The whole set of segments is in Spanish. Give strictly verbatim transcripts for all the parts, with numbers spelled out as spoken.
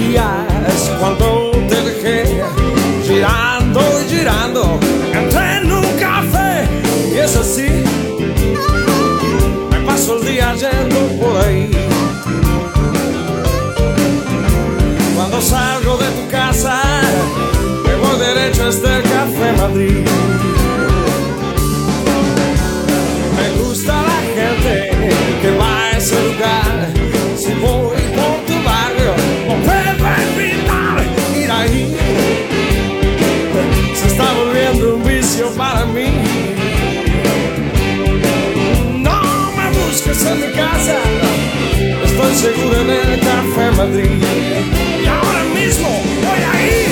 días cuando te dejé, girando y girando, entré en un café y es así, me paso el día yendo por ahí. Cuando salgo de tu casa, me voy derecho a este Café Madrid. Me gusta la gente que va a ese lugar. Si voy por tu barrio, no puedo evitar ir ahí. Se está volviendo un vicio para mí. No me busques en mi casa, estoy seguro en el Café Madrid. Y ahora mismo voy a ir.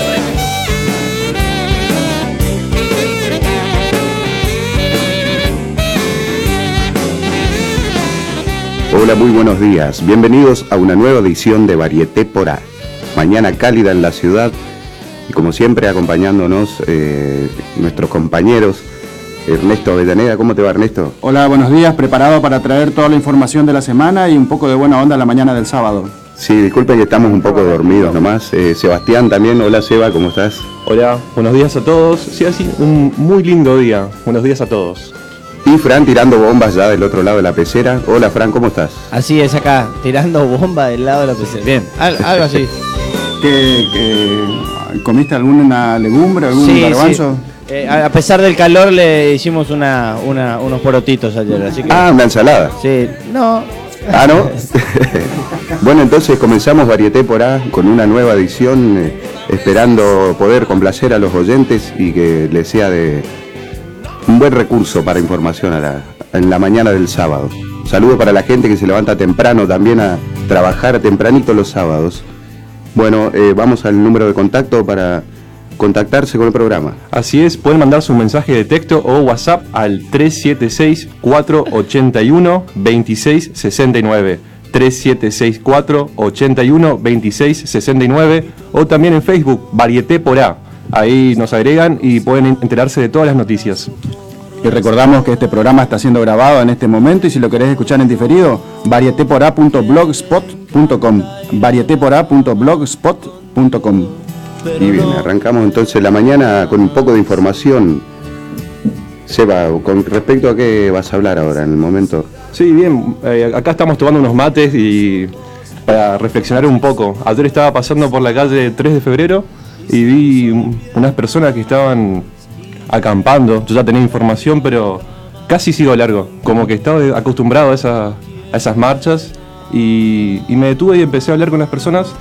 Hola, muy buenos días. Bienvenidos a una nueva edición de Varieté por A. Mañana cálida en la ciudad y como siempre acompañándonos eh, nuestros compañeros. Ernesto Avellaneda, ¿cómo te va, Ernesto? Hola, buenos días. Preparado para traer toda la información de la semana y un poco de buena onda la mañana del sábado. Sí, disculpen que estamos un poco dormidos nomás. Eh, Sebastián también. Hola, Seba, ¿cómo estás? Hola, buenos días a todos. Sí, así un muy lindo día. Buenos días a todos. Y Fran tirando bombas ya del otro lado de la pecera. Hola, Fran, ¿cómo estás? Así es, acá, tirando bombas del lado de la pecera. Bien, algo así. ¿Qué, qué, ¿Comiste alguna legumbre, algún sí, garbanzo? Sí. Eh, a pesar del calor le hicimos una, una, unos porotitos ayer, así que... Ah, una ensalada. Sí, no... Ah, ¿no? Bueno, entonces comenzamos Varieté por A con una nueva edición, eh, esperando poder complacer a los oyentes y que les sea de un buen recurso para información a la, en la mañana del sábado. Saludos para la gente que se levanta temprano también a trabajar tempranito los sábados. Bueno, eh, vamos al número de contacto para contactarse con el programa. Así es, pueden mandar su mensaje de texto o WhatsApp al tres siete seis, cuatro ocho uno, dos seis seis nueve. tres siete seis, cuatro ocho uno, dos seis seis nueve o también en Facebook, Varieté por A. Ahí nos agregan y pueden enterarse de todas las noticias. Y recordamos que este programa está siendo grabado en este momento y si lo querés escuchar en diferido, varieté por a punto blogspot punto com. varieté por a punto blogspot punto com. Y bien, arrancamos entonces la mañana con un poco de información. Seba, con respecto a qué vas a hablar ahora en el momento. Sí, bien, eh, acá estamos tomando unos mates y para reflexionar un poco. Ayer estaba pasando por la calle tres de febrero y vi unas personas que estaban acampando. Yo ya tenía información, pero casi sigo largo. Como que estaba acostumbrado a, esa, a esas marchas y, y me detuve y empecé a hablar con las personas.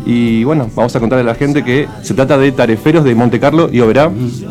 Y bueno, vamos a contarle a la gente que se trata de tareferos de Monte Carlo y Oberá,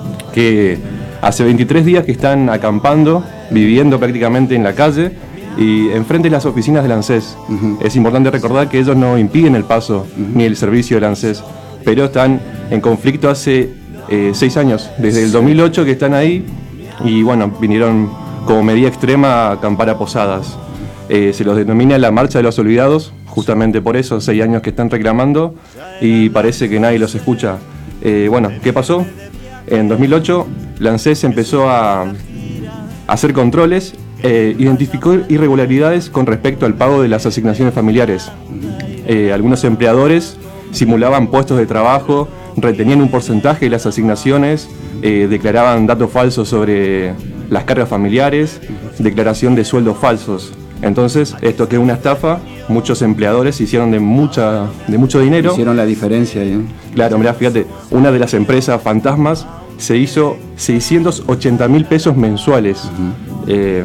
que hace veintitrés días que están acampando, viviendo prácticamente en la calle y enfrente de las oficinas del ANSES. Uh-huh. Es importante recordar que ellos no impiden el paso uh-huh. ni el servicio del ANSES, pero están en conflicto hace eh, seis años, desde el dos mil ocho que están ahí y bueno, vinieron como medida extrema a acampar a posadas. Eh, se los denomina la Marcha de los Olvidados, justamente por eso, seis años que están reclamando y parece que nadie los escucha. Eh, bueno, ¿qué pasó? En dos mil ocho, la ANSES empezó a, a hacer controles, eh, identificó irregularidades con respecto al pago de las asignaciones familiares. Eh, algunos empleadores simulaban puestos de trabajo, retenían un porcentaje de las asignaciones, eh, declaraban datos falsos sobre las cargas familiares, declaración de sueldos falsos. Entonces, esto que es una estafa, muchos empleadores hicieron de mucha de mucho dinero. Hicieron la diferencia ahí. Claro, mirá, fíjate, una de las empresas fantasmas se hizo seiscientos ochenta mil pesos mensuales. Uh-huh. eh,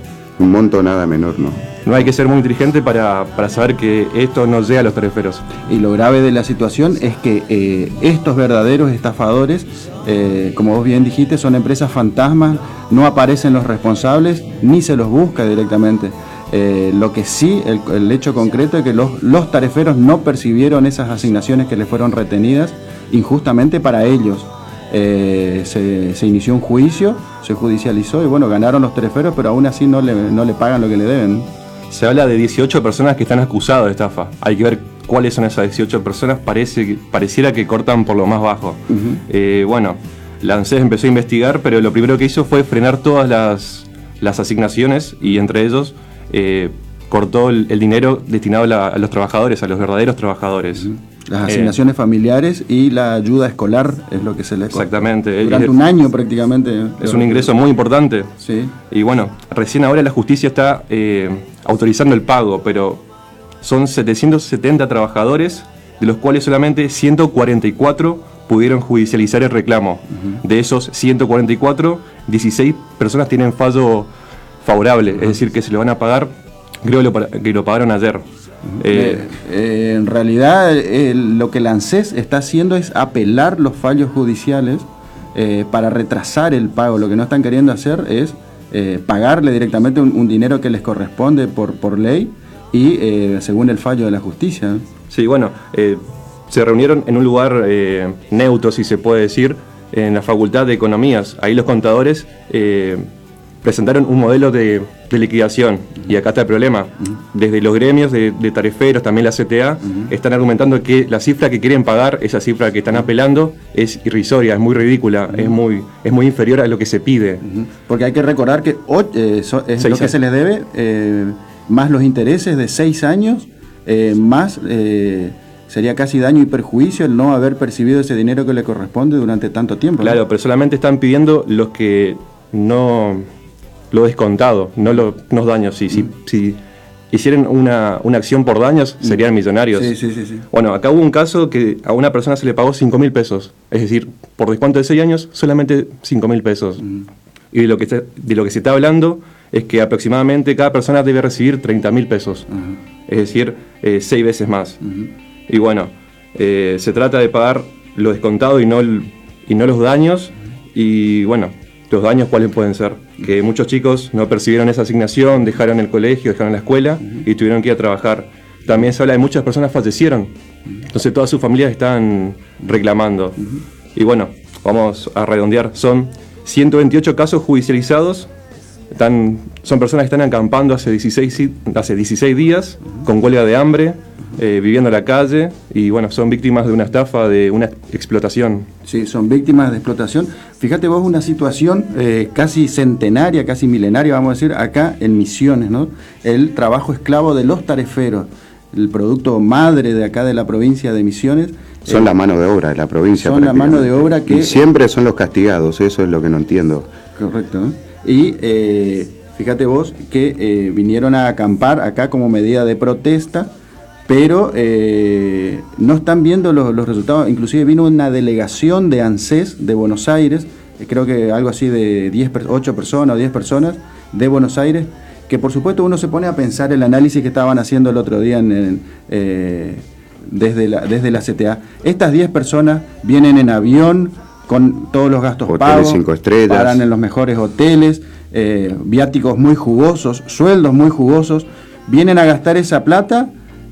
Un monto nada menor, ¿no? No hay que ser muy inteligente para, para saber que esto no llega a los tareferos. Y lo grave de la situación es que eh, estos verdaderos estafadores, eh, como vos bien dijiste, son empresas fantasmas, no aparecen los responsables, ni se los busca directamente. Eh, lo que sí, el, el hecho concreto es que los, los tareferos no percibieron esas asignaciones que les fueron retenidas injustamente para ellos. Eh, se, se inició un juicio, se judicializó y bueno, ganaron los tareferos, pero aún así no le, no le pagan lo que le deben. Se habla de dieciocho personas que están acusadas de estafa. Hay que ver cuáles son esas dieciocho personas. Parece, pareciera que cortan por lo más bajo. Uh-huh. Eh, bueno, la ANSES empezó a investigar, pero lo primero que hizo fue frenar todas las, las asignaciones y entre ellos eh, cortó el, el dinero destinado a, la, a los trabajadores, a los verdaderos trabajadores. Uh-huh. Las asignaciones eh, familiares y la ayuda escolar es lo que se les exactamente. Durante un año prácticamente. Es un ingreso muy importante. Sí. Y bueno, recién ahora la justicia está eh, autorizando el pago, pero son setecientos setenta trabajadores, de los cuales solamente ciento cuarenta y cuatro pudieron judicializar el reclamo. Uh-huh. De esos ciento cuarenta y cuatro, dieciséis personas tienen fallo favorable, uh-huh. es decir, que se lo van a pagar, creo que lo, que lo pagaron ayer. Eh, eh, en realidad eh, lo que la ANSES está haciendo es apelar los fallos judiciales eh, para retrasar el pago. Lo que no están queriendo hacer es eh, pagarle directamente un, un dinero que les corresponde por, por ley y eh, según el fallo de la justicia. Sí, bueno, eh, se reunieron en un lugar eh, neutro, si se puede decir, en la Facultad de Economías. Ahí los contadores eh, presentaron un modelo de, de liquidación, uh-huh. y acá está el problema. Uh-huh. Desde los gremios de, de tariferos, también la C T A, uh-huh. están argumentando que la cifra que quieren pagar, esa cifra que están apelando, es irrisoria, es muy ridícula, uh-huh. es muy es muy inferior a lo que se pide. Uh-huh. Porque hay que recordar que oh, eh, so, es lo que se les debe, eh, más los intereses de seis años, eh, más eh, sería casi daño y perjuicio el no haber percibido ese dinero que le corresponde durante tanto tiempo. Claro, ¿no? Pero solamente están pidiendo los que no... lo descontado, no los no daños. Si, si, si hicieran una, una acción por daños, serían millonarios. Sí, sí, sí, sí. Bueno, acá hubo un caso que a una persona se le pagó cinco mil pesos. Es decir, por descuento de seis años, solamente cinco mil pesos. Mm. Y de lo, que está, de lo que se está hablando es que aproximadamente cada persona debe recibir treinta mil pesos. Uh-huh. Es decir, eh, seis veces más. Uh-huh. Y bueno, eh, se trata de pagar lo descontado y no, el, y no los daños. Uh-huh. Y bueno, los daños cuáles pueden ser, que muchos chicos no percibieron esa asignación, dejaron el colegio, dejaron la escuela uh-huh. y tuvieron que ir a trabajar. También se habla de muchas personas fallecieron, uh-huh. entonces todas sus familias están reclamando. Uh-huh. Y bueno, vamos a redondear, son ciento veintiocho casos judicializados, están, son personas que están acampando hace dieciséis, hace dieciséis días, uh-huh. con huelga de hambre, Eh, viviendo en la calle, y bueno, son víctimas de una estafa, de una explotación. Sí, son víctimas de explotación. Fíjate vos, una situación eh, casi centenaria, casi milenaria, vamos a decir, acá en Misiones, ¿no? El trabajo esclavo de los tareferos, el producto madre de acá de la provincia de Misiones. Son eh, la mano de obra de la provincia. Son la mano de obra que... Y siempre son los castigados, eso es lo que no entiendo. Correcto, ¿no? Y eh, fíjate vos que eh, vinieron a acampar acá como medida de protesta, pero eh, no están viendo los, los resultados. Inclusive vino una delegación de ANSES de Buenos Aires, eh, creo que algo así de diez, ocho personas o diez personas de Buenos Aires, que por supuesto uno se pone a pensar el análisis que estaban haciendo el otro día en, en, eh, desde, la, desde la C T A. Estas diez personas vienen en avión con todos los gastos hoteles pagos, cinco estrellas, paran en los mejores hoteles, eh, viáticos muy jugosos, sueldos muy jugosos, vienen a gastar esa plata,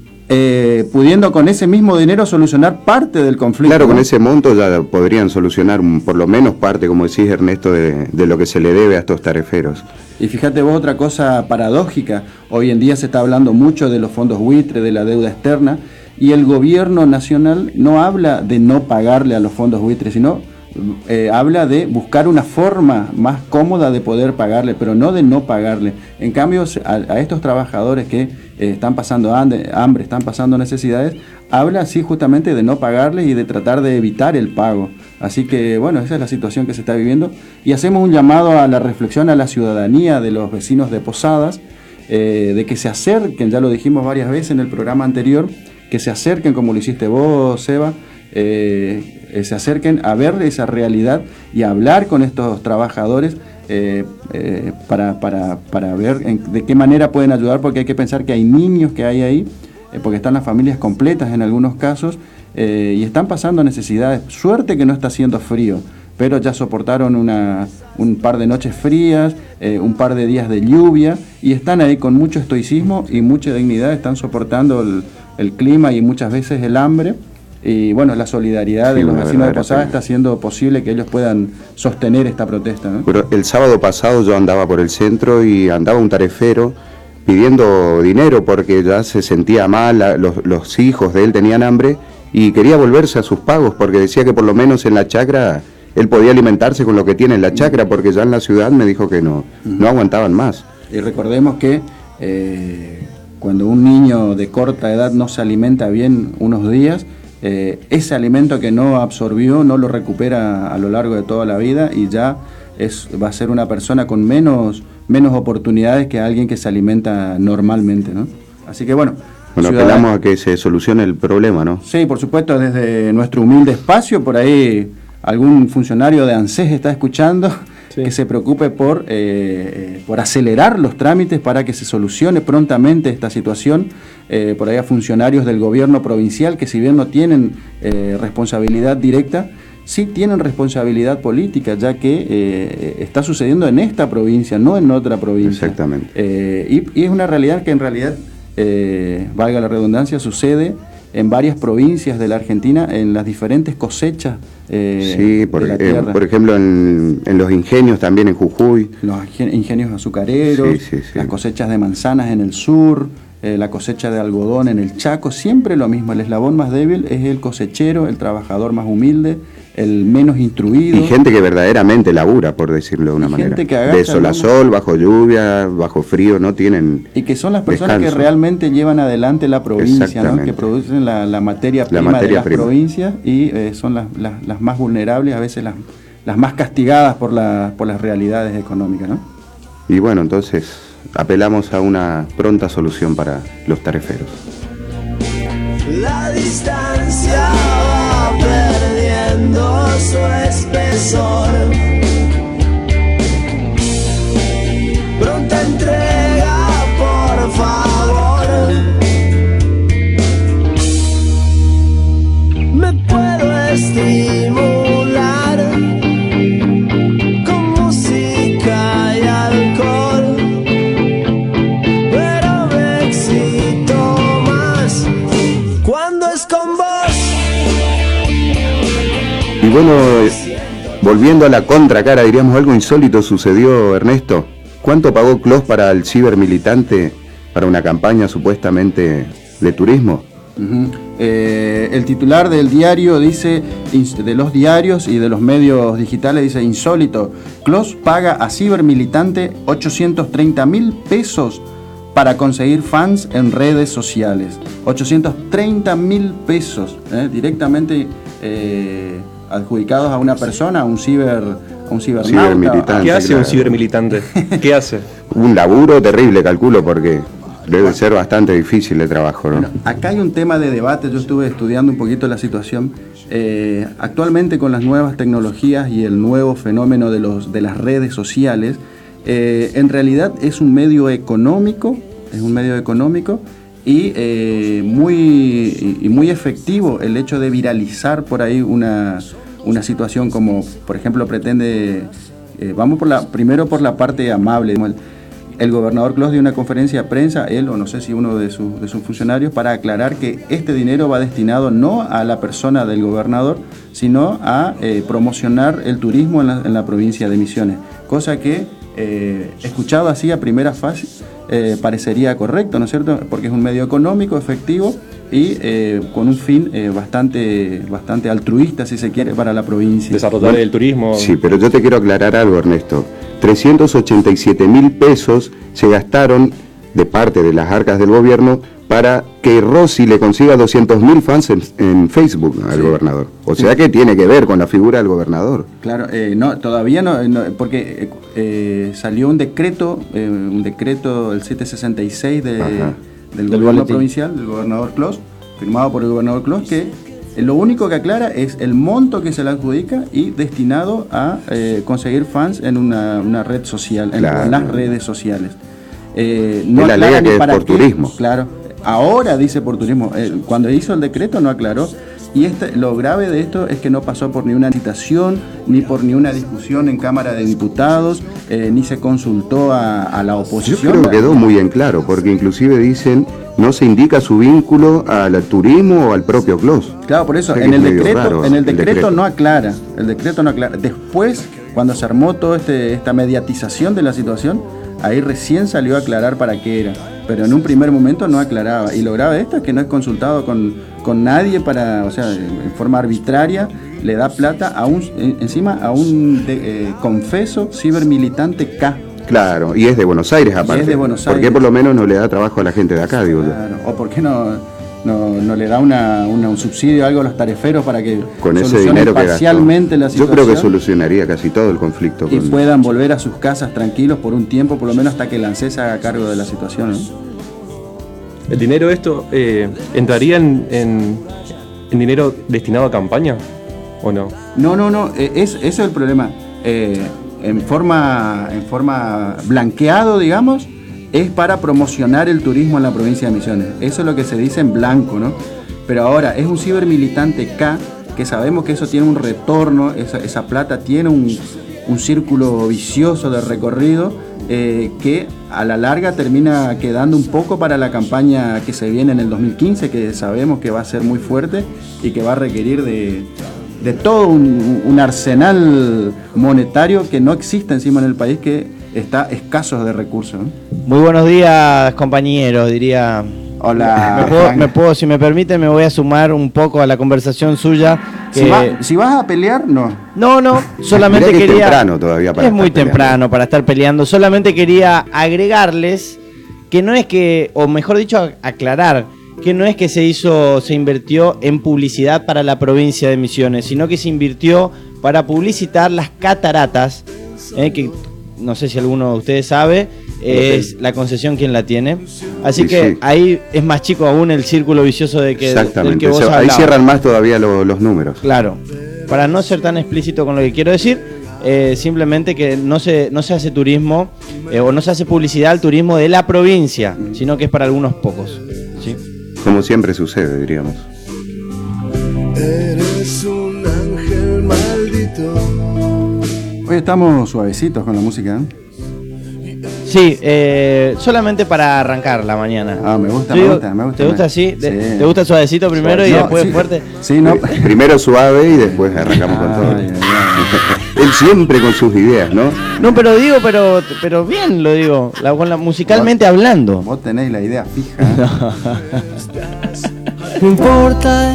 Eh, pudiendo con ese mismo dinero solucionar parte del conflicto. Claro, ¿no? con ese monto ya podrían solucionar por lo menos parte, como decís Ernesto, de, de lo que se le debe a estos tareferos. Y fíjate vos otra cosa paradójica, hoy en día se está hablando mucho de los fondos buitre, de la deuda externa, y el gobierno nacional no habla de no pagarle a los fondos buitres, sino eh, habla de buscar una forma más cómoda de poder pagarle, pero no de no pagarle. En cambio, a, a estos trabajadores que eh, están pasando hambre, están pasando necesidades, habla así justamente de no pagarles y de tratar de evitar el pago. Así que, bueno, esa es la situación que se está viviendo. Y hacemos un llamado a la reflexión a la ciudadanía de los vecinos de Posadas, eh, de que se acerquen, ya lo dijimos varias veces en el programa anterior, que se acerquen como lo hiciste vos, Seba, eh, eh, se acerquen a ver esa realidad y a hablar con estos trabajadores eh, eh, para, para, para ver en, de qué manera pueden ayudar, porque hay que pensar que hay niños que hay ahí, eh, porque están las familias completas en algunos casos, eh, y están pasando necesidades. Suerte que no está haciendo frío, pero ya soportaron una, un par de noches frías, eh, un par de días de lluvia, y están ahí con mucho estoicismo y mucha dignidad, están soportando el, el clima y muchas veces el hambre. Y bueno, la solidaridad sí, de los vecinos de Posadas está haciendo posible que ellos puedan sostener esta protesta, ¿no? Pero el sábado pasado yo andaba por el centro y andaba un tarefero pidiendo dinero porque ya se sentía mal, los, los hijos de él tenían hambre y quería volverse a sus pagos porque decía que por lo menos en la chacra él podía alimentarse con lo que tiene en la chacra, porque ya en la ciudad me dijo que no, no aguantaban más. Y recordemos que eh, cuando un niño de corta edad no se alimenta bien unos días, eh, ese alimento que no absorbió no lo recupera a lo largo de toda la vida y ya es, va a ser una persona con menos, menos oportunidades que alguien que se alimenta normalmente, ¿no? Así que bueno. Bueno, apelamos a que se solucione el problema, ¿no? Sí, por supuesto, desde nuestro humilde espacio, por ahí algún funcionario de ANSES está escuchando, sí, que se preocupe por, eh, por acelerar los trámites para que se solucione prontamente esta situación. Eh, por ahí a funcionarios del gobierno provincial que si bien no tienen eh, responsabilidad directa, sí tienen responsabilidad política, ya que eh, está sucediendo en esta provincia, no en otra provincia. Exactamente. Eh, y, y es una realidad que en realidad, eh, valga la redundancia, sucede en varias provincias de la Argentina, en las diferentes cosechas eh, sí, por, de la eh, tierra. por ejemplo, en, en los ingenios también en Jujuy. Los ingenios azucareros, sí, sí, sí. Las cosechas de manzanas en el sur, eh, la cosecha de algodón en el Chaco, siempre lo mismo. El eslabón más débil es el cosechero, el trabajador más humilde, el menos instruido. Y gente que verdaderamente labura, por decirlo de una y manera. Gente que agacha, de sol a sol, bajo lluvia, bajo frío, no tienen y que son las personas descanso. Que realmente llevan adelante la provincia, ¿no? Que producen la, la materia prima la materia de las prima. provincias y eh, son las, las, las más vulnerables, a veces las, las más castigadas por, la, por las realidades económicas, ¿no? Y bueno, entonces apelamos a una pronta solución para los tariferos. La distancia va perdiendo su espesor. Pronta entrega, por favor. Me puedo estimular con música y alcohol, pero me excito más cuando es con vos. Y bueno, volviendo a la contracara, diríamos, algo insólito sucedió, Ernesto. ¿Cuánto pagó Clos para el cibermilitante para una campaña supuestamente de turismo? Uh-huh. Eh, el titular del diario dice, de los diarios y de los medios digitales, dice: insólito, Clos paga a cibermilitante ochocientos treinta mil pesos para conseguir fans en redes sociales. ochocientos treinta mil pesos, ¿eh? directamente eh, adjudicados a una persona, a un ciber, a un cibernauta. ¿Qué hace claro. un cibermilitante? ¿Qué hace? Un laburo terrible, calculo, porque debe bueno, ser bastante difícil de trabajo, ¿no? Bueno, acá hay un tema de debate. Yo estuve estudiando un poquito la situación. Eh, actualmente, con las nuevas tecnologías y el nuevo fenómeno de, los, de las redes sociales, eh, en realidad es un medio económico, es un medio económico y, eh, muy, y muy efectivo el hecho de viralizar por ahí una, una situación como, por ejemplo, pretende... Eh, vamos por la, primero por la parte amable. El, el gobernador Clos dio una conferencia de prensa, él o no sé si uno de, su, de sus funcionarios, para aclarar que este dinero va destinado no a la persona del gobernador, sino a eh, promocionar el turismo en la, en la provincia de Misiones. Cosa que, eh, escuchado así a primera fase, eh, parecería correcto, ¿no es cierto? Porque es un medio económico, efectivo y eh, con un fin eh, bastante, bastante altruista, si se quiere, para la provincia. Desarrollar el turismo. Sí, pero yo te quiero aclarar algo, Ernesto. trescientos ochenta y siete mil pesos se gastaron de parte de las arcas del gobierno para que Rossi le consiga doscientos mil fans en, en Facebook al sí. gobernador. O sea sí. que tiene que ver con la figura del gobernador. Claro, eh, no, todavía no, no porque eh, salió un decreto, eh, un decreto, el setecientos sesenta y seis de, del gobierno boletín. provincial, del gobernador Clos, firmado por el gobernador Clos, que lo único que aclara es el monto que se le adjudica y destinado a eh, conseguir fans en una, una red social, en, claro. en las redes sociales. Eh, no Él alega que es por qué, turismo. Claro, ahora dice por turismo. Eh, cuando hizo el decreto no aclaró. Y este, lo grave de esto es que no pasó por ni una citación, ni por ni una discusión en Cámara de Diputados, eh, ni se consultó a, a la oposición. Yo creo que quedó muy en claro, porque inclusive dicen, no se indica su vínculo al turismo o al propio Clos. Claro, por eso, en el, decreto, en el decreto, el decreto no aclara, el decreto no aclara. Después, cuando se armó toda este, esta mediatización de la situación, ahí recién salió a aclarar para qué era. Pero en un primer momento no aclaraba. Y lo grave de esto es que no es consultado con, con nadie para, o sea, en forma arbitraria, le da plata a un, encima a un de, eh, confeso cibermilitante K. Claro, y es de Buenos Aires aparte. Y es de Buenos Aires. ¿Por qué por lo menos no le da trabajo a la gente de acá, digo yo? Claro, o por qué no, no, no le da una, una- un subsidio algo a los tariferos para que Con ese solucionen dinero que parcialmente gastó. la Yo situación creo que solucionaría casi todo el conflicto. y con- puedan volver a sus casas tranquilos por un tiempo, por lo menos hasta que el ANSES se haga cargo de la situación, ¿no? ¿El dinero esto eh, entraría en, en- en dinero destinado a campaña o no? No, no, no, eh, es, eso es el problema. Eh, en forma, en forma blanqueado, digamos, es para promocionar el turismo en la provincia de Misiones. Eso es lo que se dice en blanco, ¿no? Pero ahora, es un cibermilitante K, que sabemos que eso tiene un retorno, esa, esa plata tiene un, un círculo vicioso de recorrido, eh, que a la larga termina quedando un poco para la campaña que se viene en el dos mil quince, que sabemos que va a ser muy fuerte y que va a requerir de, de todo un, un arsenal monetario que no existe encima en el país, que está escaso de recursos, ¿no? Muy buenos días, compañeros, diría. Hola. Me puedo, Frank. me puedo, si me permite, me voy a sumar un poco a la conversación suya. Si, que- va- si vas a pelear, no. No, no, solamente Mirá que es quería. temprano todavía para es muy estar temprano peleando. para estar peleando. Solamente quería agregarles que no es que, o mejor dicho, a- aclarar, que no es que se hizo, se invirtió en publicidad para la provincia de Misiones, sino que se invirtió para publicitar las cataratas, eh, que no sé si alguno de ustedes sabe, es la concesión quien la tiene. Así Sí, que sí. ahí es más chico aún el círculo vicioso de que, del Exactamente. que vos O sea, ahí hablabas. cierran más todavía lo- los números. Claro, para no ser tan explícito con lo que quiero decir, eh, simplemente que no se, no se hace turismo eh, o no se hace publicidad al turismo de la provincia, sino que es para algunos pocos. ¿sí? Como siempre sucede, diríamos. Eres un ángel maldito. Hoy estamos suavecitos con la música, ¿eh? Sí, eh, solamente para arrancar la mañana. Ah, me gusta, Yo me digo, gusta, me gusta. ¿Te gusta así? De- Sí. ¿Te gusta suavecito primero y No, después sí. fuerte? Sí, no. Primero suave y después arrancamos con todo. Ay, ay, ay. Él siempre con sus ideas, ¿no? No, pero digo, pero, pero bien lo digo, la, con la- musicalmente hablando. Vos tenés la idea fija, ¿eh? No importa,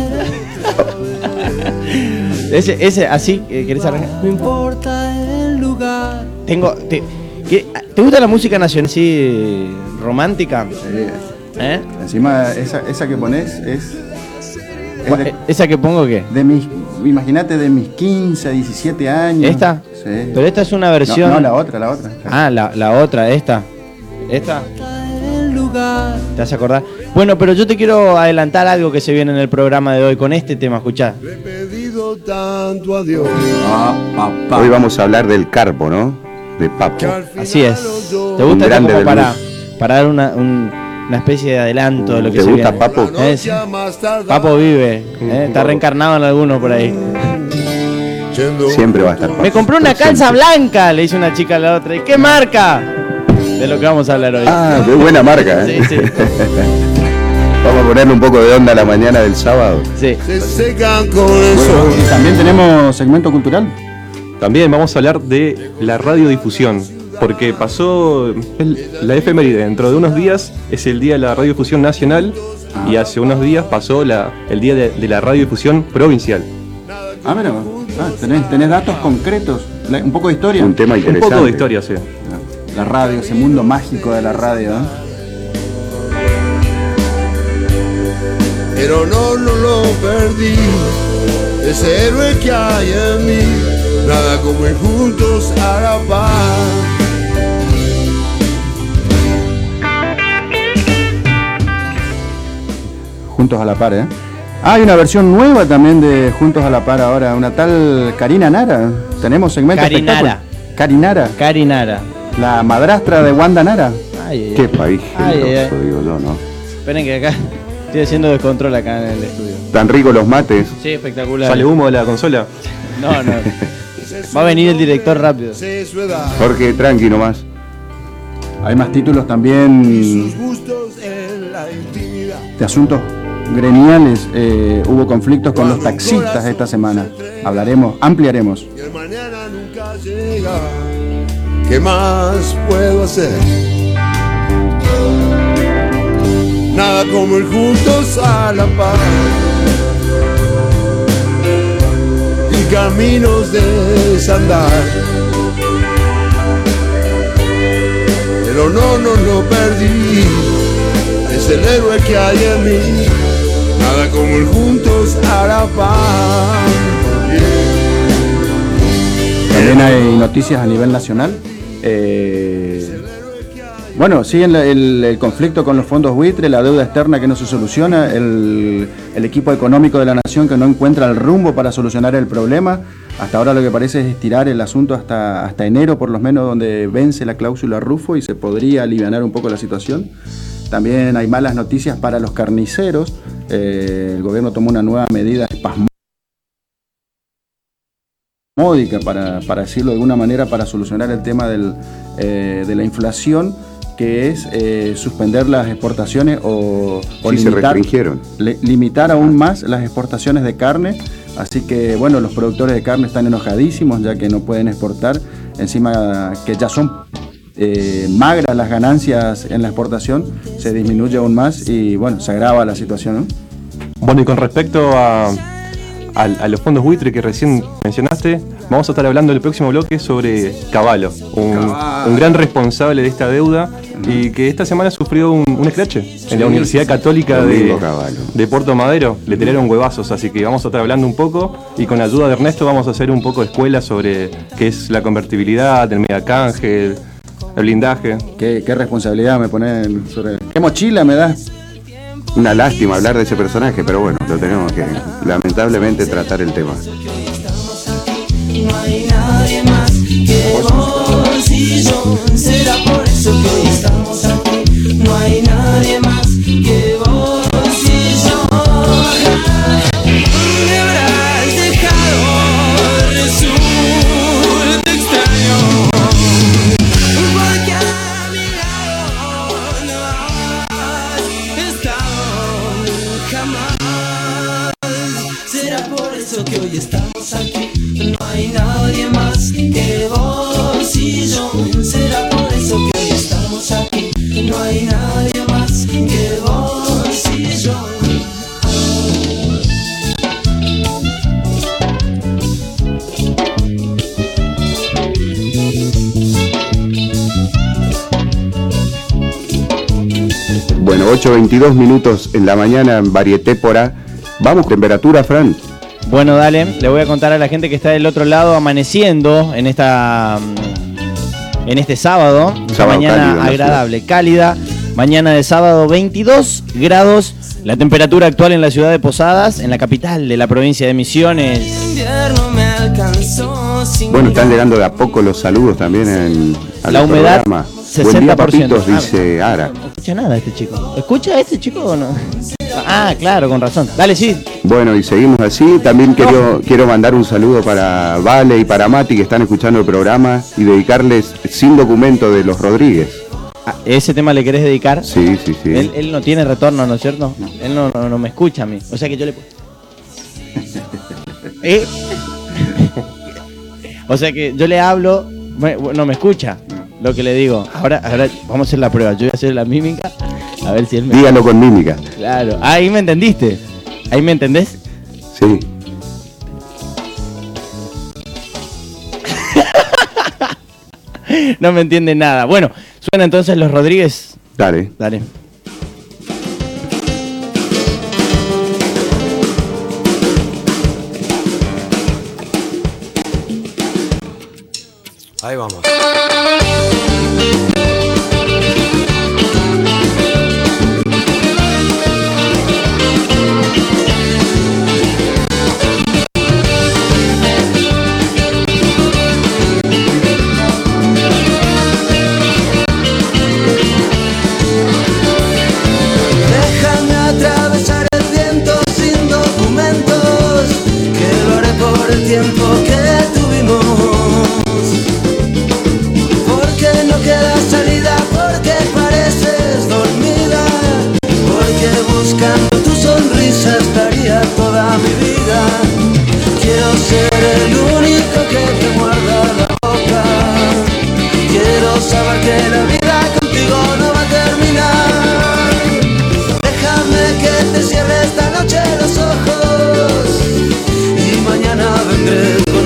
Ese, ese, así, eh, ¿querés arrancar? no importa el lugar. Tengo, te, ¿qué- ¿Te gusta la música nacional así romántica? Sí. ¿Eh? Encima, esa, esa que pones es. es de, ¿Esa que pongo qué? de mis. Imagínate de mis quince, diecisiete años. ¿Esta? Sí. Pero esta es una No, versión. no, la otra, la otra. Ah, la, la otra, esta. ¿Esta? El lugar. ¿Te vas a acordar? Bueno, pero yo te quiero adelantar algo que se viene en el programa de hoy con este tema, escuchá. He pedido tanto a Dios Ah, papá. Hoy vamos a hablar del carpo, ¿no? De Papo. que al final Así es. los dos- ¿Te gusta Un esto grande como del para, blues. para dar una, un- una especie de adelanto de lo que ¿Te se gusta viene? Papo? La Eh, noche sí. más tardar, Papo vive, eh, está reencarnado en alguno por ahí. yendo Siempre va a estar Papo. Me compré una Presente. calza blanca, le dice una chica a la otra. ¿Y qué marca? De lo que vamos a hablar hoy. Ah, qué buena marca, ¿eh? Sí, sí. Vamos a ponerle un poco de onda a la mañana del sábado. Sí. se secan con el sol. Y también tenemos segmento cultural. También vamos a hablar de la radiodifusión, porque pasó el- la efeméride. Dentro de unos días es el día de la radiodifusión nacional y hace unos días pasó la, el día de, de la radiodifusión provincial. Ah, pero. Ah, tenés, tenés datos concretos. La- un poco de historia. Un tema Un interesante. poco de historia, sí. La radio, ese mundo mágico de la radio, ¿eh? Pero no, no lo perdí. Ese héroe que hay en mí. Nada como ir juntos a la paz. Juntos a la par, ¿eh? Ah, hay una versión nueva también de Juntos a la par ahora, una tal Karina Nara. Tenemos segmento Carinara. espectáculo. Carinara, Carinara. la madrastra de Wanda Nara. Ay, ay, Qué ay. país Ay, ay, generoso, ay. digo yo, ¿no? Esperen que acá estoy haciendo descontrol acá en el estudio. Tan ricos los mates. Sí, espectacular. ¿Sale humo de la consola? No, no. Va a venir el director rápido. Sé su edad. Jorge, tranqui nomás. Hay más títulos también Sus gustos en la intimidad. de asuntos gremiales. Eh, hubo conflictos con los taxistas esta semana. Hablaremos, ampliaremos. Y el mañana nunca llega. ¿Qué más puedo hacer? Nada como ir juntos a la paz. Y caminos de desandar. Pero no, no lo perdí. Es el héroe que hay en mí. nada como el juntos a la paz. También hay noticias a nivel nacional. Eh, bueno, sigue el, el, el conflicto con los fondos buitre, la deuda externa que no se soluciona, el, el equipo económico de la nación que no encuentra el rumbo para solucionar el problema. Hasta ahora lo que parece es estirar el asunto hasta, hasta enero, por lo menos, donde vence la cláusula Rufo y se podría alivianar un poco la situación. También hay malas noticias para los carniceros. Eh, el gobierno tomó una nueva medida espasmódica, para, para decirlo de alguna manera, para solucionar el tema del, eh, de la inflación, que es eh, suspender las exportaciones o, o sí, limitar, se restringieron. Le, limitar aún más las exportaciones de carne. Así que, bueno, los productores de carne están enojadísimos ya que no pueden exportar. Encima que ya son eh, magras las ganancias en la exportación, se disminuye aún más y, bueno, se agrava la situación, ¿no? Bueno, y con respecto a, a, a los fondos buitre que recién mencionaste, vamos a estar hablando en el próximo bloque sobre Cavallo, un, Cavallo. un gran responsable de esta deuda y que esta semana sufrió un, un escrache en Sí, la Universidad Católica Domingo de, Cavallo. de Puerto Madero. Le tiraron huevazos, así que vamos a estar hablando un poco y con la ayuda de Ernesto vamos a hacer un poco de escuela sobre qué es la convertibilidad, el megacanje, el, el blindaje. ¿Qué, qué responsabilidad me ponen sobre... ¿Qué mochila me das? Una lástima hablar de ese personaje, pero bueno, lo tenemos que lamentablemente tratar el tema. No hay nadie más que vos y yo. Será por eso que hoy estamos aquí. No hay nadie más que vos y yo. Me habrás dejado, resulta extraño, porque a mi lado no has estado jamás. Será por eso que hoy estamos aquí. No hay nadie más que vos y yo. Será por eso que hoy estamos aquí. No hay nadie más que vos y yo. Bueno, ocho veintidós minutos en la mañana en Varieté por A. Vamos, temperatura, Fran. Bueno, dale, le voy a contar a la gente que está del otro lado amaneciendo en esta en este sábado, esta Sábado mañana cálido, ¿no? agradable, cálida, mañana de sábado, veintidós grados, la temperatura actual en la ciudad de Posadas, en la capital de la provincia de Misiones. Invierno me alcanzó sin Bueno, están mirar. llegando de a poco los saludos también en al La humedad, programa. sesenta Buen día, por ciento. papitos, dice Ara. No escucha nada este chico. ¿Escucha a este chico o no? Ah, claro, con razón. Dale, sí. Bueno, y seguimos así. También quiero, quiero mandar un saludo para Vale y para Mati que están escuchando el programa y dedicarles Sin Documento de los Rodríguez. Ah, ¿ese tema le querés dedicar? Sí, sí, sí. Él, él no tiene retorno, ¿no es cierto? Él no, no, no me escucha a mí. O sea que yo le... ¿Eh? O sea que yo le hablo, me- no me escucha lo que le digo. Ahora, ahora vamos a hacer la prueba. Yo voy a hacer la mímica. A ver si él me... Dígalo con mímica. Claro. Ah, ahí me entendiste. Ahí me entendés. Sí. No me entiende nada. Bueno, suena entonces los Rodríguez. Dale. Dale. Ahí vamos. Déjame atravesar el viento sin documentos, que lo haré por el tiempo que tuvimos. Porque no queda salida, porque pareces dormida, porque buscando tu sonrisa estaría toda mi vida. Quiero ser el único que te muerda la boca. Quiero saber que la vida contigo no va a terminar. Déjame que te cierre esta noche los ojos y mañana vendré con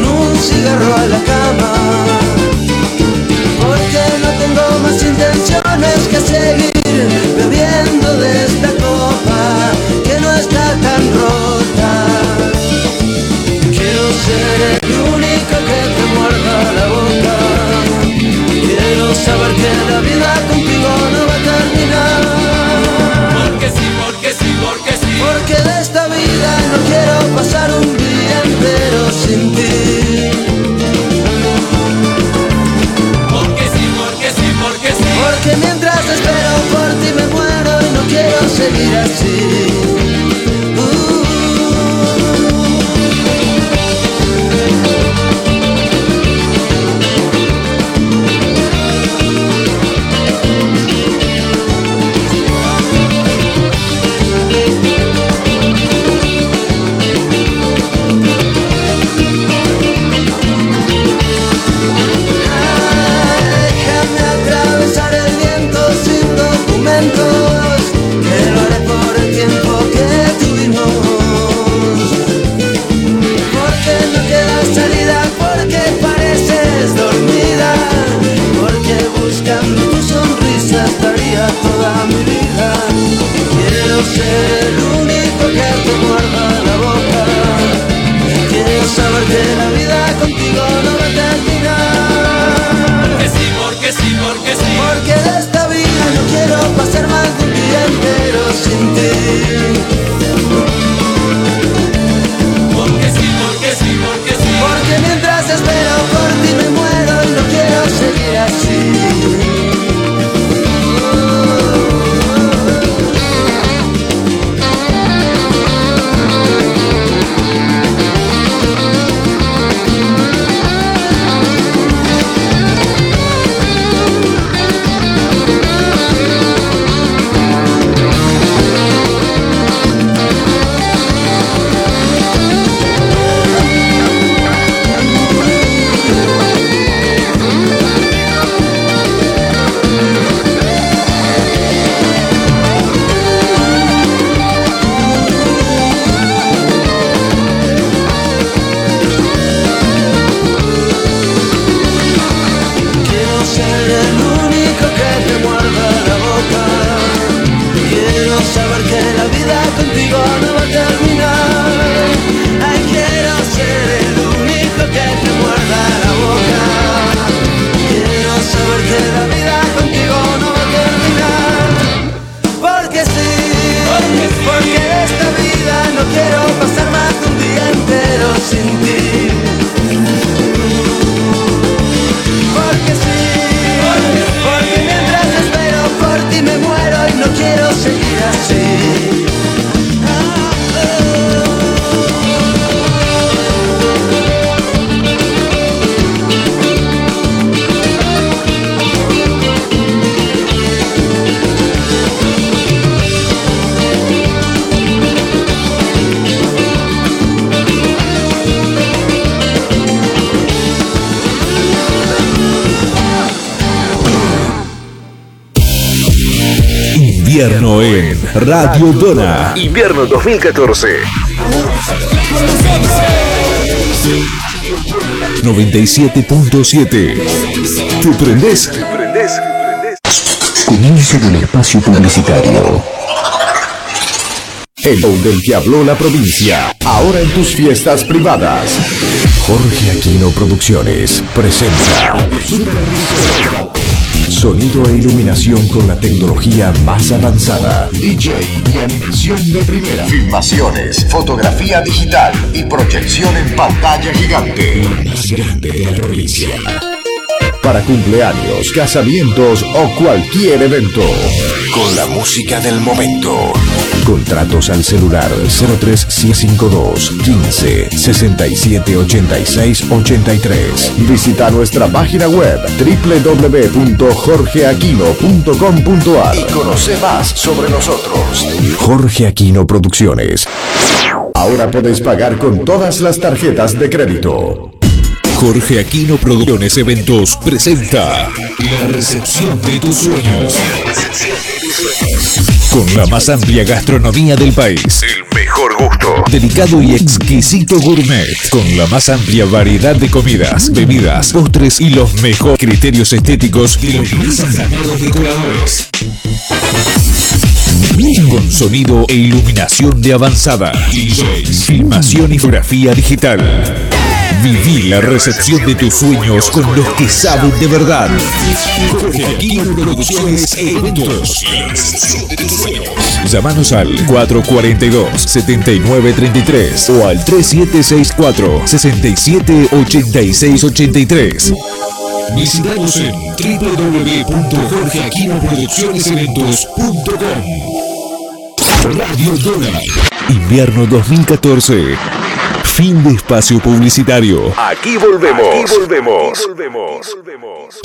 Invierno en Radio Dona. Invierno dos mil catorce. noventa y siete punto siete. ¿Te prendés? ¿Te prendés? Comienzo del espacio publicitario. El show del que habló la provincia, ahora en tus fiestas privadas. Jorge Aquino Producciones presenta sonido e iluminación con la tecnología más avanzada. D J y animación de primera. Filmaciones, fotografía digital y proyección en pantalla gigante. El más grande de la provincia. Para cumpleaños, casamientos o cualquier evento. Con la música del momento. Contratos al celular cero tres cinco dos quince sesenta y siete ochenta y seis ochenta y tres. Visita nuestra página web doble u doble u doble u punto jorge aquino punto com punto a r y conoce más sobre nosotros. Jorge Aquino Producciones. Ahora puedes pagar con todas las tarjetas de crédito. Jorge Aquino Producciones Eventos presenta la recepción de tus sueños. Con la más amplia gastronomía del país. El mejor gusto. Delicado y exquisito gourmet. Con la más amplia variedad de comidas, bebidas, postres y los mejores criterios estéticos que lo utilizan llamados decoradores. Con sonido e iluminación de avanzada. D Js, filmación y fotografía digital. Viví la recepción de tus sueños con los que saben de verdad. Jorge Aquino Producciones Eventos. Llámanos al cuatro cuatro dos, siete nueve tres tres o al tres siete seis cuatro, seis siete ocho seis ocho tres. Visítanos en doble u doble u doble u punto jorge aquino producciones eventos punto com. Radio Dona. Invierno dos mil catorce. Fin de espacio publicitario. Aquí volvemos. Aquí volvemos. Aquí volvemos. Aquí volvemos.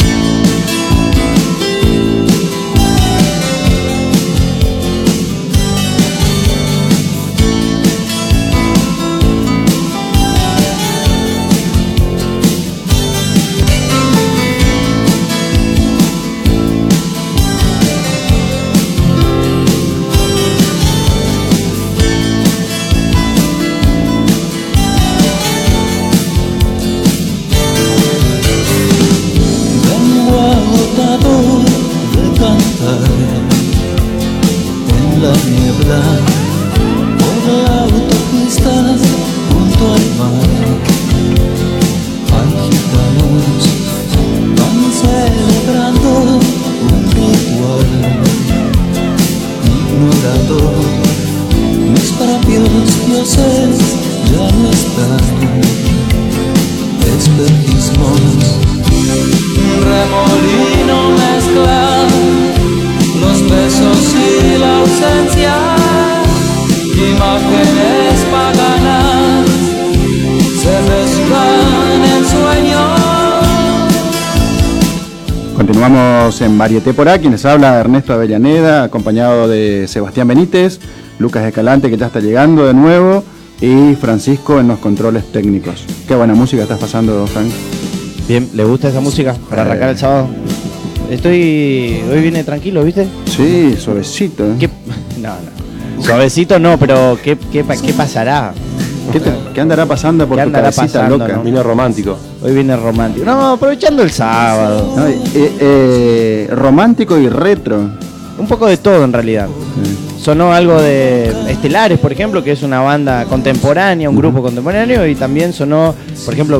Continuamos en Varieté por A, quienes habla Ernesto Avellaneda, acompañado de Sebastián Benítez, Lucas Escalante, que ya está llegando de nuevo, y Francisco en los controles técnicos. Qué buena música estás pasando, Frank. Bien, ¿le gusta esa música para Eh. arrancar el sábado? Estoy... Hoy viene tranquilo, ¿viste? Sí, suavecito. ¿eh? ¿Qué? No, no. Suavecito no, pero ¿qué, qué, pa- qué pasará? ¿Qué, te- qué andará pasando por ¿Qué tu andará cabecita pasando, loca? no? Vino romántico. Hoy viene romántico. No, aprovechando el sábado. No, eh, eh, romántico y retro. Un poco de todo en realidad. Sonó algo de Estelares, por ejemplo, que es una banda contemporánea, un grupo contemporáneo, y también sonó, por ejemplo,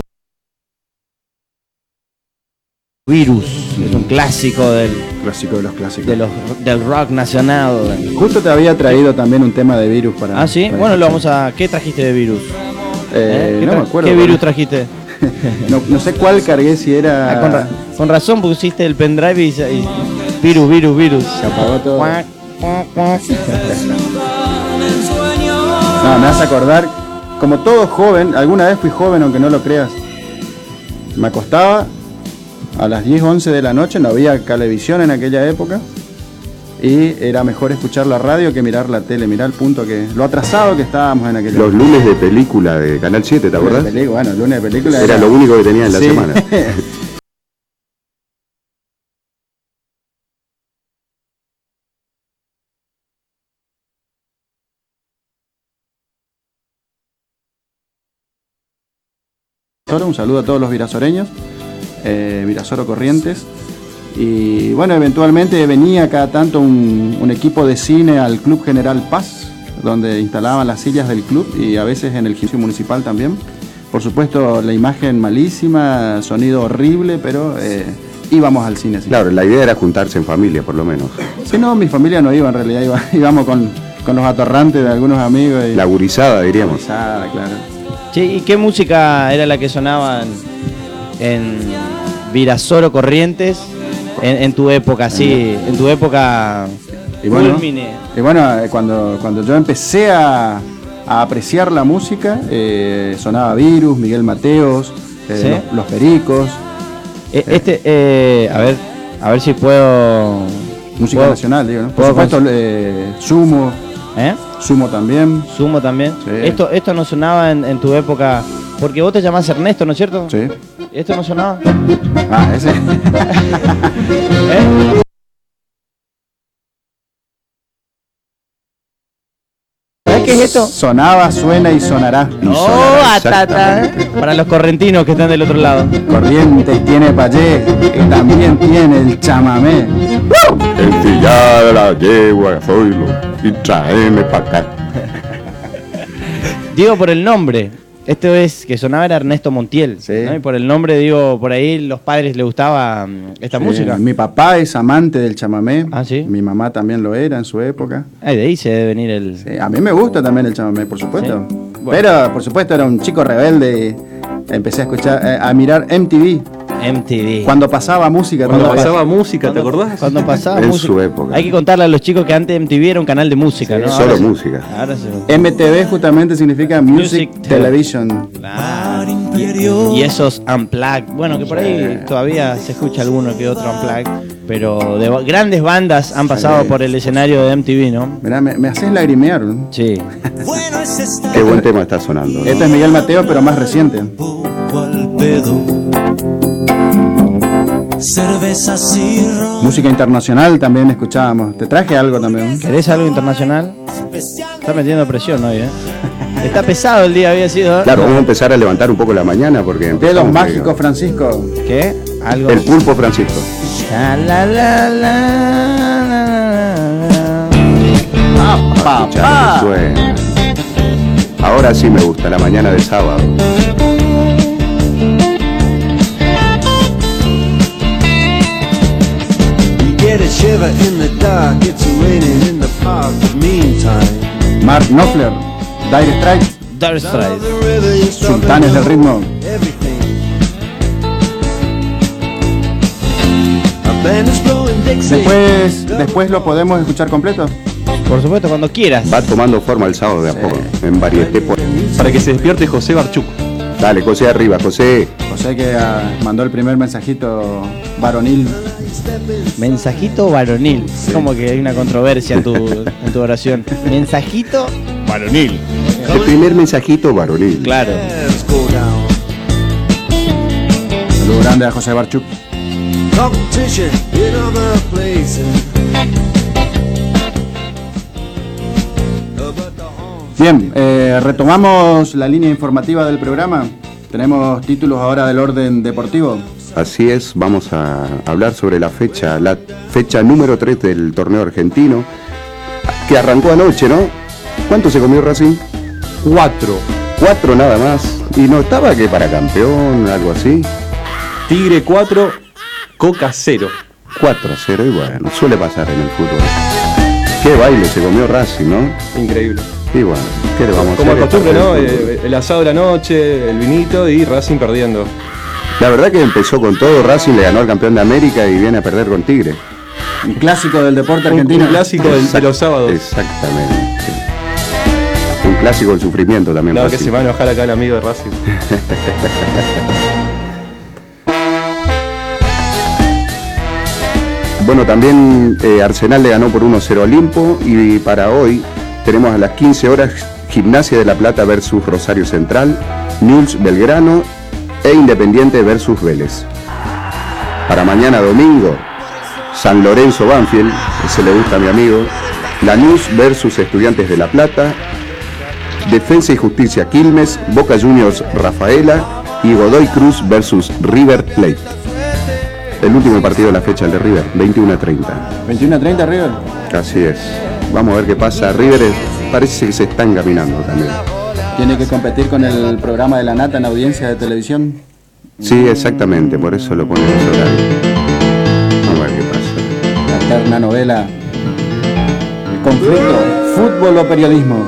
Virus, que es un clásico del, Clásico de los clásicos. de los, del rock nacional. Justo te había traído también un tema de Virus para... Ah, sí. para Bueno, lo escuchar. vamos a. ¿Qué trajiste de Virus? Eh, ¿Eh? ¿Qué no tra- me acuerdo. ¿Qué bueno. virus trajiste? no, no sé cuál cargué, si era... Ah, con, ra- con razón pusiste el pendrive y, se- y- virus, virus, virus. Se apagó todo. Cuac, cuac, cuac. No, me hace acordar, como todo joven, alguna vez fui joven aunque no lo creas. Me acostaba a las diez, once de la noche, no había televisión en aquella época, y era mejor escuchar la radio que mirar la tele, mirar el punto que... Lo atrasado que estábamos en aquella Los época. lunes de película de Canal siete, ¿te Lunes de acordás? película, bueno, lunes de película Era lo único que tenía en la Sí. semana. Un saludo a todos los virasoreños, eh, Virasoro Corrientes. Y bueno, eventualmente venía cada tanto un, un equipo de cine al Club General Paz, donde instalaban las sillas del club y a veces en el gimnasio municipal también. Por supuesto, la imagen malísima, sonido horrible, pero eh, íbamos al cine. Sí. Claro, la idea era juntarse en familia, por lo menos. Sí, no, mi familia no iba en realidad, iba, íbamos con, con los atorrantes de algunos amigos. Y, la gurizada, diríamos. Gurizada, claro. Che, ¿y qué música era la que sonaban en Virasoro Corrientes en, en tu época, sí, en tu época y bueno, culmine? Y bueno, cuando, cuando yo empecé a, a apreciar la música, eh, sonaba Virus, Miguel Mateos, eh, ¿sí? los, los Pericos. Eh, este, eh, a ver, a ver si puedo... Música ¿puedo, nacional, digo, ¿no? Por supuesto, eh, Sumo. ¿Eh? Sumo también. Sumo también. Sí. Esto, esto no sonaba en, en tu época, porque vos te llamás Ernesto, ¿no es cierto? Sí. ¿Esto no sonaba? Ah, ese. ¿Eh? ¿Sabés qué es esto? Sonaba, suena y sonará. Y Oh, sonará, atata, ¿eh? Para los correntinos que están del otro lado. Corrientes tiene payé, que también tiene el chamamé. Enfillada la yegua, Zoilo, y traeme pa' acá. Digo por el nombre. Esto es que sonaba era Ernesto Montiel. Sí. ¿no? Y por el nombre, digo, por ahí los padres les gustaba mm, esta Sí, música. Mi papá es amante del chamamé. Ah, ¿sí? Mi mamá también lo era en su época. Ay, de ahí se debe venir el. Sí, a mí me gusta también el chamamé, por supuesto. ¿Sí? Bueno. Pero, por supuesto, era un chico rebelde. Empecé a escuchar, eh, a mirar M T V. M T V. Cuando pasaba música. Cuando todo- pasaba música, ¿te acordás? Cuando pasaba En música. su época. Hay que contarle a los chicos que antes M T V era un canal de música, ¿no? Solo Ahora se- música. Ahora se... M T V justamente significa Music, Music Television. Claro. Y esos unplugged, bueno, que por ahí todavía se escucha alguno que otro unplugged, pero de ba- grandes bandas han pasado Sí. por el escenario de M T V, ¿no? Mirá, me, me haces lagrimear. ¿no? Sí. Qué buen tema está sonando, ¿no? Este es Miguel Mateo, pero más reciente. Cervezas y ron. Música internacional también escuchábamos. Te traje algo también. ¿Querés algo internacional? Está metiendo presión hoy, ¿eh? Está pesado el día, había sido. ¿eh? Claro, vamos a empezar a levantar un poco la mañana porque Dedos empezamos mágicos, medio- Francisco. ¿Qué? Algo. El pulpo Francisco. La, la, la, la, la, la. ¡Ah, Escuchá papá! lo que suena. Ahora sí me gusta, la mañana de sábado. You get a shiver in the dark, it's raining in the park. But meantime, Mark Knopfler, Dire Straits, Dire Straits. the river is Sultanes del Ritmo. everything. A band is blowing Dixie. Después, después lo podemos escuchar completo. Por supuesto, cuando quieras. Va tomando forma el sábado de a poco, en Varieté por... Para que se despierte José Barchuk. Dale, José arriba, José. José que ah, mandó el primer mensajito varonil. Mensajito varonil. Como que hay una controversia en tu, en tu oración. Mensajito varonil. El primer mensajito varonil. Claro. Let's go down. Saludo grande a José Barchuk. Competition in other places. But the horns. Bien, eh, retomamos la línea informativa del programa. Tenemos títulos ahora del orden deportivo. Así es, vamos a hablar sobre la fecha, la fecha número tres del torneo argentino, que arrancó anoche, ¿no? ¿Cuánto se comió Racing? Cuatro. Cuatro nada más. Y no estaba que para campeón, algo así. Tigre cuatro, Coca cero. Cuatro a cero y bueno, suele pasar en el fútbol. Qué baile se comió Racing, ¿no? Increíble. Y bueno, ¿qué le vamos a Como hacer? de costumbre, Es ¿no? parte del fútbol. Eh, El asado de la noche, el vinito y Racing perdiendo. La verdad que empezó con todo, Racing le ganó al campeón de América y viene a perder con Tigre. Un clásico del deporte Un, argentino. un clásico del- de Exact- los sábados. Exactamente. Un clásico del sufrimiento también. No, que Racing. se va a enojar acá el amigo de Racing. Bueno, también eh, Arsenal le ganó por uno cero a Olimpo y para hoy tenemos a las quince horas Gimnasia de La Plata versus Rosario Central, Newell's Belgrano e Independiente versus Vélez. Para mañana domingo, San Lorenzo Banfield, ese le gusta a mi amigo, Lanús versus Estudiantes de La Plata, Defensa y Justicia Quilmes, Boca Juniors Rafaela y Godoy Cruz versus River Plate. El último partido de la fecha, el de River, veintiuno a treinta. veintiuno a treinta River. Así es. Vamos a ver qué pasa. River es- parece que se está encaminando también. Tiene que competir con el programa de la Nata en audiencia de televisión. Sí, exactamente, por eso lo ponen en ese horario. Vamos a ver qué pasa. La eterna novela. El conflicto. Fútbol o periodismo.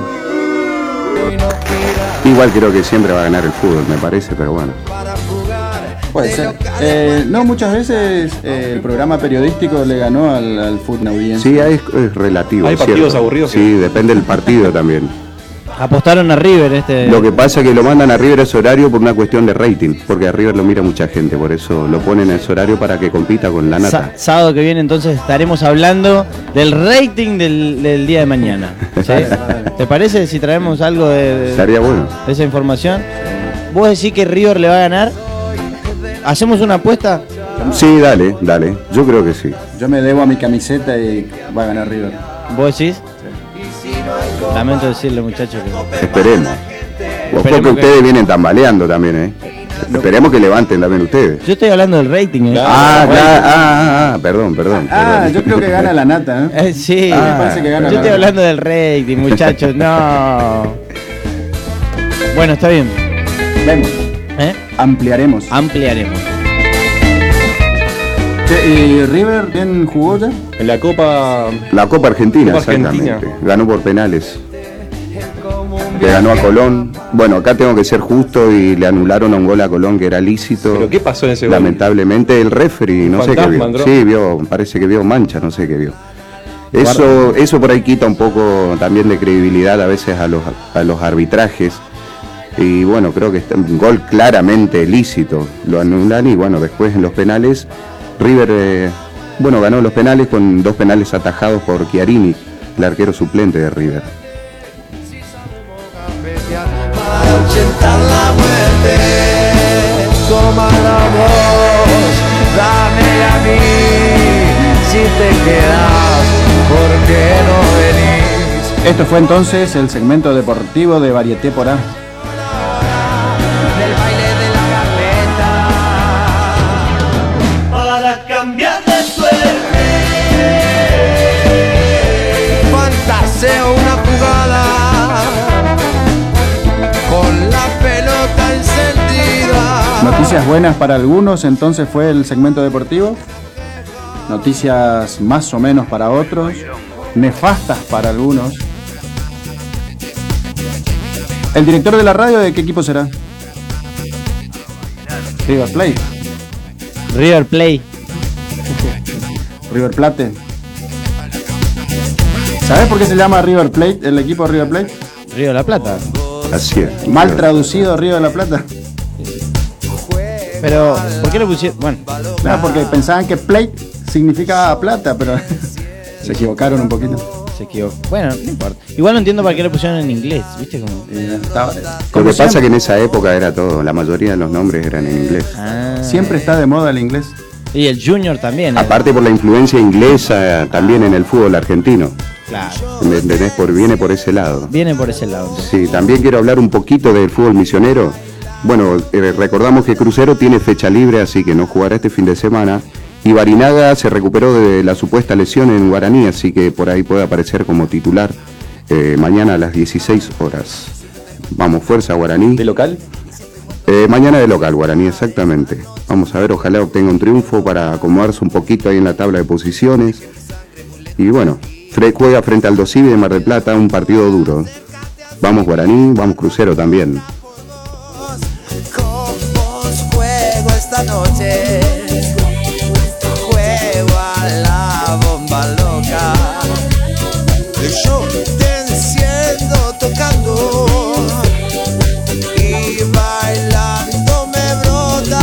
Igual creo que siempre va a ganar el fútbol, me parece, pero bueno. Puede ser. Eh, no, muchas veces eh, el programa periodístico le ganó al, al fútbol en audiencia. Sí, es, es relativo. Hay es partidos cierto. aburridos Sí, que- depende del partido también. Apostaron a River este. Lo que pasa es que lo mandan a River a ese horario por una cuestión de rating, porque a River lo mira mucha gente, por eso lo ponen en ese horario para que compita con la Sa- Nata. sábado que viene entonces estaremos hablando del rating del, del día de mañana. ¿sí? ¿Te parece si traemos algo de, de- Estaría bueno. de esa información? ¿Vos decís que River le va a ganar? ¿Hacemos una apuesta? Sí, dale, dale. Yo creo que sí. Yo me debo a mi camiseta y va a ganar River. ¿Vos decís? Lamento decirle, muchachos, que Esperemos. Ojo que Esperemos que- ustedes vienen tambaleando también, ¿eh? Esperemos que levanten también ustedes. yo estoy hablando del rating, ¿eh? Ah, claro, ah, ah, ah, perdón, perdón. Ah, perdón. yo creo que gana la Nata, ¿eh? Eh, sí, Ah, me parece que gana yo la estoy Nata. hablando del rating, muchachos, no. Bueno, está bien. Vemos. ¿eh? Ampliaremos. Ampliaremos. Che, ¿y River bien jugó ya? En la Copa. La Copa Argentina, Copa Argentina. exactamente. Ganó por penales. Le ganó a Colón. Bueno, acá tengo que ser justo y le anularon un gol a Colón que era lícito. ¿Pero qué pasó en ese gol? Lamentablemente el referee, no sé qué Fantasma, vio. entró. Sí, vio, parece que vio mancha, no sé qué vio. Eso, eso por ahí quita un poco también de credibilidad a veces a los, a los arbitrajes. Y bueno, creo que está un gol claramente lícito. Lo anulan y bueno, después en los penales, River, eh, bueno, ganó los penales con dos penales atajados por Chiarini, el arquero suplente de River. Para ahuyentar la muerte, toma la voz, dame a mí, si te quedas, ¿por qué no venís? Esto fue entonces el segmento deportivo de Varieté por A. Del baile de la gambeta, para cambiar de suerte, fantaseo una jugada, con la pelota encendida. Noticias buenas para algunos, entonces fue el segmento deportivo. Noticias más o menos para otros. Nefastas para algunos. ¿El director de la radio de qué equipo será? River Plate. River Play. River Plate. ¿Sabes por qué se llama River Plate, el equipo River Plate? Río de la Plata. Así es. Mal traducido Río de la Plata. Pero, ¿por qué le pusieron? Bueno, No, porque pensaban que plate significaba plata, pero se equivocaron un poquito. se equivocó. Bueno, no importa. Igual no entiendo para qué le pusieron en inglés, ¿viste? Como... Eh, estaba- Lo como que pasa es siempre, que en esa época era todo, la mayoría de los nombres eran en inglés. Ah. siempre está de moda el inglés. Y el Junior también. ¿eh? Aparte por la influencia inglesa también en el fútbol argentino. Claro. ¿Me entendés? Por, viene por ese lado. Viene por ese lado. entonces. Sí, también quiero hablar un poquito del fútbol misionero. Bueno, eh, recordamos que Crucero tiene fecha libre, así que no jugará este fin de semana. Y Barinaga se recuperó de la supuesta lesión en Guaraní, así que por ahí puede aparecer como titular eh, mañana a las dieciséis horas. Vamos, fuerza Guaraní. ¿De local? Eh, mañana de local, Guaraní, exactamente. Vamos a ver, ojalá obtenga un triunfo para acomodarse un poquito ahí en la tabla de posiciones. Y bueno, Fre- juega frente al Dosivi de Mar del Plata, un partido duro. Vamos Guaraní, vamos Crucero también. Con vos juego esta noche, juego a la bomba loca. Yo te enciendo tocando y bailando me brotas.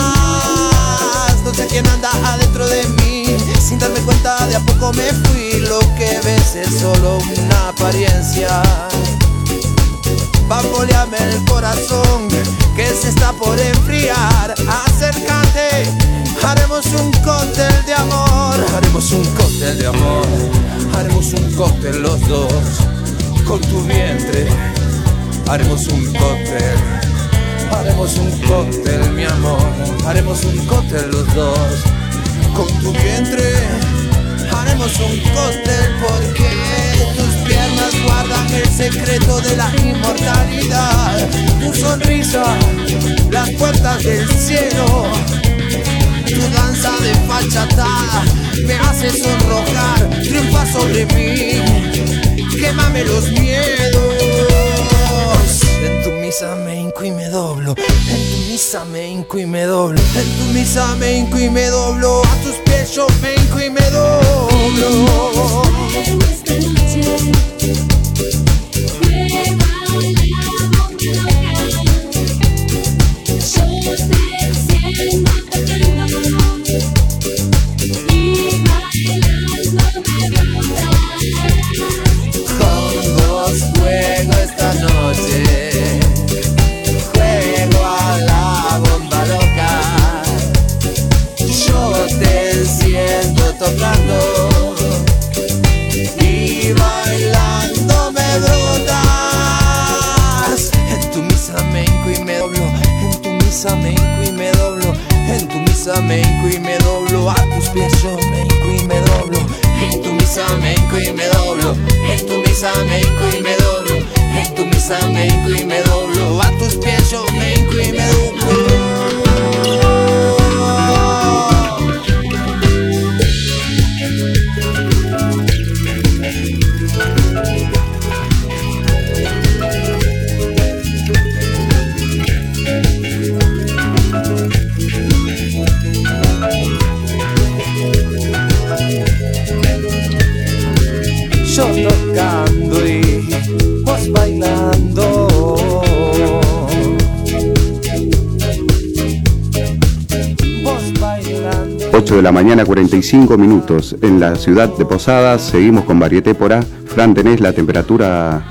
No sé quién anda adentro de mí, sin darme cuenta de a poco me fui. Lo que ves es solo una apariencia. Bamboleame el corazón que se está por enfriar. Acércate, haremos un cóctel de amor. Haremos un cóctel de amor. Haremos un cóctel los dos. Con tu vientre haremos un cóctel. Haremos un cóctel, mi amor, haremos un cóctel los dos. Con tu vientre haremos un cóctel porque tus piernas guardan el secreto de la inmortalidad. Tu sonrisa, las puertas del cielo. Tu danza de fachatada me hace sonrojar. Triunfa sobre mí, quémame los miedos. En tu misa me hinco y me doblo. En tu misa me hinco y me doblo. En tu misa me hinco y me doblo. A tus pies yo me hinco y me doblo. Con vos juego esta noche, juego a la bomba loca. Yo te siento tocando y bailando me brotas. En tu misa me hinco y me doblo. En tu misa me hinco y me doblo. En tu misa me hinco y me doblo. A tus pies yo me hinco y me doblo. En tu misa me hinco y me doblo. En tu misa me hinco y me doblo. En tu misa me hinco y me doblo. A tus pies yo me hinco y me doblo. Yo tocando y vos bailando. Vos bailando. ocho de la mañana, cuarenta y cinco minutos. En la ciudad de Posadas seguimos con Varieté por A. Fran, ¿tenés la temperatura?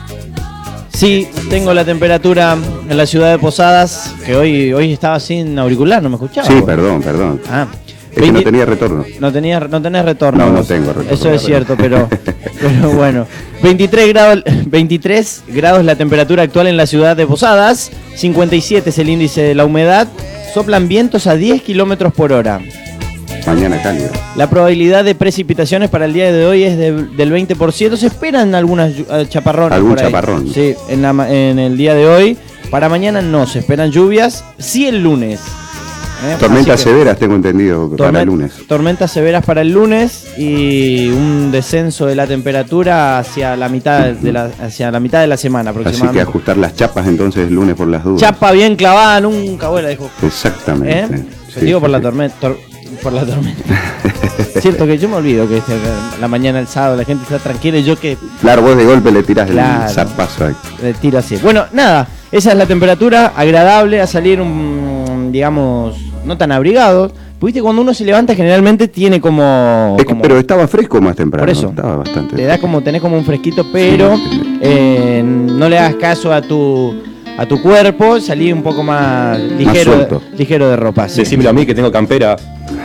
Sí, tengo la temperatura en la ciudad de Posadas, que hoy, hoy estaba sin auricular, ¿no me escuchaba? Sí, perdón, perdón. Ah. Es que no tenía retorno. No, tenía, no tenés retorno. No, no tengo retorno. Eso es cierto, pero, pero bueno. veintitrés grados, veintitrés grados la temperatura actual en la ciudad de Posadas. cincuenta y siete es el índice de la humedad. Soplan vientos a diez kilómetros por hora. Mañana cálido. La probabilidad de precipitaciones para el día de hoy es de- del veinte por ciento. Se esperan algunas llu- eh, chaparrones. Algún por ahí. chaparrón. Sí, en, la ma- en el día de hoy. Para mañana no se esperan lluvias. Sí el lunes. ¿eh? Tormentas Así que- severas, tengo entendido, para Tormen- el lunes. Tormentas severas para el lunes y un descenso de la temperatura hacia la mitad de la, hacia la mitad de la semana Así que aproximadamente. ajustar las chapas entonces el lunes por las dudas. Chapa bien clavada, nunca vuela, dijo. Exactamente. ¿Eh? Sí, Digo por sí, la sí. tormenta. tor- por la tormenta. Cierto que yo me olvido que este- la mañana el sábado la gente está tranquila y yo que Claro, vos de golpe le tirás Claro. el zapazo ahí. le tiro así. Bueno, nada, esa es la temperatura, agradable a salir, un, digamos, no tan abrigados. Viste, cuando uno se levanta generalmente tiene como... Es que- como- pero estaba fresco más temprano. Por eso. Estaba bastante. te da como, tenés como un fresquito, pero eh, no le hagas caso a tu a tu cuerpo, salí un poco más ligero, suelto. ligero de ropa. sí. Decímelo a mí que tengo campera.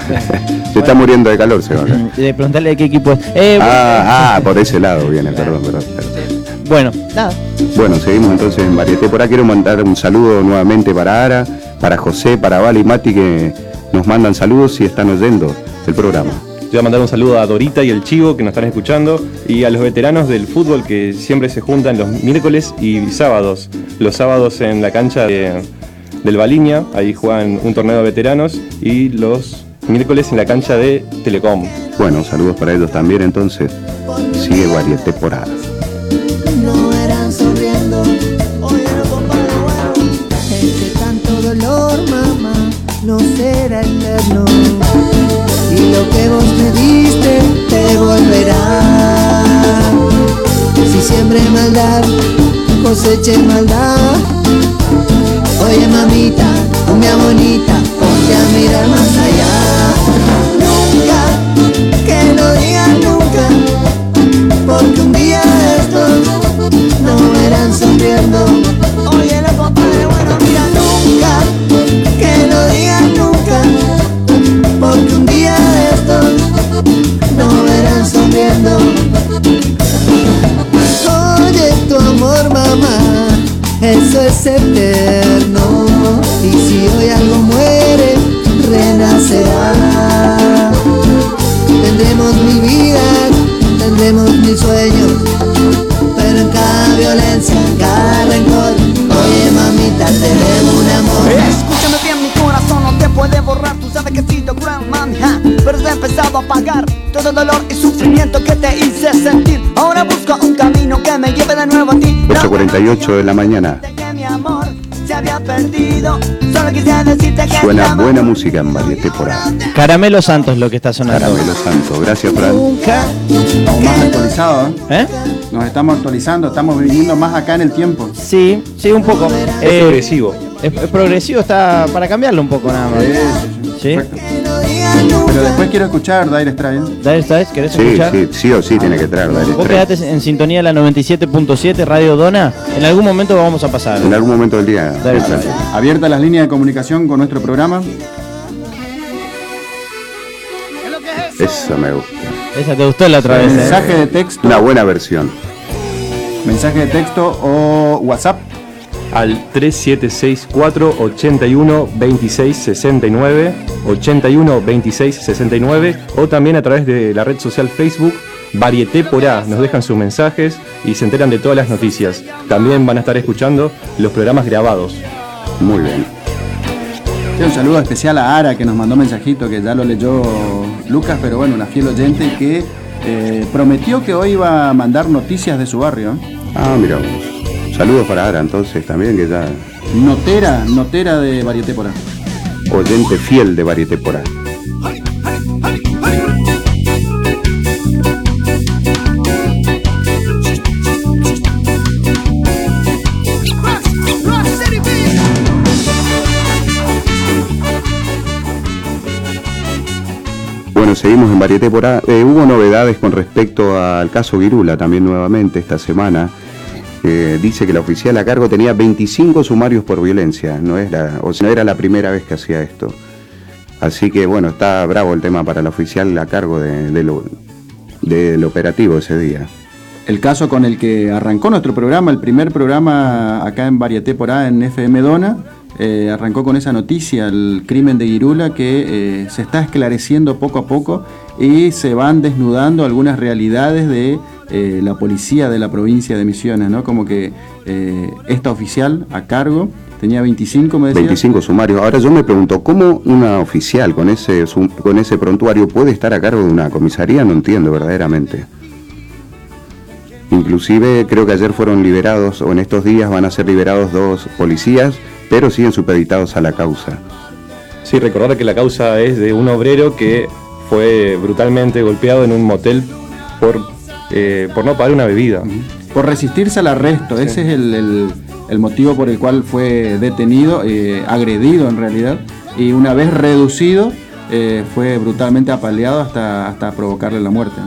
Se está muriendo de calor, se va acá. De preguntarle de qué equipo es. Eh, Ah, ah, por ese lado viene, perdón, perdón. perdón. Bueno, nada. Bueno, seguimos entonces en Varieté por ahí. Quiero mandar un saludo nuevamente para Ara, para José, para Vale y Mati, que nos mandan saludos y están oyendo el programa. Yo voy a mandar un saludo a Dorita y el Chivo que nos están escuchando y a los veteranos del fútbol que siempre se juntan los miércoles y sábados. Los sábados en la cancha de, del Baliña, ahí juegan un torneo de veteranos, y los miércoles en la cancha de Telecom. Bueno, saludos para ellos también, entonces sigue Varieté por A. No eran sonriendo, hoy era compadre bueno. Entre tanto dolor, mamá, no será eterno. Y lo que vos me diste te volverá. Si siembre maldad, coseche maldad. Oye mamita, cumbia bonita, ponte a mirar más allá. Nunca, que no digas nunca, porque un día estos no eran sonriendo. Oye la compadre bueno, mira nunca, que no digas nunca, porque un día estos no eran sonriendo. Oye tu amor mamá, eso es eterno. puedo pagar todo dolor y sufrimiento que te hice sentir. Ahora busco un camino que me lleve de nuevo a ti. ocho cuarenta y ocho de la mañana. Que mi amor se había perdido. Solo quise decirte que Suena te amo. buena música en Varieté por A. Caramelo Santos lo que está sonando. Caramelo Santo. Gracias, Fran. Estamos más actualizados, ¿eh? ¿Eh? Nos estamos actualizando, estamos viviendo más acá en el tiempo. Sí, sí, un poco. Es Eh, progresivo. es, es progresivo, está para cambiarlo un poco nada más. Sí, sí, sí. ¿Sí? Perfecto. Pero después quiero escuchar Dire Straits. Dire Straits, ¿querés Sí, escuchar? sí, sí o sí tiene que traer Dire Vos Straits. quedate en sintonía de la noventa y siete punto siete, Radio Dona. En algún momento lo vamos a pasar. En algún momento del día. Dire esa. Straits. Abiertas las líneas de comunicación con nuestro programa. Eso me gusta. Esa te gustó la otra vez. ¿eh? Mensaje de texto, Una buena versión. mensaje de texto o WhatsApp. Al tres siete seis cuatro, ochenta y uno, veintiséis sesenta y nueve, ochenta y uno, veintiséis sesenta y nueve, o también a través de la red social Facebook Varieté por A. Nos dejan sus mensajes y se enteran de todas las noticias. También van a estar escuchando los programas grabados. Muy bien. Sí, un saludo especial a Ara que nos mandó mensajito que ya lo leyó Lucas, pero bueno, una fiel oyente que eh, prometió que hoy iba a mandar noticias de su barrio. Ah, mira. Saludos para Ara entonces también, que ya Notera, notera de Varieté por A. oyente fiel de Varieté por A. Bueno, seguimos en Varieté por A. Eh, hubo novedades con respecto al caso Virula también nuevamente esta semana. Eh, dice que la oficial a cargo tenía veinticinco sumarios por violencia. No es la, o sea, no era la primera vez que hacía esto. Así que bueno, está bravo el tema para la oficial a cargo de, de lo, del operativo ese día. El caso con el que arrancó nuestro programa, el primer programa acá en Varieté por A en F M Dona, eh, arrancó con esa noticia, el crimen de Virula, que eh, se está esclareciendo poco a poco y se van desnudando algunas realidades de eh, la policía de la provincia de Misiones, ¿no? Como que eh, esta oficial a cargo tenía veinticinco, me decías. veinticinco sumarios. Ahora yo me pregunto, ¿cómo una oficial con ese, sum- con ese prontuario puede estar a cargo de una comisaría? No entiendo verdaderamente. Inclusive creo que ayer fueron liberados, o en estos días van a ser liberados dos policías, pero siguen supeditados a la causa. Sí, recordar que la causa es de un obrero que fue brutalmente golpeado en un motel por, eh, por no pagar una bebida. Por resistirse al arresto, ese es el, el- el motivo por el cual fue detenido, eh, agredido en realidad, y una vez reducido eh, fue brutalmente apaleado hasta, hasta provocarle la muerte.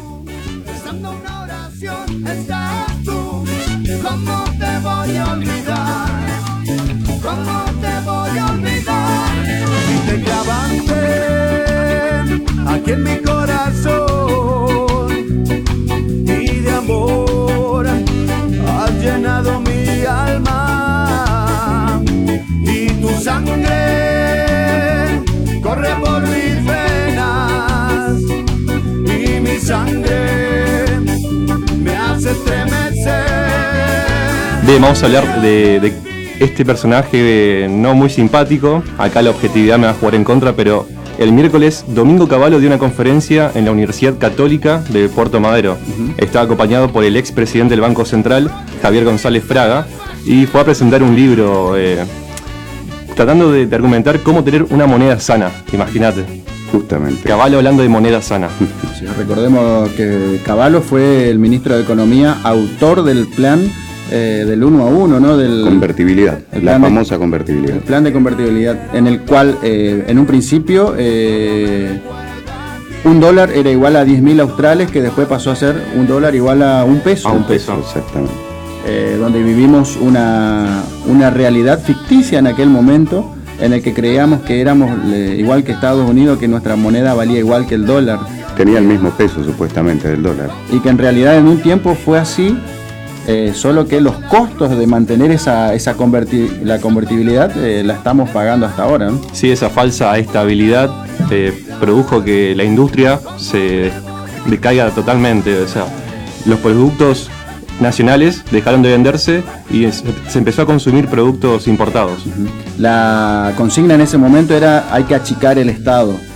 ¿Cómo te voy a olvidar? ¿Cómo te voy a olvidar? Y te clavaste aquí en mi corazón y de amor has llenado mi alma y tu sangre corre por mis venas y mi sangre me hace estremecer. Bien, vamos a hablar de, de este personaje eh, no muy simpático. Acá la objetividad me va a jugar en contra, pero el miércoles Domingo Cavallo dio una conferencia en la Universidad Católica de Puerto Madero. Uh-huh. Estaba acompañado por el expresidente del Banco Central, Javier González Fraga, y fue a presentar un libro eh, tratando de, de argumentar cómo tener una moneda sana, imagínate. Justamente. Cavallo hablando de moneda sana. Sí, recordemos que Cavallo fue el ministro de Economía, autor del plan eh, del uno a uno, ¿no? Del, Convertibilidad, la famosa de, convertibilidad. El plan de convertibilidad, en el cual eh, en un principio eh, un dólar era igual a diez mil australes, que después pasó a ser un dólar igual a un peso. A un peso. Exactamente. Eh, donde vivimos una, una realidad ficticia en aquel momento, en el que creíamos que éramos eh, igual que Estados Unidos, que nuestra moneda valía igual que el dólar. Tenía el mismo peso supuestamente del dólar. Y que en realidad en un tiempo fue así, eh, solo que los costos de mantener esa, esa converti- la convertibilidad eh, la estamos pagando hasta ahora, ¿no? Sí, esa falsa estabilidad eh, produjo que la industria se decaiga totalmente. O sea, los productos nacionales dejaron de venderse y es, se empezó a consumir productos importados. La consigna en ese momento era: hay que achicar el Estado.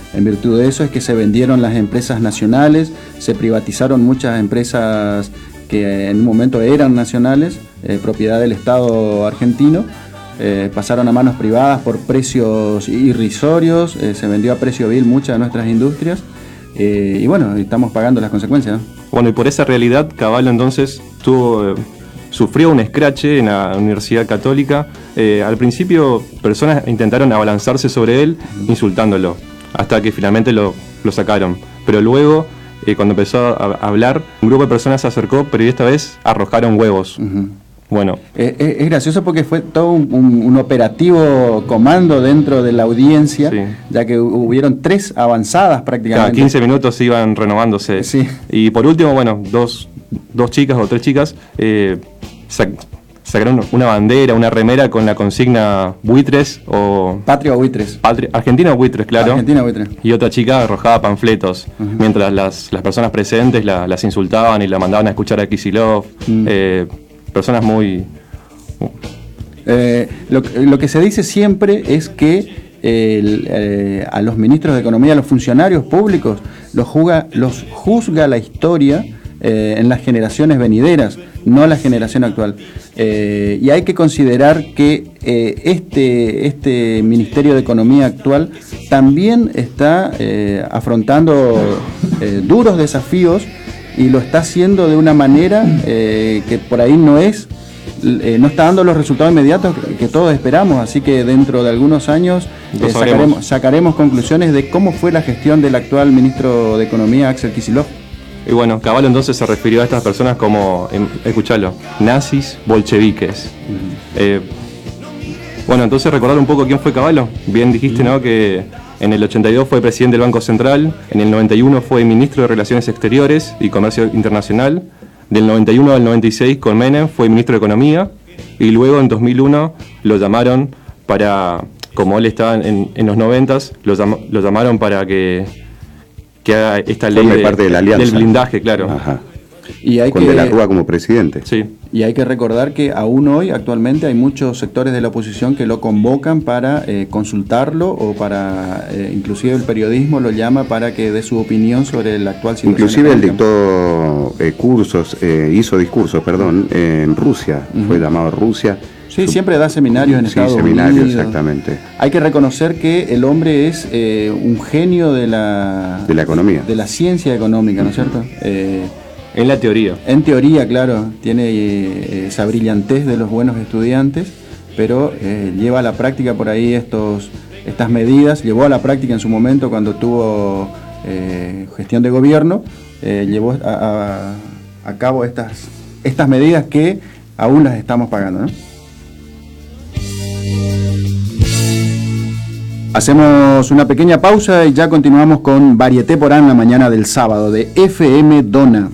En virtud de eso es que se vendieron las empresas nacionales, se privatizaron muchas empresas que en un momento eran nacionales, eh, propiedad del Estado argentino, eh, pasaron a manos privadas por precios irrisorios, eh, se vendió a precio vil muchas de nuestras industrias, eh, y bueno, estamos pagando las consecuencias, ¿no? Bueno, y por esa realidad, Cavallo entonces tuvo, eh, sufrió un escrache en la Universidad Católica. Eh, al principio, personas intentaron abalanzarse sobre él, insultándolo, hasta que finalmente lo, lo sacaron. Pero luego, eh, cuando empezó a hablar, un grupo de personas se acercó, pero esta vez arrojaron huevos. Uh-huh. Bueno. Eh, eh, es gracioso porque fue todo un, un, un operativo comando dentro de la audiencia, sí. Ya que hubieron tres avanzadas prácticamente. Cada quince minutos iban renovándose. Sí. Y por último, bueno, dos, dos chicas o tres chicas eh, sac sacaron una bandera, una remera con la consigna buitres o... Patria o buitres. Patria, Argentina o buitres, claro. Argentina o buitres. Y otra chica arrojaba panfletos, uh-huh. mientras las, las personas presentes la, las insultaban y la mandaban a escuchar a Kicillof. Uh-huh. eh, personas muy... Eh, lo, lo que se dice siempre es que eh, el, eh, a los ministros de Economía, a los funcionarios públicos, los juzga, los juzga la historia eh, en las generaciones venideras, no la generación actual. Eh, y hay que considerar que eh, este, este Ministerio de Economía actual también está eh, afrontando eh, duros desafíos y lo está haciendo de una manera eh, que por ahí no es, eh, no está dando los resultados inmediatos que, que todos esperamos, así que dentro de algunos años eh, sacaremos, sacaremos conclusiones de cómo fue la gestión del actual ministro de Economía, Axel Kicillof. Y bueno, Cavallo entonces se refirió a estas personas como, escuchalo, nazis bolcheviques. Uh-huh. eh, bueno, entonces recordar un poco quién fue Cavallo. Bien dijiste, uh-huh. ¿no?, que en el ochenta y dos fue presidente del Banco Central, en el noventa y uno fue ministro de Relaciones Exteriores y Comercio Internacional, del noventa y uno al noventa y seis con Menem fue ministro de Economía, y luego en dos mil uno lo llamaron para, como él estaba en, en los noventas, lo, llam, lo llamaron para que... que haga esta ley de, parte de la alianza. Del blindaje, claro. Ajá. Y hay con que, De la Rúa como presidente. Sí. Y hay que recordar que aún hoy, actualmente, hay muchos sectores de la oposición que lo convocan para eh, consultarlo o para, eh, inclusive el periodismo lo llama para que dé su opinión sobre la actual situación. Inclusive él dictó eh, cursos, eh, hizo discursos, perdón, eh, en Rusia, uh-huh. fue llamado a Rusia. Sí, Su... siempre da seminarios en sí, Estados seminarios, Unidos. Exactamente. Hay que reconocer que el hombre es eh, un genio de la... De la economía. De la ciencia económica, ¿no es cierto? Eh, en la teoría. En teoría, claro, tiene eh, esa brillantez de los buenos estudiantes, pero eh, lleva a la práctica por ahí estos, estas medidas, llevó a la práctica en su momento cuando tuvo eh, gestión de gobierno, eh, llevó a, a, a cabo estas, estas medidas que aún las estamos pagando, ¿no? Hacemos una pequeña pausa y ya continuamos con Varieté Porá en la mañana del sábado de F M Dona.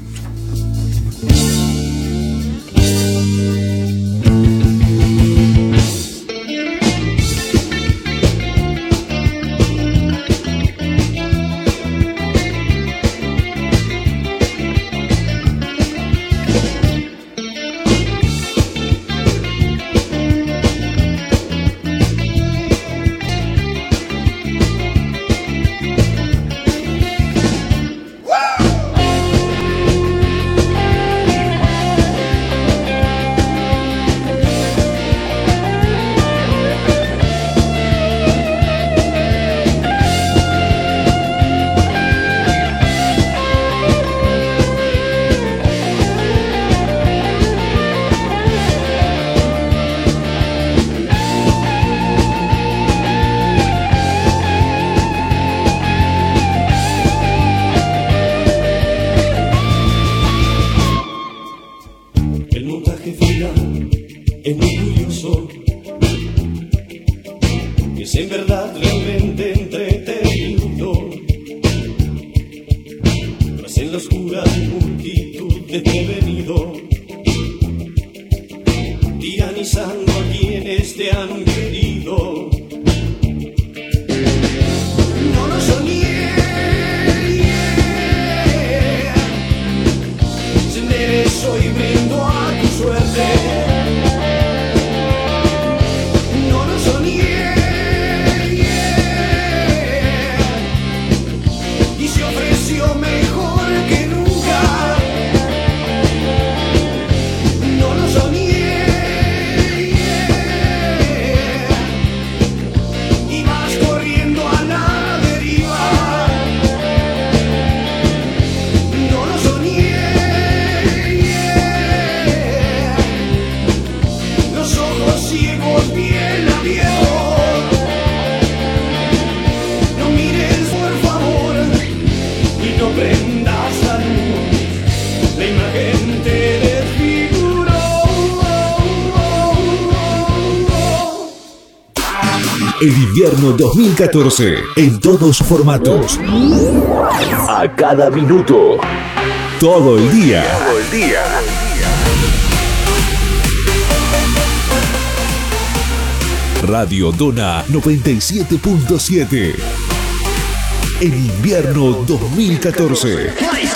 Yeah. el invierno dos mil catorce, en todos sus formatos. A cada minuto. Todo el día. Todo el día. Radio Dona noventa y siete punto siete. El invierno dos mil catorce.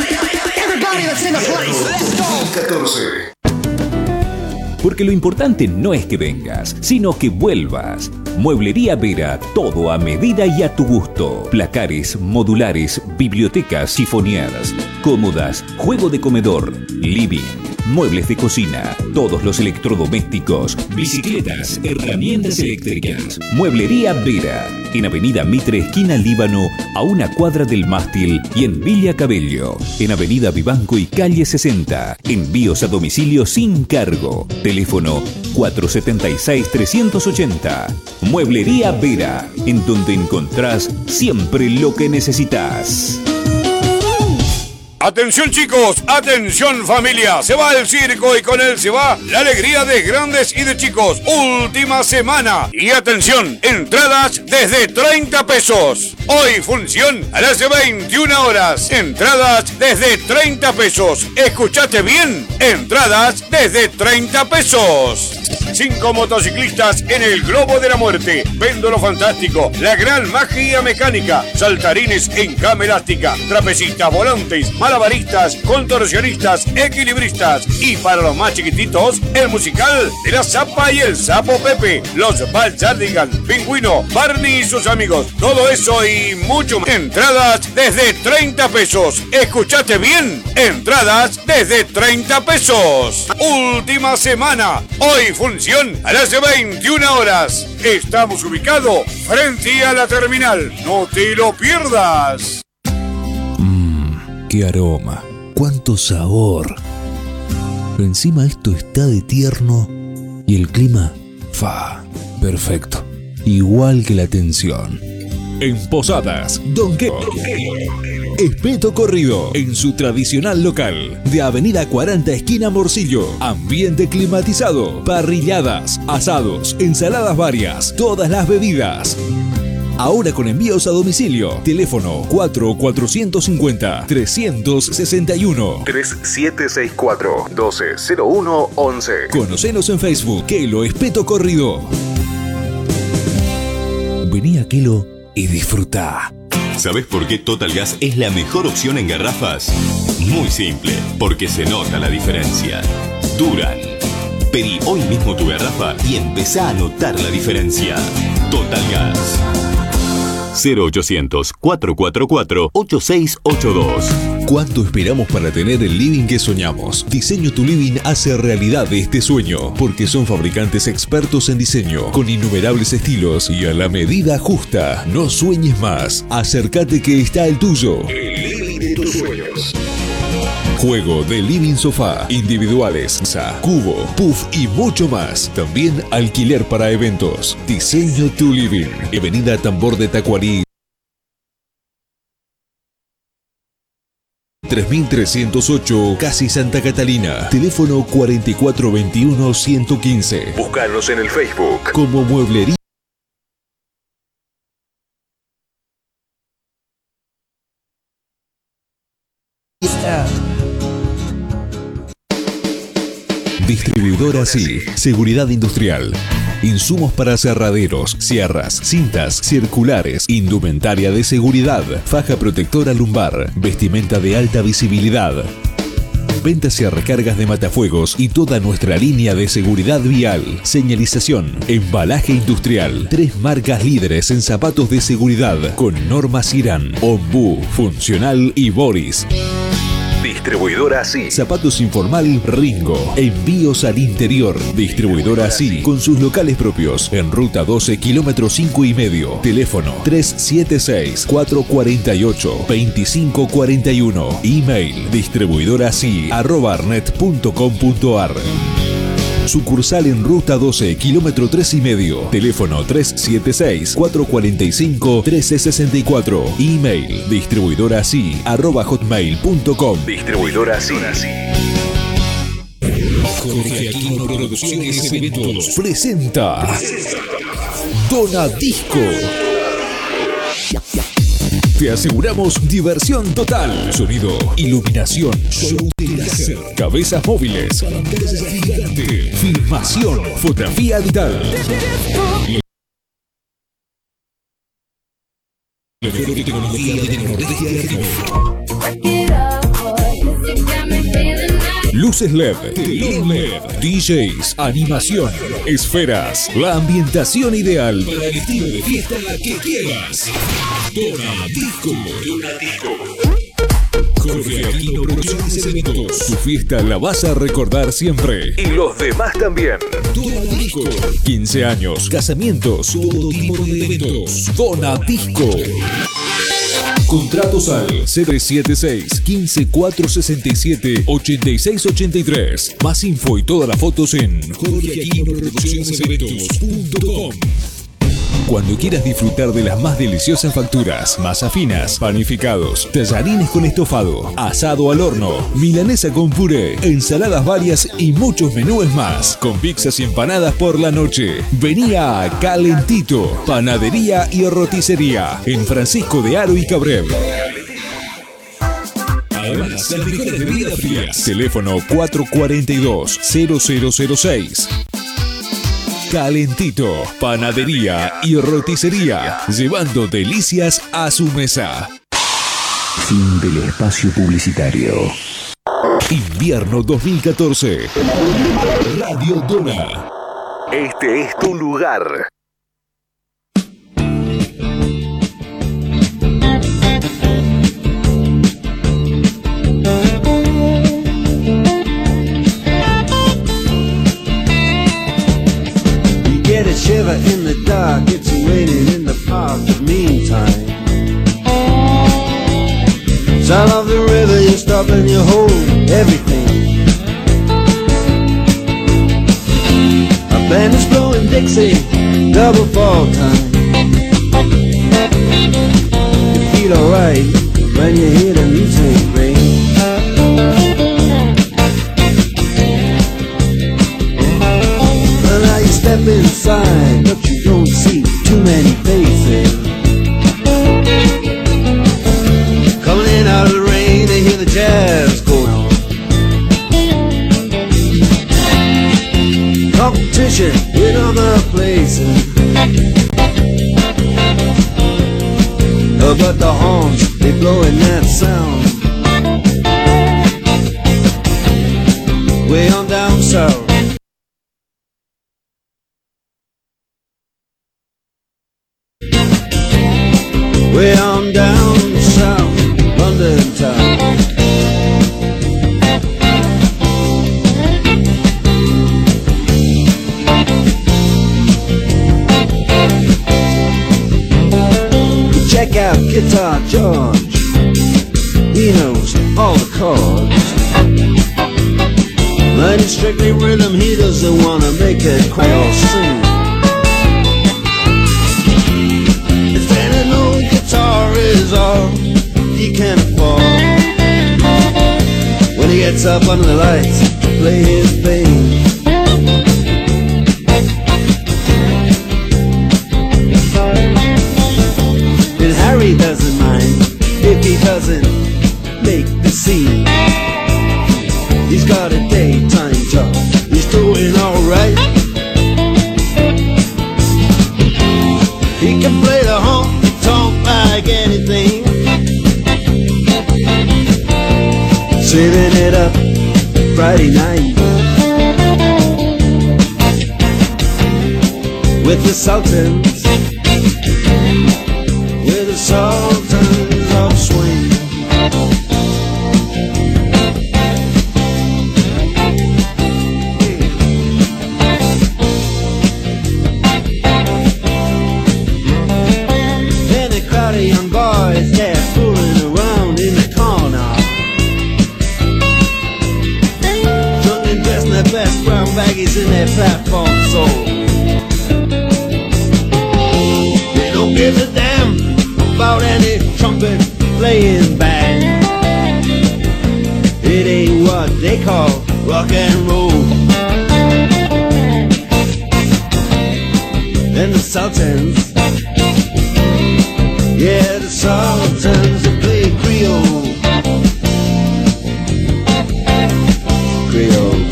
Porque lo importante no es que vengas, sino que vuelvas. Mueblería Vera, todo a medida y a tu gusto. Placares, modulares, bibliotecas sifoneadas, cómodas, juego de comedor, living, muebles de cocina, todos los electrodomésticos, bicicletas, herramientas eléctricas. Mueblería Vera, en Avenida Mitre, esquina Líbano, a una cuadra del mástil, y en Villa Cabello, en Avenida Vivanco y calle sesenta. Envíos a domicilio sin cargo. Teléfono cuatro siete seis, tres ocho cero. Mueblería Vera, en donde encontrás siempre lo que necesitas. Atención chicos, atención familia, se va el circo y con él se va la alegría de grandes y de chicos. Última semana y atención, entradas desde treinta pesos. Hoy función a las veintiuna horas, entradas desde treinta pesos. ¿Escuchaste bien? Entradas desde treinta pesos. Cinco motociclistas en el Globo de la Muerte, péndulo fantástico, la gran magia mecánica, saltarines en cama elástica, trapecistas, volantes, malabaristas, contorsionistas, equilibristas y para los más chiquititos, el musical de la Zapa y el Sapo Pepe, los Balsardigan, Pingüino, Barney y sus amigos, todo eso y mucho más. Entradas desde treinta pesos. ¿Escuchaste bien? Entradas desde treinta pesos. Última semana. Hoy función a las veintiuna horas. Estamos ubicados frente a la terminal. No te lo pierdas. Mmm, qué aroma, cuánto sabor. Pero encima esto está de tierno y el clima, fa, perfecto. Igual que la tensión. En Posadas, Don Queco. Espeto corrido en su tradicional local de Avenida cuarenta, esquina Morcillo. Ambiente climatizado, parrilladas, asados, ensaladas varias, todas las bebidas. Ahora con envíos a domicilio. Teléfono cuatro cuatro cinco cero, tres seis uno. tres siete seis cuatro, uno dos cero uno once. Conocenos en Facebook, Kelo Espeto Corrido. Vení a Kelo y disfruta. ¿Sabes por qué Total Gas es la mejor opción en garrafas? Muy simple, porque se nota la diferencia. Duran. Pedí hoy mismo tu garrafa y empezá a notar la diferencia. Total Gas. cero ochocientos, cuatro cuatro cuatro, ocho seis ocho dos. ¿Cuánto esperamos para tener el living que soñamos? Diseño Tu Living hace realidad este sueño, porque son fabricantes expertos en diseño, con innumerables estilos y a la medida justa. No sueñes más, acércate que está el tuyo. El living de tus sueños. Juego de living sofá, individuales, mesa, cubo, puff y mucho más. También alquiler para eventos. Diseño Tu Living. Avenida Tambor de Tacuarí tres mil trescientos ocho, Casi Santa Catalina. Teléfono cuatro cuatro dos uno, uno uno cinco. Búscanos en el Facebook como Mueblería. Distribuidora Sí, seguridad industrial. Insumos para cerraderos, sierras, cintas, circulares, indumentaria de seguridad, faja protectora lumbar, vestimenta de alta visibilidad. Ventas y recargas de matafuegos y toda nuestra línea de seguridad vial, señalización, embalaje industrial. Tres marcas líderes en zapatos de seguridad con normas Irán, Ombú, Funcional y Boris. Distribuidora Sí. Zapatos informal Ringo. Envíos al interior. Distribuidora Sí. Con sus locales propios. En ruta doce, kilómetro cinco y medio. Teléfono tres siete seis, cuatro cuatro ocho, dos cinco cuatro uno. Email distribuidorasi arroba arnet punto com punto ar. Sucursal en ruta doce, kilómetro tres y medio. Teléfono tres siete seis, cuatro cuatro cinco, uno tres seis cuatro. Email distribuidorasi arroba hotmail punto com. Distribuidora Sí. Jorge Aquino Producciones Eventos presenta Dona Disco. Te aseguramos diversión total. Sonido, iluminación, show de láser, cabezas móviles, pantallas gigantes, filmación, fotografía digital. La mejor tecnología de Nordeste. Luces L E D, telón L E D, D Js, animación, esferas, la ambientación ideal para el estilo de fiesta que quieras. Dona Disco. Dona Disco. Jorge Aquino Producciones y Eventos. Tu fiesta la vas a recordar siempre. Y los demás también. Dona Disco. quince años, casamientos, todo tipo de eventos. Dona Disco. Contratos al cero siete seis, uno cinco, cuatro seis siete, ocho seis ocho tres. Más info y todas las fotos en jorge aquino producciones eventos punto com. Cuando quieras disfrutar de las más deliciosas facturas, masas finas, panificados, tallarines con estofado, asado al horno, milanesa con puré, ensaladas varias y muchos menús más, con pizzas y empanadas por la noche. Vení a Calentito, Panadería y Roticería, en Francisco de Haro y Cabrera. Además, las mejores bebidas frías. Teléfono cuatro cuatro dos, cero cero cero seis. Calentito, Panadería y Roticería, llevando delicias a su mesa. Fin del espacio publicitario. Invierno dos mil catorce. Radio Dona. Este es tu lugar. Get a shiver in the dark, it's raining in the park, but meantime sound of the river, you stop and you hold everything. A band is blowing Dixie, double fall time. You feel alright when you hear the music ring. Step inside, but you don't see too many faces. Coming in out of the rain, they hear the jazz going on. Competition in other places, oh, but the horns, they blowing that sound way on down south. Way on down south, London town. Check out Guitar George, he knows all the chords. But it's strictly rhythm, he doesn't wanna make it cry or sing. Guitar is all he can afford. When he gets up under the lights to play his thing, and Harry doesn't mind if he doesn't make the scene. He's got a daytime job, he's doing alright. He can play the honky tonk like anything, saving it up Friday night with the Sultans, with the Sultans of Swing. Young boys, they're fooling around in the corner, drunk and dressed in their best brown baggies in their platform soul. They don't give a damn about any trumpet playing band. It ain't what they call rock and roll. And the Sultans. Yeah, the Sultans that play Creole. Creole.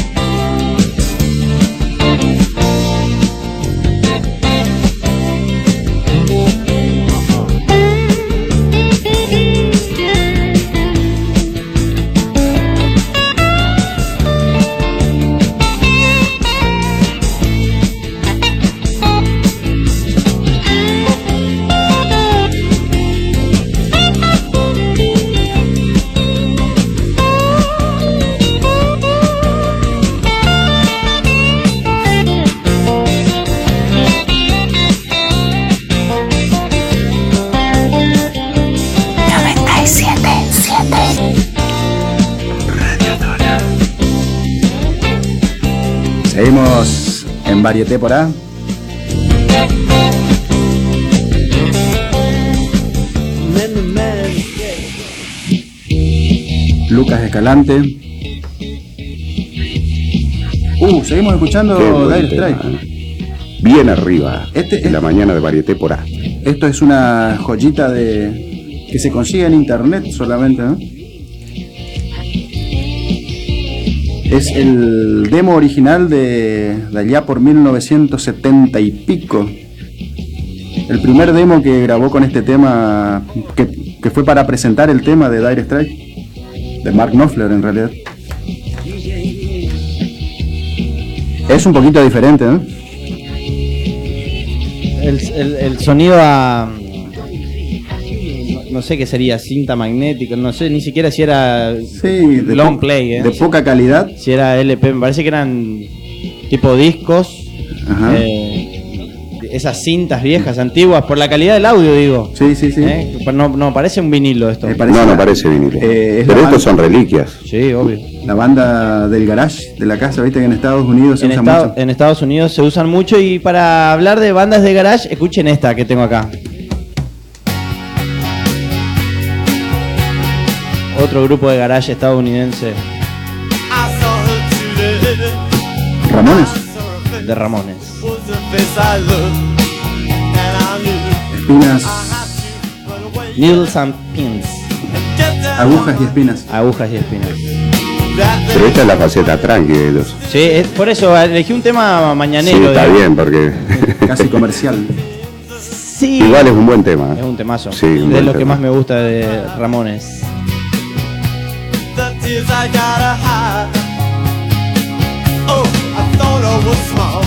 Seguimos en Varieté por A. Lucas Escalante. Uh, seguimos escuchando Qué buen Dire tema. Straits. Bien arriba, Este en la mañana de Varieté por A. Esto es una joyita de que se consigue en internet solamente, ¿no? Es el demo original de, de allá por mil novecientos setenta y pico. El primer demo que grabó con este tema, que, que fue para presentar el tema de Dire Straits, de Mark Knopfler en realidad. Es un poquito diferente, ¿no? El, el, el sonido a... No sé qué sería, cinta magnética, no sé ni siquiera si era sí, de long po- play, ¿eh? de poca calidad. Si era L P, me parece que eran tipo discos, Ajá. eh, esas cintas viejas, antiguas, por la calidad del audio, digo. Sí, sí, sí. ¿Eh? No, no parece un vinilo esto. Me parece No, no la- parece vinilo. Eh, es Pero la estos banda- son reliquias. Sí, obvio. La banda del garage de la casa, viste que en Estados Unidos se En, usa Estado- mucho. en Estados Unidos se usan mucho y para hablar de bandas de garage, escuchen esta que tengo acá. Otro grupo de garage estadounidense Ramones. de Ramones. Espinas, Needles and Pins. agujas y espinas. Agujas y espinas. Pero esta es la faceta tranqui de ellos. Sí, es- por eso elegí un tema Sí, mañanero. está digamos. bien, porque Casi comercial. Sí. igual es un buen tema. Es un temazo. Sí, un de buen lo que tema. más me gusta de Ramones. The tears I gotta hide. Oh, I thought I was smart.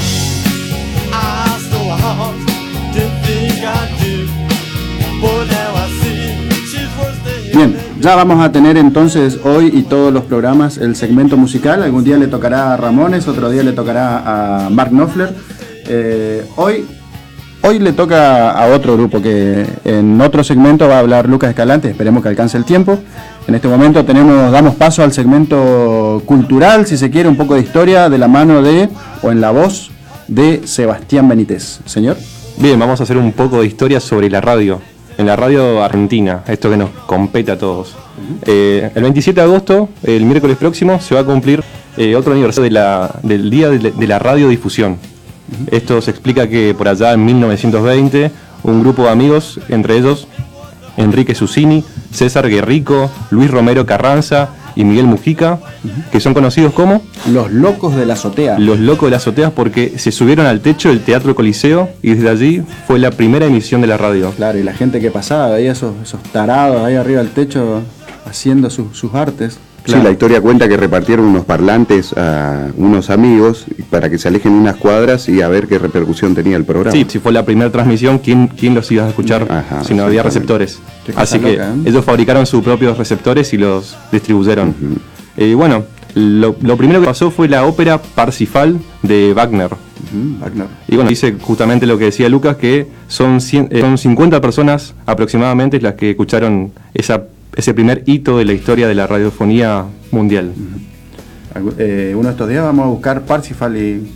I stole her heart. Didn't think I did. But now I see she's worse than Bien, ya vamos a tener entonces hoy y todos los programas el segmento musical. Algún día le tocará a Ramones, otro día le tocará a Mark Knopfler. Eh, hoy, hoy le toca a otro grupo que en otro segmento va a hablar Lucas Escalante. Esperemos que alcance el tiempo. En este momento tenemos, damos paso al segmento cultural, si se quiere, un poco de historia de la mano de, o en la voz de Sebastián Benítez. Señor. Bien, vamos a hacer un poco de historia sobre la radio. En la radio argentina, esto que nos compete a todos. Eh, el veintisiete de agosto, el miércoles próximo, se va a cumplir eh, otro aniversario de la, del Día de, de la Radiodifusión. Esto se explica que por allá en mil novecientos veinte, un grupo de amigos, entre ellos Enrique Susini, César Guerrico, Luis Romero Carranza y Miguel Mujica, que son conocidos como Los Locos de la Azotea. Los Locos de las Azoteas, porque se subieron al techo del Teatro Coliseo y desde allí fue la primera emisión de la radio. Claro, y la gente que pasaba, veía esos, esos tarados ahí arriba del techo haciendo sus, sus artes. Sí, la historia cuenta que repartieron unos parlantes a unos amigos para que se alejen unas cuadras y a ver qué repercusión tenía el programa. Sí, si fue la primera transmisión, ¿quién, quién los iba a escuchar Ajá, si no había exactamente. receptores? Qué cosa Así que loca, ¿eh? ellos fabricaron sus propios receptores y los distribuyeron. Y bueno, lo, lo primero que pasó fue la ópera Parsifal de Wagner. Ujú, Wagner. Y bueno, dice justamente lo que decía Lucas, que son, cien, eh, son cincuenta personas aproximadamente las que escucharon esa, ese primer hito de la historia de la radiofonía mundial. Algu- eh, uno de estos días vamos a buscar Parsifal y,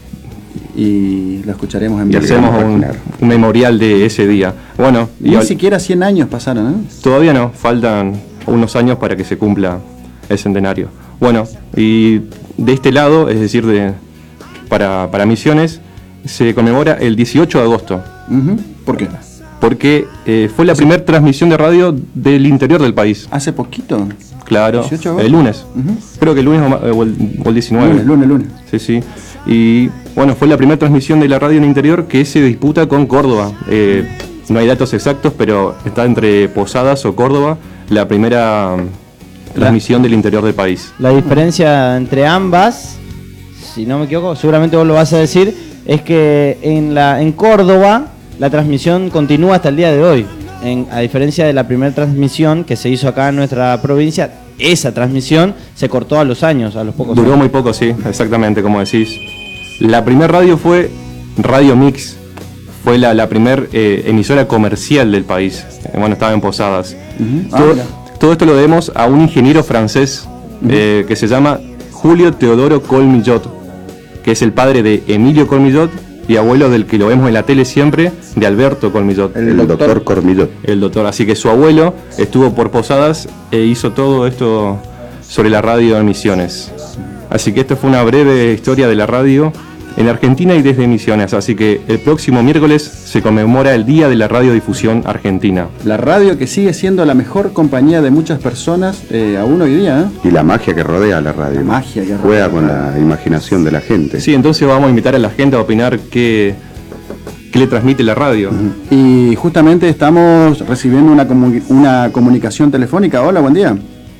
y lo escucharemos en Y vivo. hacemos un, un memorial de ese día. Bueno, y Ni al- siquiera cien años pasaron, ¿eh? todavía no, faltan unos años para que se cumpla el centenario. Bueno, y de este lado, es decir, de, para, para Misiones, se conmemora el dieciocho de agosto. Uh-huh. ¿Por qué? Porque eh, fue la primera transmisión de radio del interior del país. ¿Hace poquito? Claro, dieciocho de agosto. el lunes. Uh-huh. Creo que el lunes o, o el, o el diecinueve. Lunes, lunes, lunes. Sí, sí. Y bueno, fue la primera transmisión de la radio en el interior que se disputa con Córdoba. Eh, no hay datos exactos, pero está entre Posadas o Córdoba la primera mm, transmisión del interior del país. La diferencia entre ambas, si no me equivoco, seguramente vos lo vas a decir, es que en, la, en Córdoba la transmisión continúa hasta el día de hoy. En, a diferencia de la primera transmisión que se hizo acá en nuestra provincia, esa transmisión se cortó a los años, a los pocos Duró años. muy poco, sí, exactamente, como decís. La primera radio fue Radio Mix. Fue la, la primera eh, emisora comercial del país. Eh, bueno, estaba en Posadas. Uh-huh. Ah, todo, mira. todo esto lo debemos a un ingeniero francés uh-huh. eh, que se llama Julio Teodoro Colmillot, que es el padre de Emilio Colmillot y abuelo del que lo vemos en la tele siempre, de Alberto Colmillot. El, el doctor, doctor Colmillot. El doctor. Así que su abuelo estuvo por Posadas e hizo todo esto sobre la radio en Misiones. Así que esta fue una breve historia de la radio en Argentina y desde Misiones. Así que el próximo miércoles se conmemora el Día de la Radiodifusión Argentina. La radio que sigue siendo la mejor compañía de muchas personas eh, aún hoy día. ¿eh? Y la magia que rodea la radio. La magia que rodea. Juega con la imaginación de la gente. Sí, entonces vamos a invitar a la gente a opinar qué, qué le transmite la radio. Uh-huh. Y justamente estamos recibiendo una, comu- una comunicación telefónica. Hola, buen día.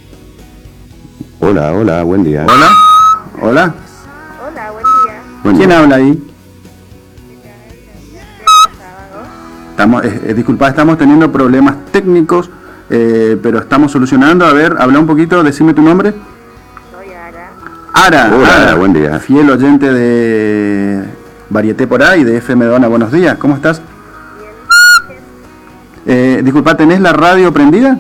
Hola, hola, buen día. Hola. Hola. Hola, buen día. Buen ¿Quién día. habla ahí? Estamos, eh, eh, disculpa, estamos teniendo problemas técnicos, eh, pero estamos solucionando. A ver, habla un poquito, decime tu nombre. Soy Ara. Ara. Hola, Ara, buen día. Fiel oyente de Varieté por ahí, de F M Dona. Buenos días, ¿cómo estás? Eh, disculpa, ¿tenés la radio prendida?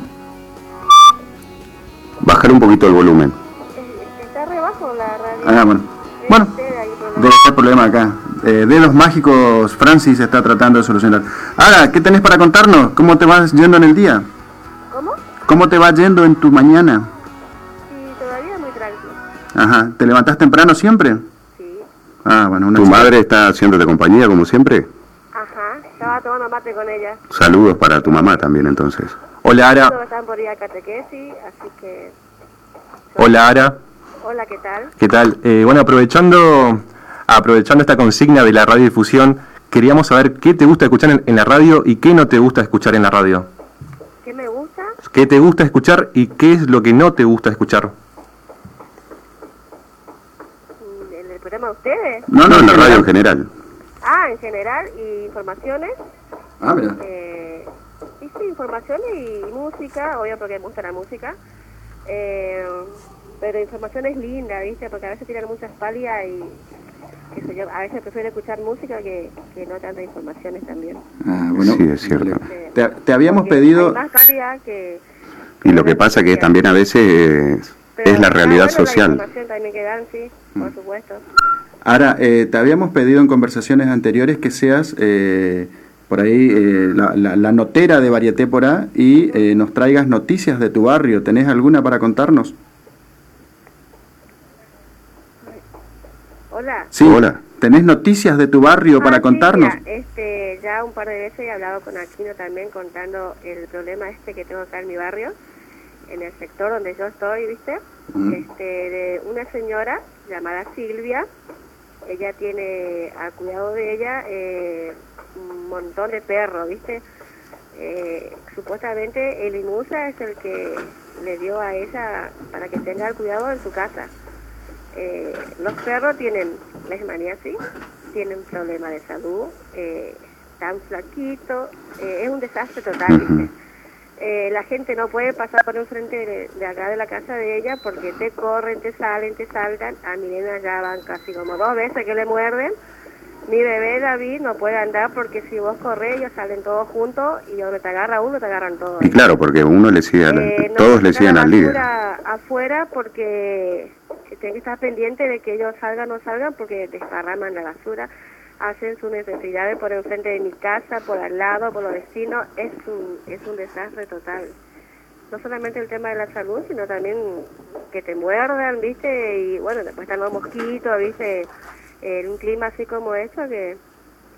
Bajar un poquito el volumen. Está re bajo la radio. Ah, bueno. Bueno, debe ser problema acá. Eh, Dedos Mágicos, Francis está tratando de solucionar. Ahora, ¿qué tenés para contarnos? ¿Cómo te vas yendo en el día? ¿Cómo? ¿Cómo te va yendo en tu mañana? Sí, todavía muy tranquilo. Ajá, ¿te levantás temprano siempre? Sí. Ah, bueno, una ¿Tu chica. madre está haciéndote compañía como siempre? Ajá, estaba tomando mate con ella. Saludos para tu mamá también entonces. Hola, Ara. Todos están por ir a catequesis, así que... Hola, Ara. Hola, ¿qué tal? ¿Qué tal? Eh, bueno, aprovechando, aprovechando esta consigna de la radiodifusión, queríamos saber qué te gusta escuchar en, en la radio y qué no te gusta escuchar en la radio. ¿Qué me gusta? ¿Qué te gusta escuchar y qué es lo que no te gusta escuchar? ¿En el programa de ustedes? No, no, en la radio en general. Ah, en general, y informaciones. Ah, mira. Eh, y sí, informaciones y música, obvio porque me gusta la música. Eh, pero información es linda, ¿viste? Porque a veces tiran muchas palias y, qué sé yo, a veces prefiero escuchar música que, que no tantas informaciones también. Ah, bueno. Sí, es cierto. Eh, Te, te habíamos porque pedido... hay más pálida que... Y lo que pasa que también a veces pero es la está realidad buena la social. información también que dan, sí, por supuesto. Ahora, eh, te habíamos pedido en conversaciones anteriores que seas eh, por ahí eh, la, la, la notera de Varieté por ahí y eh, nos traigas noticias de tu barrio. ¿Tenés alguna para contarnos? Hola. Sí, hola. ¿Tenés noticias de tu barrio Ah, para sí, contarnos? mira, este, ya un par de veces he hablado con Aquino también contando el problema este que tengo acá en mi barrio, en el sector donde yo estoy, ¿viste? Mm. Este, de una señora llamada Silvia. Ella tiene a cuidado de ella eh, un montón de perros, ¿viste? Eh, supuestamente el INUSA es el que le dio a ella para que tenga el cuidado en su casa. Eh, los perros tienen leishmaniasis, tienen problemas de salud, eh, están flaquitos, eh, es un desastre total, ¿viste? Eh, la gente no puede pasar por enfrente de, de acá de la casa de ella porque te corren, te salen, te salgan. A mi nena ya van casi como dos veces que le muerden. Mi bebé David no puede andar porque si vos corres ellos salen todos juntos y donde te agarra uno te agarran todos. Y claro, porque uno le sigue, al- Eh, no todos le sacan siguen la al líder. basura afuera porque tienen que estar pendientes de que ellos salgan o no salgan porque desparraman la basura, hacen sus necesidades por enfrente de mi casa, por al lado, por los vecinos. Es un, es un desastre total. No solamente el tema de la salud, sino también que te muerdan, ¿viste? Y bueno, después están los mosquitos, ¿viste? En un clima así como esto que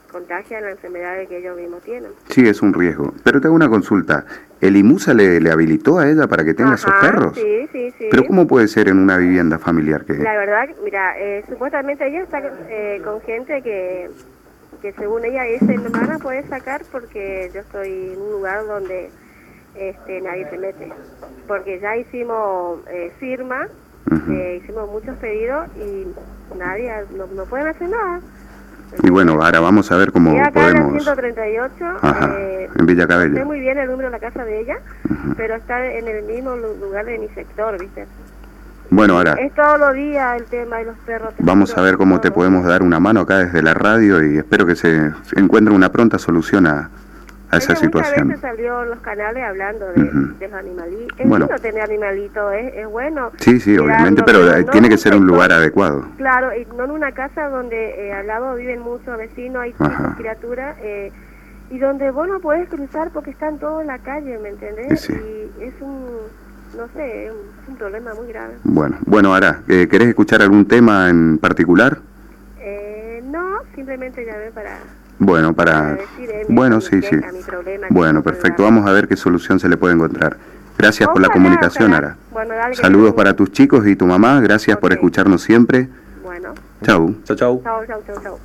contagian la enfermedad que ellos mismos tienen. Sí, es un riesgo. Pero te hago una consulta. ¿El IMUSA le, le habilitó a ella para que tenga esos Ajá, perros? Sí, sí, sí. ¿Pero cómo puede ser en una vivienda familiar? que La verdad, mira, eh, supuestamente ella está eh, con gente que, que según ella es hermana puede sacar porque yo estoy en un lugar donde este, nadie se mete. Porque ya hicimos eh, firma, Uh-huh. eh, hicimos muchos pedidos y nadie, no, no pueden hacer nada. Y bueno, ahora vamos a ver cómo Y acá en la podemos... ciento treinta y ocho, Ajá, eh, en Villa no sé Cabello. muy bien el número de la casa de ella, Ujú. pero está en el mismo lu- lugar de mi sector, ¿viste? Bueno, ahora Es todos los días el tema de los perros. te vamos juro, a ver cómo te todos. podemos dar una mano acá desde la radio y espero que se, se encuentre una pronta solución a, a esa Ella muchas situación. veces salió en los canales hablando de, Ujú. de los animalitos. Es Bueno. lindo tener animalitos, es, es bueno. Sí, sí, cuidarlos, obviamente, pero eh, no tiene en que un ser un sector- lugar adecuado. Claro, y no en una casa donde eh, al lado viven muchos vecinos, hay chicos, Ajá. criaturas, eh, y donde vos no podés cruzar porque están todos en la calle, ¿me entendés? Sí, sí. Y es un, no sé, es un, es un problema muy grave. Bueno, bueno, Ara, eh, ¿querés escuchar algún tema en particular? Eh, no, simplemente llamé para... Bueno, para... decir, eh, mi- Bueno, mi sí, sí. queja, mi problema que Bueno, tengo con perfecto. la- Vamos a ver qué solución se le puede encontrar. Gracias por la Ojalá, comunicación, ojalá. Ara. Bueno, dale, que Saludos tengas para tus chicos y tu mamá. Gracias por escucharnos siempre. un- Bueno, Chau. Chau, chau. chao, chao, chao, chao.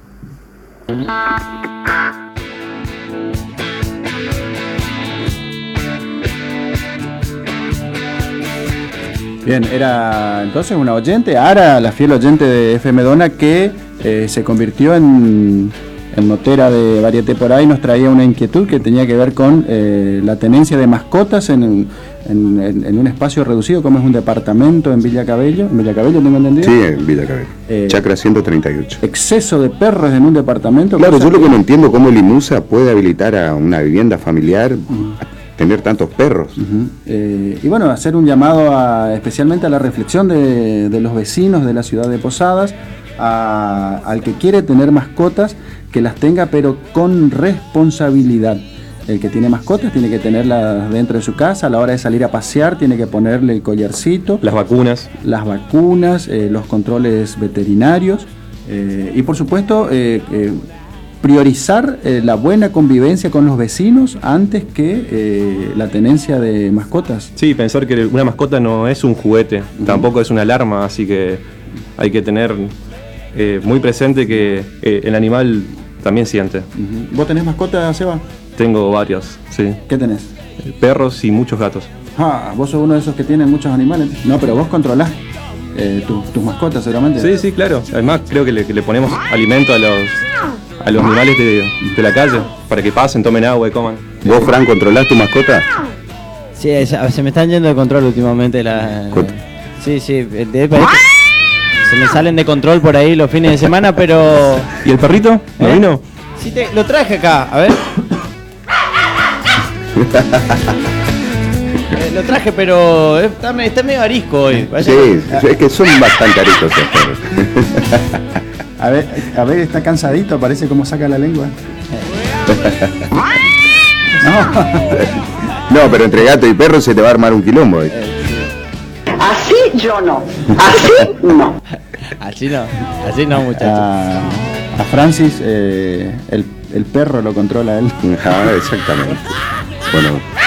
Bien, era entonces una oyente, Ara, la fiel oyente de F M Dona, que eh, se convirtió en, en notera de Varieté por ahí, nos traía una inquietud que tenía que ver con eh, la tenencia de mascotas en, en, en- en un espacio reducido, como es un departamento en Villa Cabello. ¿En Villa Cabello tengo entendido? Sí, en Villa Cabello. Eh, Chacra ciento treinta y ocho. Exceso de perros en un departamento. Claro, cosa yo lo que no entiendo cómo el IMUSA puede habilitar a una vivienda familiar a tener tantos perros. Ujú. Eh, y bueno, hacer un llamado a, especialmente a la reflexión de, de los vecinos de la ciudad de Posadas, a- al que quiere tener mascotas, que las tenga pero con responsabilidad. El que tiene mascotas tiene que tenerlas dentro de su casa, a la hora de salir a pasear tiene que ponerle el collarcito, Las vacunas. las vacunas, eh, los controles veterinarios eh, y por supuesto eh, eh, priorizar eh, la buena convivencia con los vecinos antes que eh, la tenencia de mascotas. Sí, pensar que una mascota no es un juguete, tampoco es una alarma, así que hay que tener eh, muy presente que eh, el animal también siente. Ujú. ¿Vos tenés mascotas, Seba? Tengo varios, sí. ¿Qué tenés? Perros y muchos gatos. Ah, vos sos uno de esos que tienen muchos animales. No, pero vos controlás eh, tu- tus mascotas seguramente. Sí, sí, claro. Además creo que le, que le ponemos alimento a los, a los animales de, de la calle para que pasen, tomen agua y coman. ¿Vos, Fran, controlás tu mascota? Sí, es- se me están yendo de control últimamente la... Cont- Sí, sí, de- de- se me salen de control por ahí los fines de semana, pero... ¿Y el perrito? ¿No ¿Eh? vino? Sí, te, lo traje acá, a ver. Eh, lo traje, pero eh, está, me- está medio arisco hoy. Vaya- Sí, es que son bastante ariscos esos perros. A ver, a ver, está cansadito, parece como saca la lengua. No, pero entre gato y perro se te va a armar un quilombo. ¿eh? Así yo no. Así no. Así no, así no, muchachos. A, a Francis, eh, el, el perro lo controla él. Ah, exactamente. Bueno.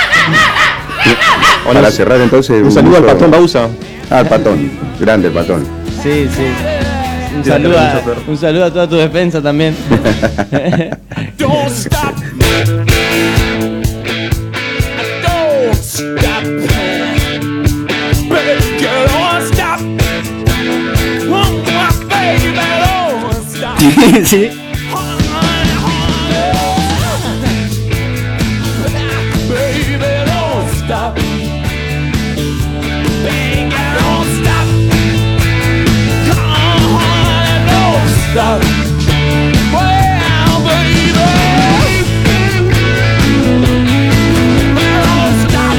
Para cerrar entonces... Un saludo al gusto- patón Bausa. Ah, al patón. Grande el patón. Sí, sí. Un Sí, saludo, dale, a, mucho perro. un saludo a toda tu defensa también. Don't stop. Don't stop. Baby, girl, don't stop. Oh, my baby, don't stop. Sí. Baby, don't stop. Baby, don't stop. Come on, don't stop. Well, baby, don't stop.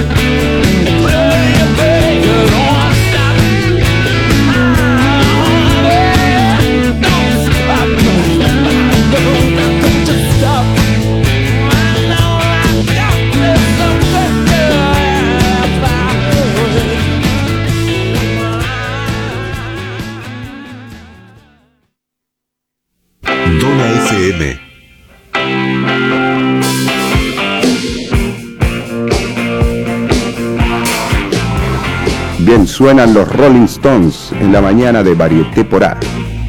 Baby, baby, don't stop. Don't stop. Bien, suenan los Rolling Stones en la mañana de Varieté por A.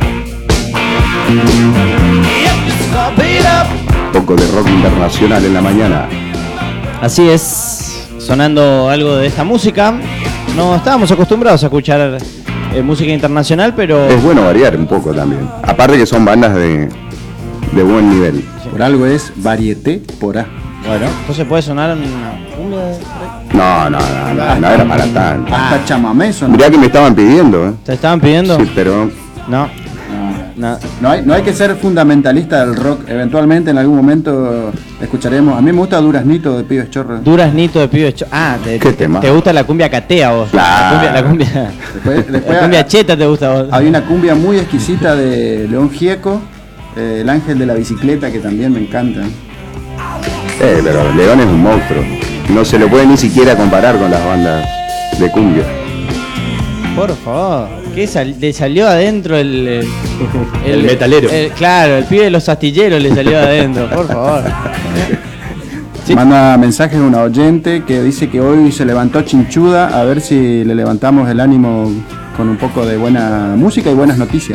Un poco de rock internacional en la mañana. Así es, sonando algo de esta música. No estábamos acostumbrados a escuchar eh, música internacional, pero... Es bueno variar un poco también. Aparte que son bandas de, de buen nivel. Por algo es Varieté por A. Bueno, entonces puede sonar una cumbia de... No, no, no, no, no era para tanto. Hasta chamamé son. Mirá que me estaban pidiendo, ¿eh? ¿Te estaban pidiendo? Sí, pero... No. No. No hay, no hay que ser fundamentalista del rock. Eventualmente en algún momento escucharemos. A mí me gusta Duraznito de Pibes Chorros. Duraznito de Pibes Chorros. Ah, te, ¿Qué te, tema? te gusta la cumbia catea vos. Claro. La cumbia, la cumbia, Después, después la cumbia cheta te gusta a vos. Hay una cumbia muy exquisita de León Gieco, eh, El Ángel de la Bicicleta, que también me encanta. Eh, pero León es un monstruo. No se lo puede ni siquiera comparar con las bandas de cumbia. Por favor, ¿qué sal, le salió adentro el, el, El metalero. el- claro, el pibe de los astilleros le salió adentro, por favor. Sí. Manda mensajes de una oyente que dice que hoy se levantó chinchuda, a ver si le levantamos el ánimo con un poco de buena música y buenas noticias.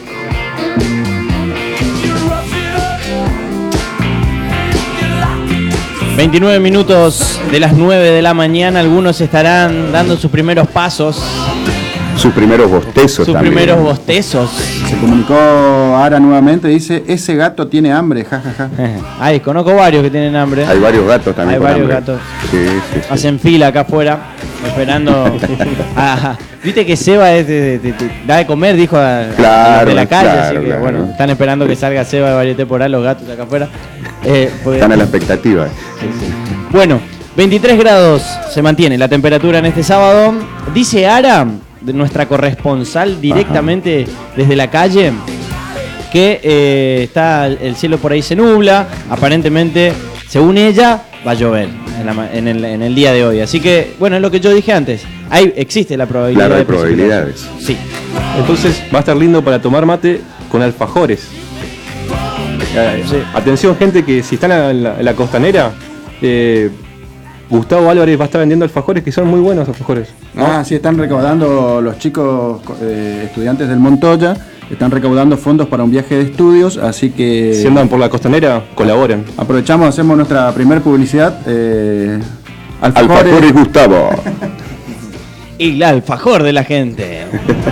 veintinueve minutos de las nueve de la mañana, algunos estarán dando sus primeros pasos, Sus primeros bostezos sus también. primeros bostezos. Se comunicó Ara nuevamente, dice, ese gato tiene hambre, jajaja. Ay, conozco varios que tienen hambre. Hay varios gatos también. Hay con varios hambre. gatos. Sí, sí, sí. Hacen fila acá afuera, esperando. Ajá. Viste que Seba es de, de- de- de- da de comer, dijo a, a los Claro, de la calle, claro, así que claro. bueno, están esperando que salga Seba de Varieté por ahí, los gatos acá afuera. Eh, porque- Están a la expectativa. Bueno, veintitrés grados se mantiene la temperatura en este sábado. Dice Ara, de nuestra corresponsal directamente desde la calle, que eh, está el cielo por ahí se nubla, aparentemente, según ella, va a llover en, la ma- en el, en el día de hoy. Así que, bueno, es lo que yo dije antes, ahí existe la probabilidad. Claro, hay de precipitación. probabilidades. Sí. Entonces va a estar lindo para tomar mate con alfajores. Eh, Sí. Atención gente que si están en la, en la costanera, eh, Gustavo Álvarez va a estar vendiendo alfajores que son muy buenos alfajores. Ah, sí, están recaudando los chicos eh, estudiantes del Montoya, están recaudando fondos para un viaje de estudios, así que... Si andan por la costanera, colaboren. Aprovechamos, hacemos nuestra primer publicidad. Eh, Alfajores Gustavo. Y el alfajor de la gente.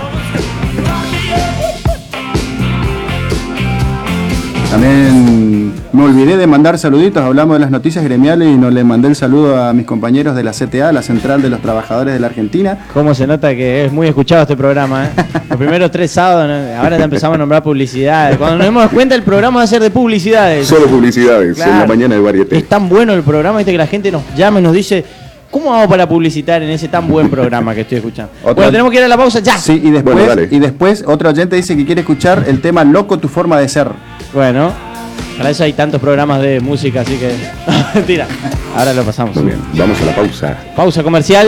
También me olvidé de mandar saluditos, hablamos de las noticias gremiales y no le mandé el saludo a mis compañeros de la C T A, la Central de los Trabajadores de la Argentina. Cómo se nota que es muy escuchado este programa, ¿eh? Los primeros tres sábados, ¿no? Ahora ya empezamos a nombrar publicidades. Cuando nos demos cuenta, el programa va a ser de publicidades. Solo publicidades en la Claro. mañana de Varieté. Es tan bueno el programa, viste, que la gente nos llama y nos dice, ¿cómo hago para publicitar en ese tan buen programa que estoy escuchando? Otra- Bueno, tenemos que ir a la pausa ya. Sí, y después, Bueno, dale. y después otro oyente dice que quiere escuchar el tema Loco tu forma de ser. Bueno, para eso hay tantos programas de música, así que... Mentira. Ahora lo pasamos. Muy bien, vamos a la pausa. Pausa comercial.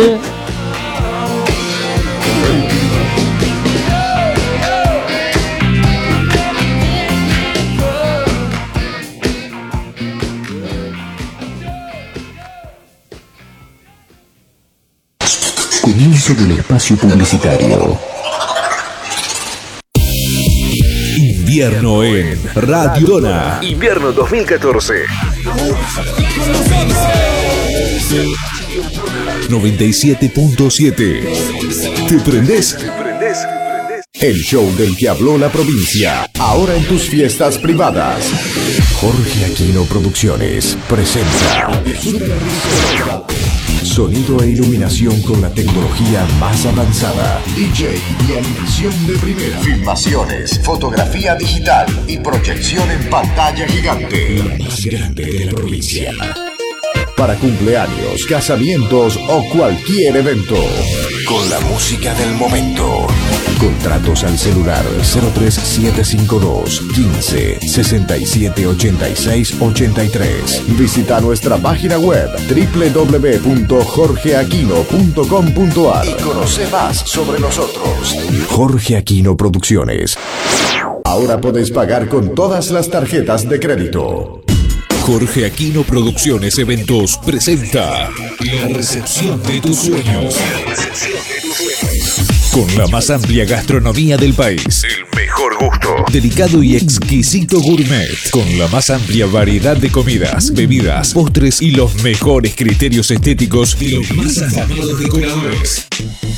Comienzo del espacio publicitario. Invierno en Radio Dona. Invierno dos mil catorce. noventa y siete punto siete. ¿Te prendés? El show del que habló la provincia, ahora en tus fiestas privadas. Jorge Aquino Producciones presenta sonido e iluminación con la tecnología más avanzada. D J y animación de primera. Filmaciones, fotografía digital y proyección en pantalla gigante. La más grande de la provincia. Para cumpleaños, casamientos o cualquier evento. Con la música del momento. Contratos al celular cero tres siete cinco dos, quince, sesenta y siete, ochenta y seis, ochenta y tres. Visita nuestra página web doble u doble u doble u punto jorge aquino punto com punto a r y conoce más sobre nosotros. Jorge Aquino Producciones. Ahora puedes pagar con todas las tarjetas de crédito. Jorge Aquino Producciones Eventos presenta La Recepción de tus Sueños. Con la más amplia gastronomía del país. El mejor gusto. Delicado y exquisito gourmet. Con la más amplia variedad de comidas, bebidas, postres y los mejores criterios estéticos de los más afamados decoradores.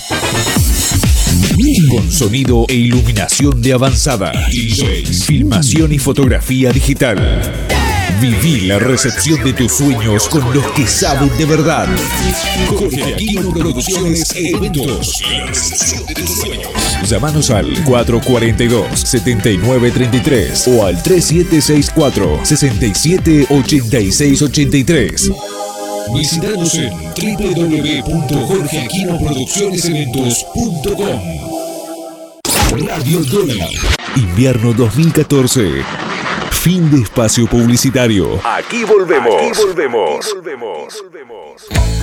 Con sonido e iluminación de avanzada. D Js, filmación y fotografía digital. Viví la recepción de tus sueños con los que saben de verdad. Jorge Aquino Producciones Eventos. La recepción de tus sueños. Llámanos al cuatro cuatro dos, siete nueve tres tres o al tres siete seis cuatro, seis siete ocho seis ocho tres. Visítanos en doble u doble u doble u punto jorge aquino producciones eventos punto com. Radio Dólar. Invierno dos mil catorce. Fin de espacio publicitario. Aquí volvemos. Aquí volvemos. Aquí volvemos. Aquí volvemos.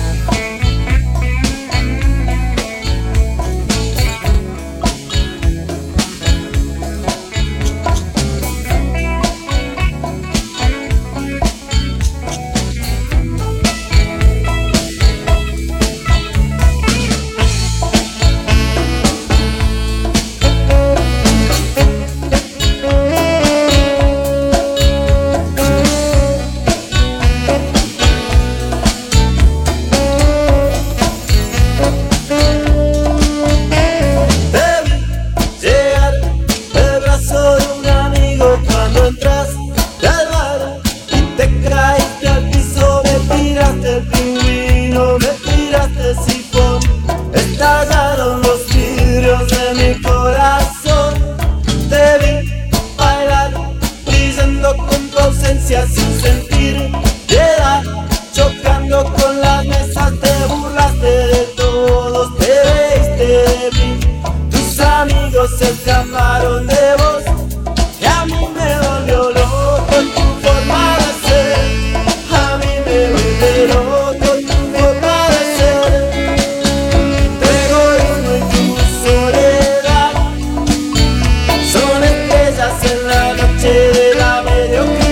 Sin sentir piedad, chocando con las mesas, te burlaste de todos, te reíste de mí, tus amigos se escaparon de vos, y a mí me volvió loco tu forma de ser, a mí me volvió loco tu forma de ser, tu egoísmo y tu soledad, son estrellas en la noche de la mediocridad.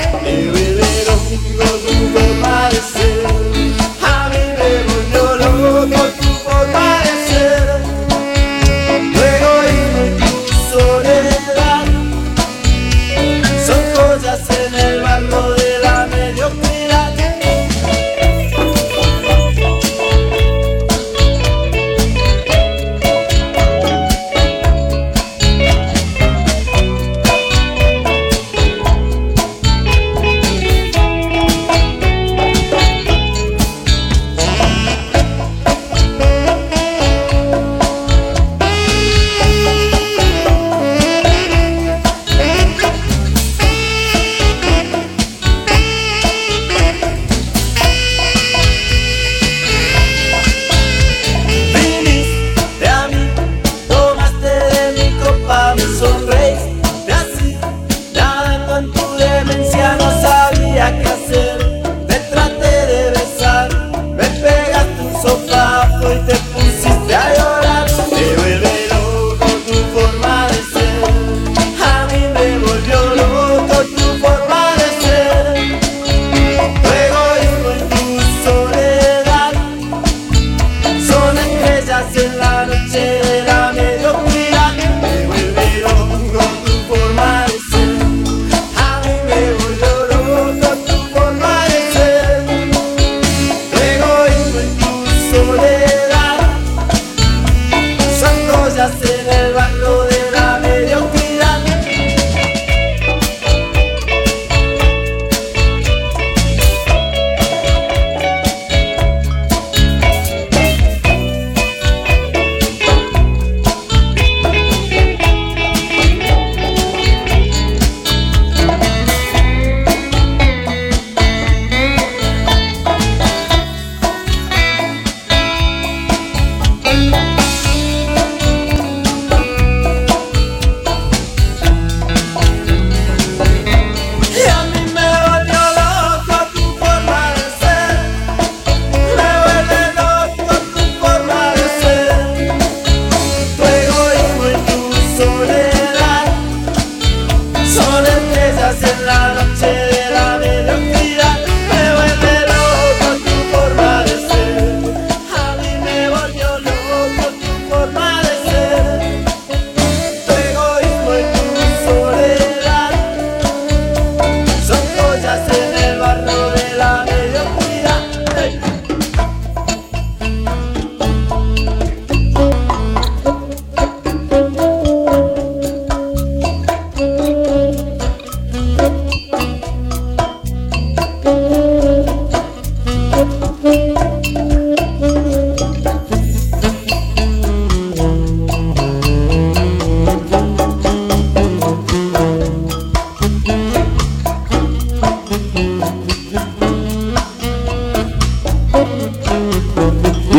A mí me volvió loco tu forma de ser, tu egoísmo y tu soledad.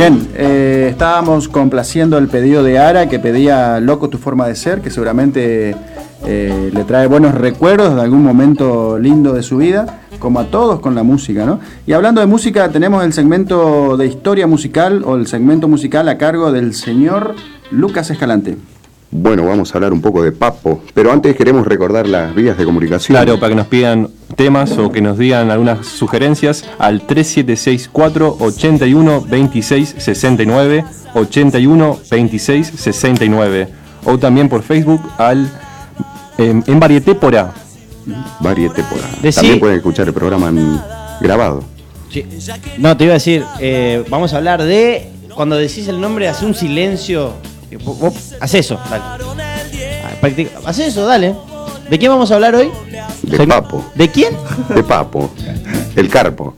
Bien, eh, estábamos complaciendo el pedido de Ara, que pedía Loco tu forma de ser, que seguramente eh, le trae buenos recuerdos de algún momento lindo de su vida, como a todos con la música, ¿no? Y hablando de música, tenemos el segmento de historia musical, o el segmento musical a cargo del señor Lucas Escalante. Bueno, vamos a hablar un poco de Papo, pero antes queremos recordar las vías de comunicación. Claro, para que nos pidan temas o que nos digan algunas sugerencias al tres siete seis cuatro, ochenta y uno, veintiséis, sesenta y nueve, ochenta y uno, veintiséis, sesenta y nueve, o también por Facebook al en, en Varieté por A. Varieté por A. Decí- También pueden escuchar el programa en- grabado. Sí. No, te iba a decir, eh, vamos a hablar de. Cuando decís el nombre, hace un silencio. Eh, vos- vos Haz eso, dale. Ah, practica- Haz eso, dale. ¿De quién vamos a hablar hoy? De Soy- Papo. ¿De quién? De Papo. El Carpo.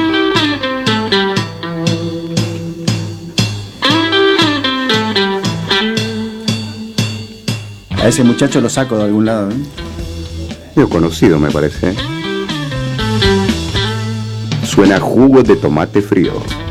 A ese muchacho lo saco de algún lado, ¿eh? Medio conocido, me parece. ¿eh? Suena jugo de tomate frío.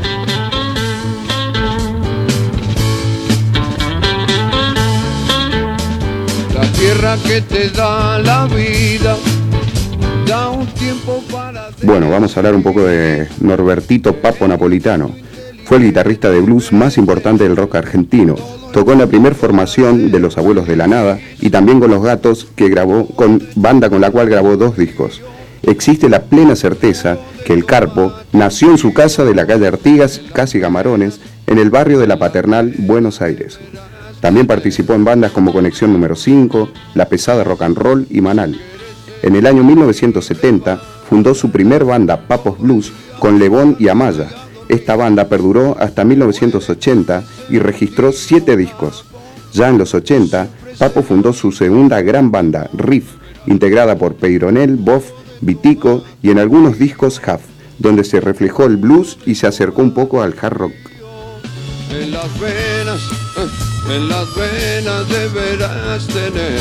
La tierra que te da la vida, da un tiempo para... Bueno, vamos a hablar un poco de Norbertito Papo Napolitano. Fue el guitarrista de blues más importante del rock argentino. Tocó en la primera formación de Los Abuelos de la Nada y también con Los Gatos, que grabó con banda con la cual grabó dos discos. Existe la plena certeza que el Carpo nació en su casa de la calle Artigas, casi Camarones, en el barrio de La Paternal, Buenos Aires. También participó en bandas como Conexión número cinco, La Pesada Rock and Roll y Manal. En el año mil novecientos setenta fundó su primer banda, Papos Blues, con Lebón y Amaya. Esta banda perduró hasta mil novecientos ochenta y registró siete discos. Ya en los ochenta, Papo fundó su segunda gran banda, Riff, integrada por Peyronel, Boff, Vitico y en algunos discos Huff, donde se reflejó el blues y se acercó un poco al hard rock. En las venas, eh, en las venas deberás tener.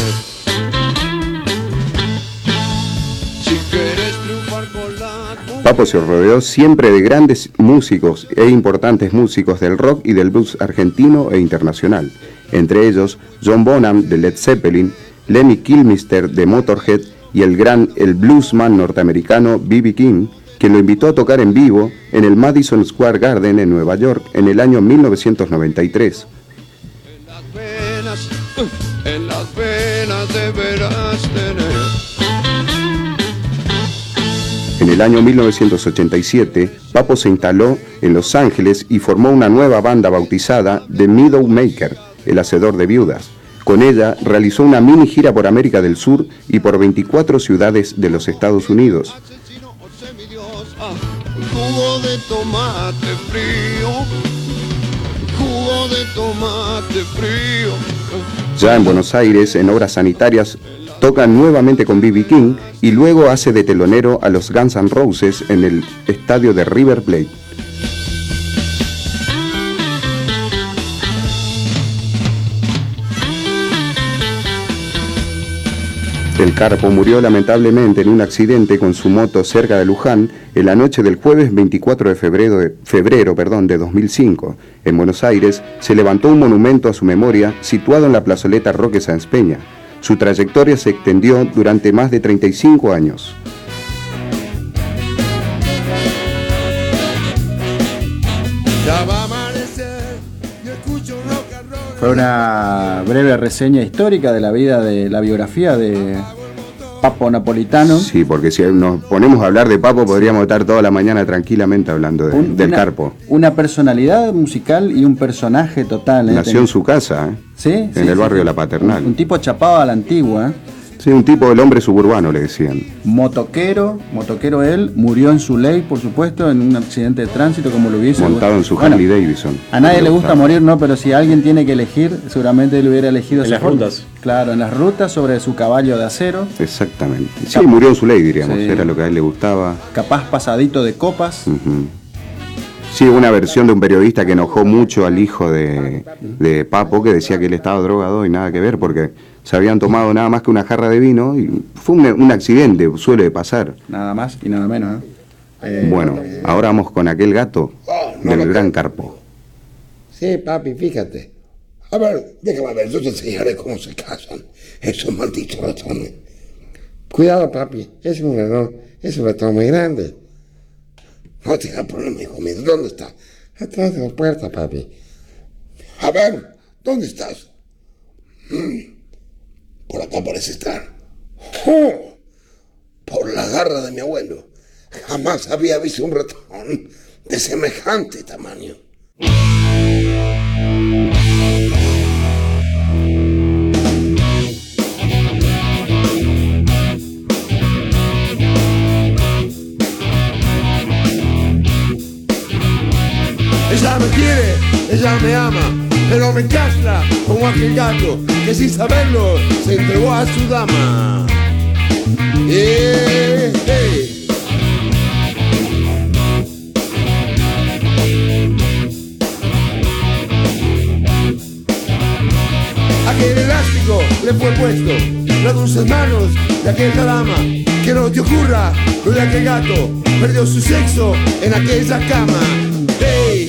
Si quieres triunfar con la... Papo se rodeó siempre de grandes músicos e importantes músicos del rock y del blues argentino e internacional, entre ellos John Bonham de Led Zeppelin, Lemmy Kilmister de Motorhead y el gran el bluesman norteamericano B B King, que lo invitó a tocar en vivo en el Madison Square Garden en Nueva York en el año mil novecientos noventa y tres. venas, eh, en las venas deberás tener. En el año mil novecientos ochenta y siete, Papo se instaló en Los Ángeles y formó una nueva banda bautizada The Midowmaker, el hacedor de viudas. Con ella realizó una mini gira por América del Sur y por veinticuatro ciudades de los Estados Unidos. Jugo de tomate frío, jugo de tomate frío. Ya en Buenos Aires, en obras sanitarias, toca nuevamente con B B King y luego hace de telonero a los Guns N' Roses en el estadio de River Plate. El Carpo murió lamentablemente en un accidente con su moto cerca de Luján en la noche del jueves veinticuatro de febrero, de, febrero perdón, de dos mil cinco. En Buenos Aires se levantó un monumento a su memoria situado en la plazoleta Roque Sáenz Peña. Su trayectoria se extendió durante más de treinta y cinco años. Ya va a amanecer, yo escucho rock and roll. Fue una breve reseña histórica de la vida, de la biografía de Papo Napolitano. Sí, porque si nos ponemos a hablar de Papo podríamos estar toda la mañana tranquilamente hablando de- Un- del una- Carpo. Una personalidad musical y un personaje total. ¿eh? Nació en su casa, ¿eh? Sí, en sí, el sí, barrio sí. de La Paternal. Un tipo chapado a la antigua. ¿eh? Sí, un tipo del hombre suburbano, le decían. Motoquero, motoquero él, murió en su ley, por supuesto, en un accidente de tránsito, como lo hubiese. Montado en su Bueno, Harley Davidson. A nadie le gustaba. gusta morir, ¿no? Pero si alguien tiene que elegir, seguramente él hubiera elegido En esa las forma. rutas. Claro, en las rutas sobre su caballo de acero, Exactamente. Sí, murió en su ley, diríamos. Sí. Era lo que a él le gustaba. capaz pasadito de copas. Ujú. Sí, una versión de un periodista que enojó mucho al hijo de, de Papo, que decía que él estaba drogado y nada que ver, porque se habían tomado nada más que una jarra de vino y fue un, un accidente, suele pasar. Nada más y nada menos. ¿eh? Eh, Bueno, ahora vamos con aquel gato del gran Carpo. Sí, papi, fíjate. A ver, déjame ver, yo te enseñaré cómo se casan esos malditos ratones. Cuidado, papi, es un ratón, es un ratón muy grande. No te hagas problema, hijo mío. ¿Dónde está? Atrás de la puerta, papi. A ver, ¿dónde estás? Mm, por acá parece estar. ¡Oh! Por la garra de mi abuelo. Jamás había visto un ratón de semejante tamaño. Ella me quiere, ella me ama, pero me castra como aquel gato que sin saberlo se entregó a su dama. Eh, eh. Aquel elástico le fue puesto, las dulces manos de aquella dama. Que no te ocurra lo de aquel gato, perdió su sexo en aquella cama. Hey.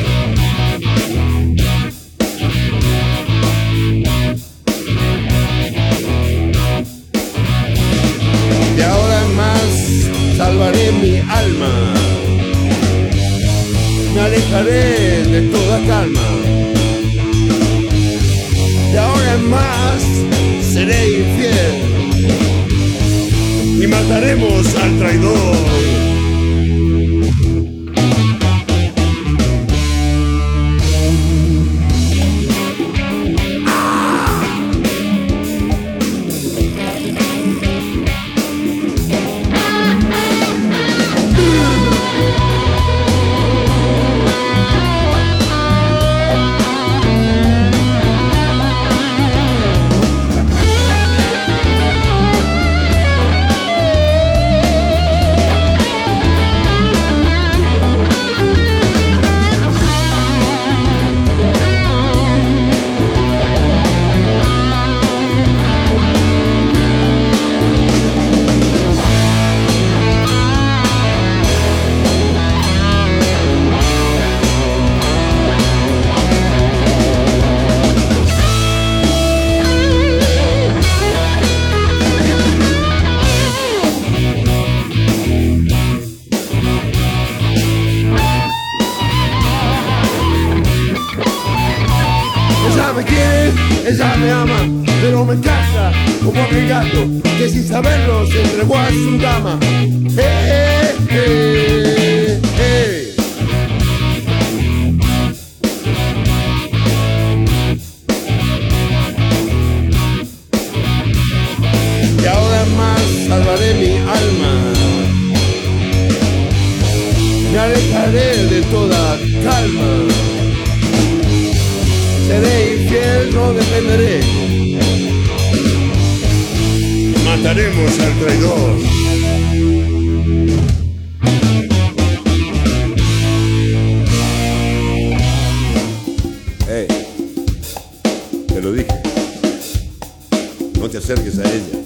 De ahora en más salvaré mi alma, me alejaré de toda calma. De ahora en más seré infiel y mataremos al traidor. Ella me ama, pero me casa como aquel gato que sin saberlo se entregó a su dama. Eh, eh, eh, eh. Y ahora más salvaré mi alma, me alejaré de toda calma. Seré infiel, no defenderé. Mataremos al traidor. Hey, te lo dije. No te acerques a ella.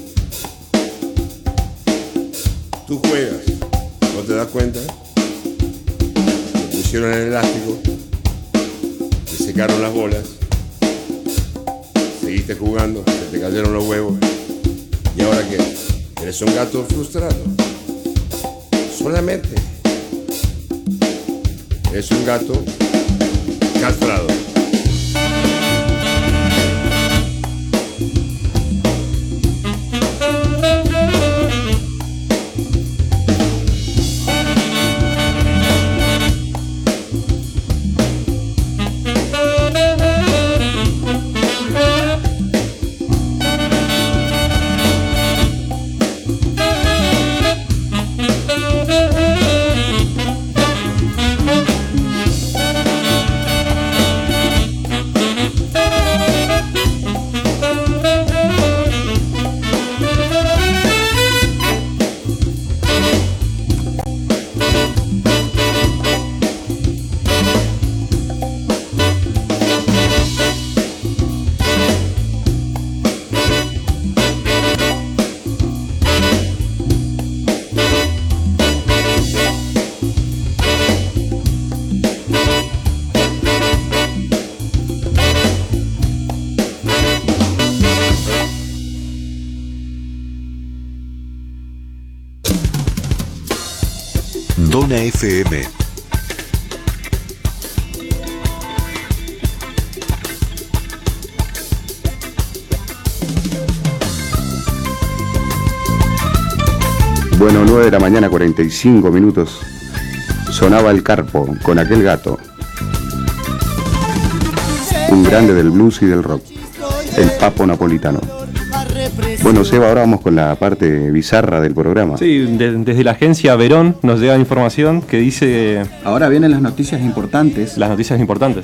Tú juegas, ¿no te das cuenta? Te pusieron el elástico, te secaron las bolas, seguiste jugando, se te cayeron los huevos. ¿Y ahora qué? Eres un gato frustrado. Solamente eres un gato castrado. Duna F M. Bueno, nueve de la mañana, cuarenta y cinco minutos. Sonaba el Carpo con aquel gato. Un grande del blues y del rock. El Papo Napolitano. Bueno, Seba, ahora vamos con la parte bizarra del programa. Sí, de- desde la agencia Verón nos llega información que dice... Ahora vienen las noticias importantes. Las noticias importantes.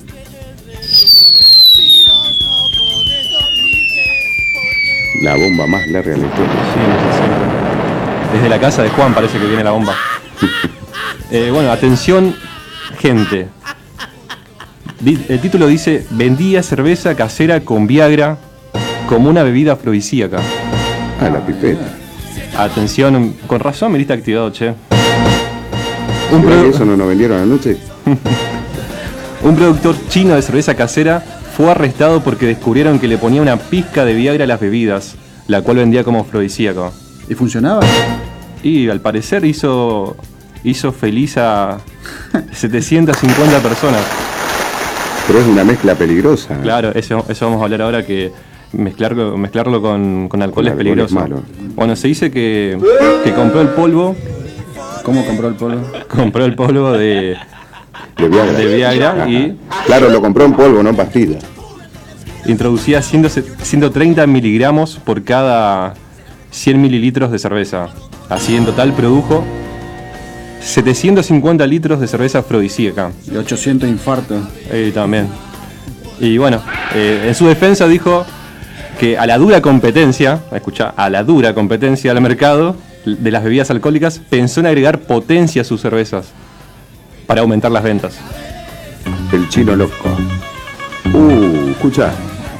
La bomba más larga de la historia. Desde la casa de Juan parece que viene la bomba. Eh, bueno, atención, gente. Di- El título dice: vendía cerveza casera con Viagra como una bebida afrodisíaca. Ah, la pipeta. Atención, con razón me diste activado, che. Un ¿Eso no nos vendieron anoche? Un productor chino de cerveza casera fue arrestado porque descubrieron que le ponía una pizca de Viagra a las bebidas, la cual vendía como afrodisíaco. ¿Y funcionaba? Y al parecer hizo, hizo feliz a setecientas cincuenta personas. Pero es una mezcla peligrosa. Claro, eso, eso vamos a hablar ahora, que mezclarlo, mezclarlo con, con alcohol Con es alcohol peligroso. es malo. Bueno, se dice que, que compró el polvo. ¿Cómo compró el polvo? Compró el polvo de, De Viagra. de Viagra y Claro, lo compró en polvo, no en pastilla. introducía ciento treinta miligramos por cada cien mililitros de cerveza. Así en total produjo setecientos cincuenta litros de cerveza afrodisíaca. Y ochocientos infartos. Eh, también. Y bueno, eh, en su defensa dijo que a la dura competencia, escucha, a la dura competencia del mercado de las bebidas alcohólicas, pensó en agregar potencia a sus cervezas para aumentar las ventas. El chino loco. Uh, escucha.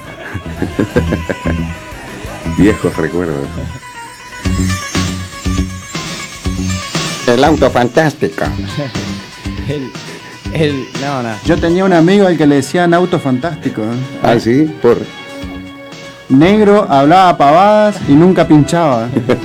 Viejos recuerdos. El auto fantástico. El, el, no, no. Yo tenía un amigo al que le decían auto fantástico. ¿eh? Ah, sí, por. Negro, hablaba pavadas y nunca pinchaba.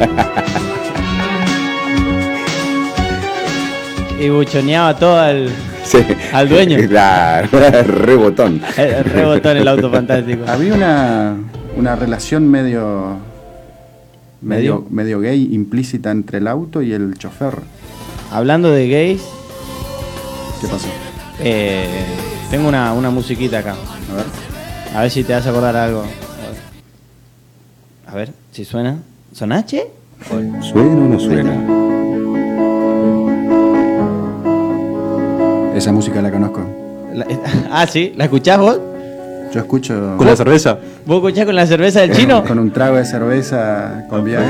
Y buchoneaba todo al, Sí. al dueño. Claro, rebotón. El rebotó en el auto fantástico. Había una, una relación medio, medio medio gay implícita entre el auto y el chofer. Hablando de gays, ¿Qué pasó? eh, tengo una, una musiquita acá. A ver. A ver si te vas a acordar algo. A ver si suena. ¿Sonache? ¿Suena o no suena? Esa música la conozco. La- ah, sí, ¿la escuchás vos? Yo escucho. ¿Con la cerveza? ¿Vos escuchás con la cerveza del chino? Con un trago de cerveza con Viagra.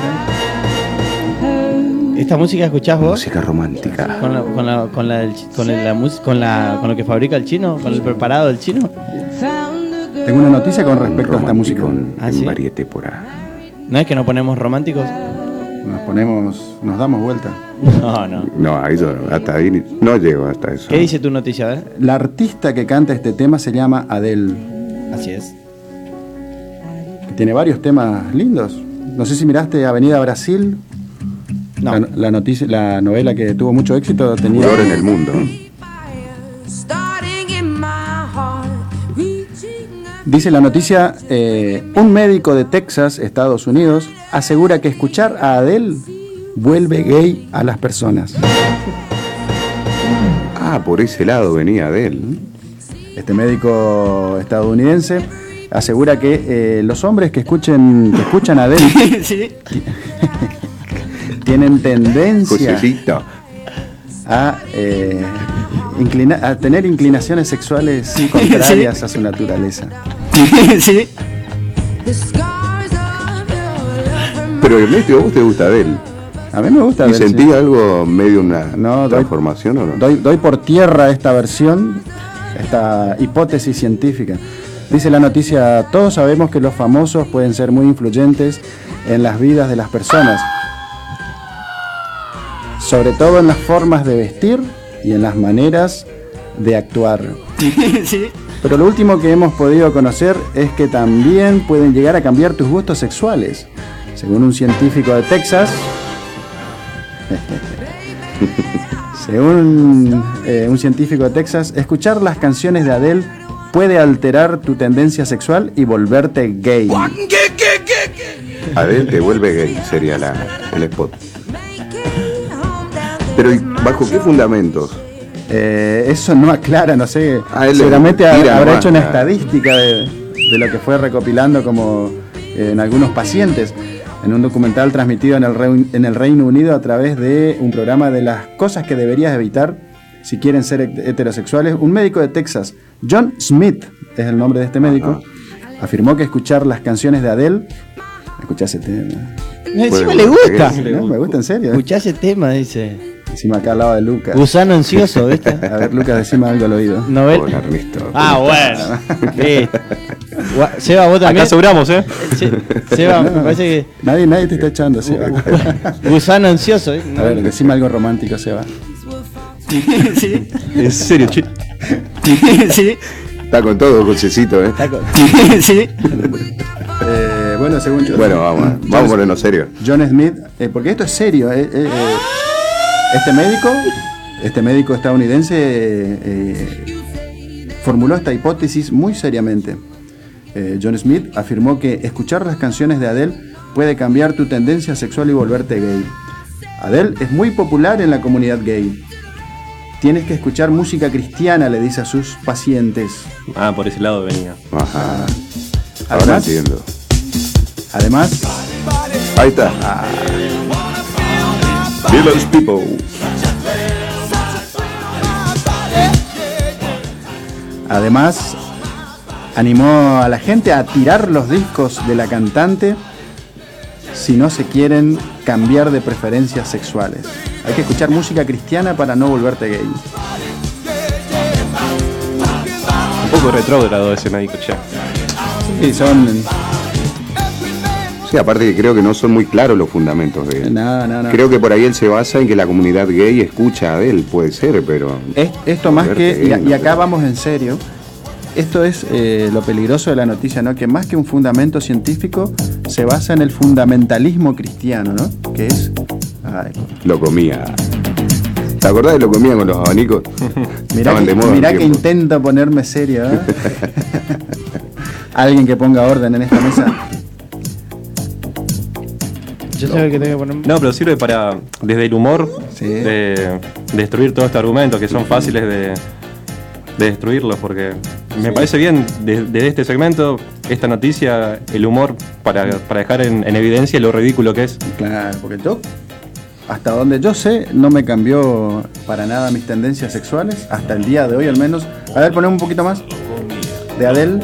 ¿Esta música escuchás vos? Música romántica. ¿Con, la, con, la, con, la, del chi- con, el- la mus- con, la, con lo que fabrica el chino? ¿Con el preparado del chino? Tengo una noticia con respecto a esta música. ¿Ah, sí? Varieté por ahí. ¿No es que nos ponemos románticos? Nos ponemos, nos damos vuelta. No, no. No, ahí yo hasta ahí no llego hasta eso. ¿Qué dice tu noticia? A ver. La artista que canta este tema se llama Adele. Así es. Que tiene varios temas lindos. No sé si miraste Avenida Brasil. No. La, la noticia, la novela que tuvo mucho éxito tenía. Furor en el mundo. Dice la noticia, eh, un médico de Texas, Estados Unidos, asegura que escuchar a Adele vuelve gay a las personas. Ah, por ese lado venía de él. Este médico estadounidense asegura que eh, los hombres que escuchen que escuchan a Adele Sí. tienen tendencia Josecito. a, eh, inclina- a tener inclinaciones sexuales contrarias a su naturaleza. Sí. Pero Ernesto, ¿a vos te gusta de él? A mí me gusta ¿Y Adele, sentí sí. algo medio una No, doy- transformación o no? Doy, doy por tierra esta versión, esta hipótesis científica. Dice la noticia, todos sabemos que los famosos pueden ser muy influyentes en las vidas de las personas, sobre todo en las formas de vestir y en las maneras de actuar. Sí. Pero lo último que hemos podido conocer es que también pueden llegar a cambiar tus gustos sexuales. Según un científico de Texas, Según eh, un científico de Texas, escuchar las canciones de Adele puede alterar tu tendencia sexual y volverte gay. Adele te vuelve gay, sería la, el spot. Pero ¿y ¿bajo qué fundamentos? Eh, eso no aclara, no sé. Ah, él seguramente le ha- tira habrá nomás, hecho una claro. estadística de, de lo que fue recopilando como eh, en algunos pacientes. En un documental transmitido en el, Rein- en el Reino Unido a través de un programa de las cosas que deberías evitar si quieren ser het- heterosexuales, un médico de Texas, John Smith, es el nombre de este médico, afirmó que escuchar las canciones de Adele, escuchá ese tema. Encima le gusta. No, me gusta en serio. Escuchá ese tema, dice. Encima acá al lado de Lucas. Gusano ansioso, ¿viste? A ver, Lucas, decime algo al oído. Novel- Hola, Ernesto. Ah, bueno. Listo. Gua- Seba, vos también. Acá sobramos, ¿eh? Sí, Seba, me parece que. Nadie, nadie te está echando, Seba. Gusano ansioso, ¿eh? A ver, decime algo romántico, Seba. Sí. En serio, che. Sí. Está con todo, cochecito, ¿eh? Está con- Sí. Eh, bueno, según yo. Bueno, vamos, vamos a ponernos serio. John Smith, eh, porque esto es serio. eh, eh, eh, este médico, este médico estadounidense eh, eh, formuló esta hipótesis muy seriamente. Eh, John Smith afirmó que escuchar las canciones de Adele puede cambiar tu tendencia sexual y volverte gay. Adele es muy popular en la comunidad gay. Tienes que escuchar música cristiana, le dice a sus pacientes. Ah, por ese lado venía. Ajá. Ahora Además, entiendo. además, Ahí está. Village People. Además, animó a la gente a tirar los discos de la cantante si no se quieren cambiar de preferencias sexuales. Hay que escuchar música cristiana para no volverte gay. Un poco retrógrado ese médico, che. Sí, son... Sí, aparte que creo que no son muy claros los fundamentos de él. No, no, no. Creo que por ahí él se basa en que la comunidad gay escucha a él, puede ser, pero... Es- esto más volverte que... gay, Y, y no acá sé. vamos en serio. Esto es eh, lo peligroso de la noticia, ¿no? Que más que un fundamento científico, se basa en el fundamentalismo cristiano, ¿no? Que es... Ay, Lo comía. ¿Te acordás de lo comía con los abanicos? mirá Estaban que, de moda un mirá que tiempo. intento ponerme serio, ¿eh? Alguien que ponga orden en esta mesa. Yo sé que tengo que poner. No, pero sirve para, desde el humor, de, de destruir todos estos argumentos que son fáciles de, de destruirlos, porque me parece bien desde de este segmento, esta noticia, el humor, para, para dejar en, en evidencia lo ridículo que es. Claro, porque yo, hasta donde yo sé, no me cambió para nada mis tendencias sexuales, hasta el día de hoy al menos. A ver, ponemos un poquito más de Adele.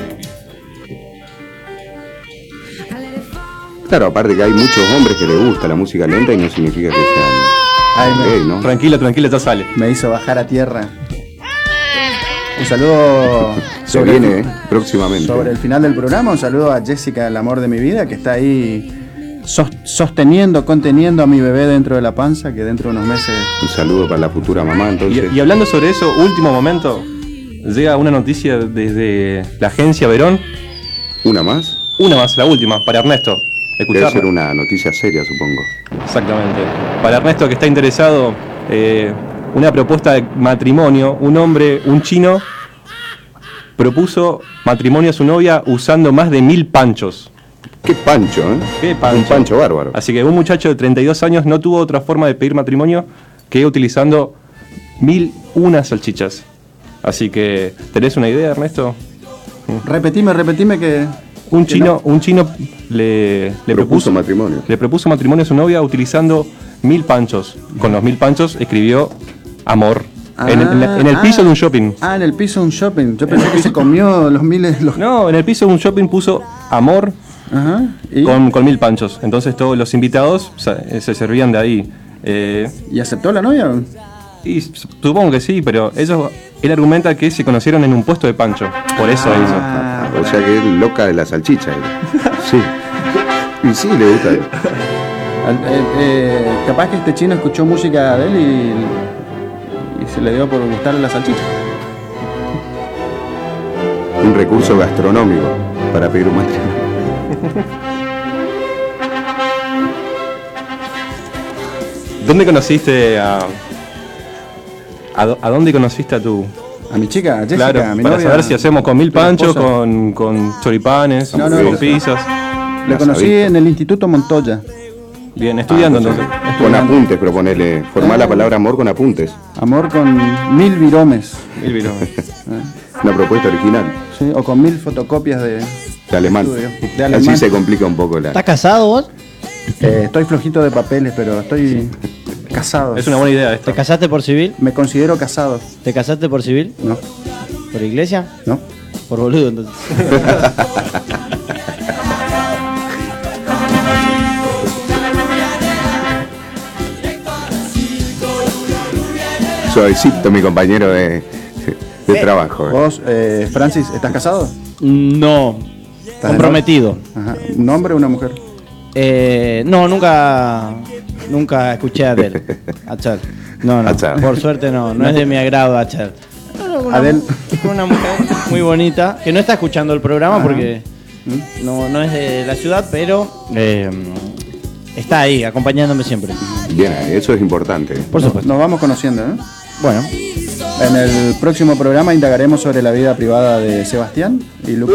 Claro, aparte que hay muchos hombres que les gusta la música lenta y no significa que sean Ay, me- gay, ¿no? Tranquila, tranquila, ya sale. Me hizo bajar a tierra. Un saludo Se sobre, viene, ¿eh? Próximamente. sobre el final del programa. Un saludo a Jessica, el amor de mi vida, que está ahí sos- sosteniendo, conteniendo a mi bebé dentro de la panza, que dentro de unos meses... Un saludo para la futura mamá, Y, entonces. y hablando sobre eso, último momento, llega una noticia desde la agencia Verón. ¿Una más? Una más, la última, para Ernesto. Debe Escucharla. ser una noticia seria, supongo. Exactamente. Para Ernesto que está interesado, eh, una propuesta de matrimonio, un hombre, un chino, propuso matrimonio a su novia usando más de mil panchos. Qué pancho, ¿eh? Qué pancho. Un pancho bárbaro. Así que un muchacho de treinta y dos años no tuvo otra forma de pedir matrimonio que utilizando mil una salchichas. Así que, ¿tenés una idea, Ernesto? Repetime, repetime que... Un que chino, un chino le, le Propuso matrimonio. Le propuso matrimonio a su novia utilizando mil panchos. Con los mil panchos escribió amor. en, el- en el- en el Ah, piso de un shopping. Ah, en el piso de un shopping. Yo pensé que se comió los miles... Los... No, en el piso de un shopping puso amor Ajá, ¿y? con, con mil panchos. Entonces todos los invitados se, se servían de ahí. Eh, ¿Y aceptó la novia? y supongo que sí, pero ellos, él argumenta que se conocieron en un puesto de pancho. Por eso Ah, O sea que es loca de la salchicha. él. Sí. Y sí, le gusta. Eh, eh, capaz que este chino escuchó música de él y, y se le dio por gustarle la salchicha. Un recurso gastronómico para pedir un matrimonio. ¿Dónde conociste a, ¿A, do- a dónde conociste a tu...? A mi chica, a Jessica, Claro, a mi para novia, saber si hacemos con mil tu esposa. panchos, con, con choripanes, No, no, con no. pizzas. La conocí en el Instituto Montoya. Bien, estudiando Ah, entonces. Con apuntes, proponerle. Formar la palabra amor con apuntes. Amor con mil viromes. Mil viromes. Una propuesta original. Sí, o con mil fotocopias de, De alemán. estudio. De alemán. Así se complica un poco la. ¿Estás casado vos? Eh, estoy flojito de papeles, pero estoy casado. Es una buena idea esto. ¿Te casaste por civil? Me considero casado. ¿Te casaste por civil? No. ¿Por iglesia? No. Por boludo, entonces. Suavecito, mi compañero de, de trabajo. eh. ¿Vos, eh, Francis, estás casado? No. ¿Estás de Comprometido. no- Ajá. ¿Un hombre o una mujer? Eh, no, nunca nunca escuché a Adele. A Cher. No, no. A Cher. Por suerte no, no es de mi agrado a Cher. No, no, una, Adele. una mujer muy bonita que no está escuchando el programa Ajá. porque no, no es de la ciudad, pero eh, está ahí acompañándome siempre. Bien, eso es importante. Por supuesto. Nos vamos conociendo, ¿eh? Bueno, En el próximo programa indagaremos sobre la vida privada de Sebastián y Lucas.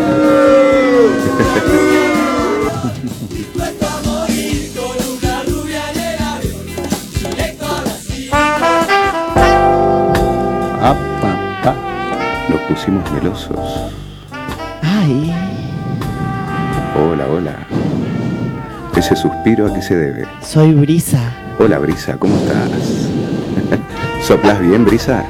Apa, pa. Nos pusimos melosos. ay, Hola, hola. Ese suspiro, ¿a qué se debe? soy Brisa. Hola, Brisa, ¿cómo estás? ¿Soplás bien, Brisa?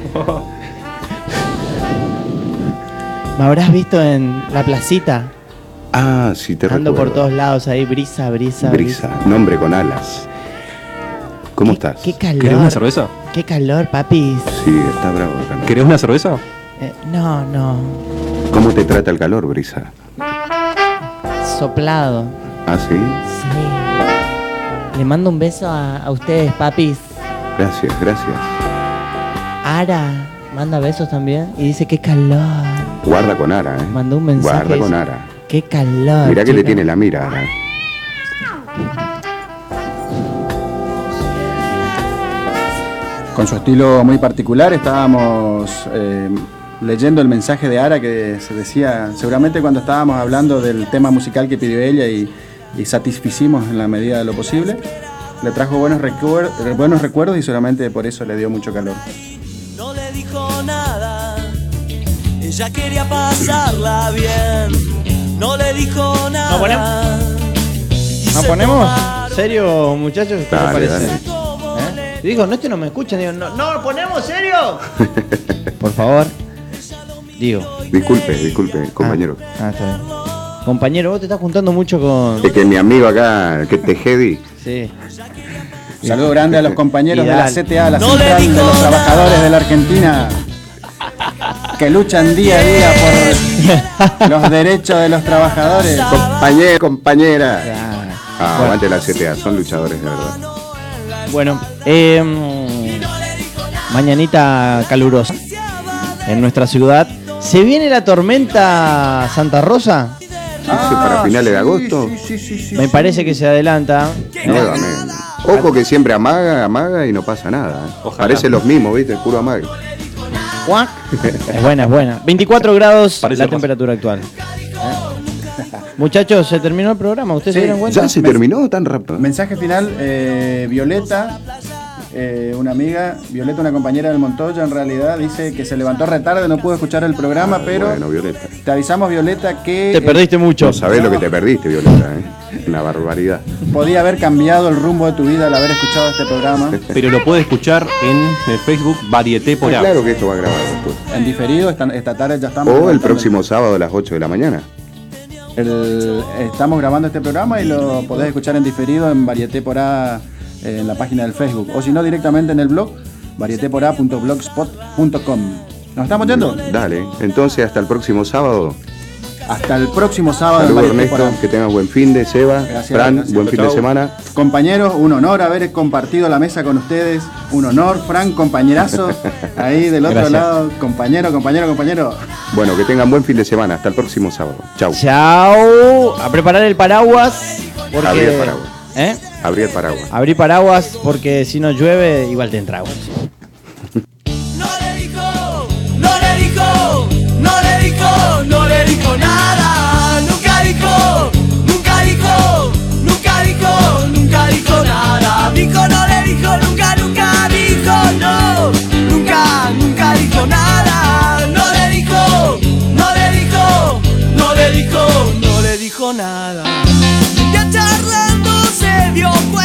Me habrás visto en la placita, Ah, sí, te ando por recuerdo. todos lados ahí, Brisa, Brisa, Brisa, nombre con alas. ¿Cómo estás? Qué calor. ¿Querés una cerveza? Qué calor, papis. Sí, está bravo acá. ¿Querés una cerveza? Eh, no, no. ¿Cómo te trata el calor, Brisa? Soplado. ¿Ah, sí? Sí. Le mando un beso a, a ustedes, papis. Gracias, gracias. Ara manda besos también y dice qué calor. Guarda con Ara, ¿eh? Mandó un mensaje. Guarda con dice, Ara. Qué calor. Mirá que le chica. tiene la mira, Ara. Con su estilo muy particular estábamos eh, leyendo el mensaje de Ara que se decía, seguramente cuando estábamos hablando del tema musical que pidió ella y, y satisficimos en la medida de lo posible, le trajo buenos, recuer- buenos recuerdos y seguramente por eso le dio mucho calor. No le dijo nada, ella quería pasarla bien. No le dijo nada. ¿Nos ponemos? ¿Nos ponemos? ¿Serio, muchachos? ¿Qué les Dale, parece? dale. ¿Eh? Y digo, no, este no me escuchan. Digo, no, no, ¿ponemos serio? Por favor. Digo. Disculpe, disculpe, compañero. Ah, está bien. Compañero, vos te estás juntando mucho con... Es que mi amigo acá, que Tejedi, Sí. Saludo grande a los compañeros Y de la dale. C T A, la No le Central de dijo los nada. Trabajadores de la Argentina, que luchan día a día por los derechos de los trabajadores. compañero, compañera. Ah, Ah, aguante la C T A, son luchadores de verdad. Bueno, eh, mañanita calurosa en nuestra ciudad. ¿Se viene la tormenta Santa Rosa? ¿Dice para finales de agosto? Sí, sí, sí, Me sí. parece que se adelanta. Nuevamente. Ojo que siempre amaga, amaga y no pasa nada. ¿eh? Ojalá. Parece los mismos, ¿viste? Puro amague. Cuac. Es buena, es buena. veinticuatro grados Parece la hermoso. temperatura actual. Muchachos, se terminó el programa. ¿Ustedes Sí, se dieron cuenta? ¿Ya se Me- terminó tan rápido? Mensaje final, eh, Violeta, eh, una amiga, Violeta, una compañera del Montoya, en realidad dice que se levantó retarde, no pudo escuchar el programa, pero Bueno, Violeta. te avisamos, Violeta, que Te perdiste mucho. No sabés lo que te perdiste, Violeta, ¿eh? Una barbaridad. eh, podía haber cambiado el rumbo de tu vida al haber escuchado este programa. Pero lo puede escuchar en el Facebook Varieté por Ah, A. claro que esto va a grabar después. En diferido, esta, esta tarde ya estamos. O el levantando- próximo sábado a las ocho de la mañana. el- estamos grabando este programa y lo podés escuchar en diferido en Varieté por A, eh, en la página del Facebook. O si no, directamente en el blog, varietépora punto blogspot punto com. ¿Nos estamos yendo? Dale, entonces hasta el próximo sábado. Hasta el próximo sábado en Saludos, Varieté por Ernesto, A. que tengas buen fin de Seba, Gracias, Fran, gracias. buen fin Chau. de semana. Compañeros, un honor haber compartido la mesa con ustedes. Un honor, Fran, compañerazo. Ahí del otro Gracias. lado, compañero, compañero, compañero. Bueno, que tengan buen fin de semana. Hasta el próximo sábado. Chau. Chao. A preparar el paraguas. Porque... Abrí el paraguas. ¿Eh? Abrí el paraguas. Abrí paraguas porque si no llueve, igual te entra agua. dijo nada. Ya charlando se dio cuenta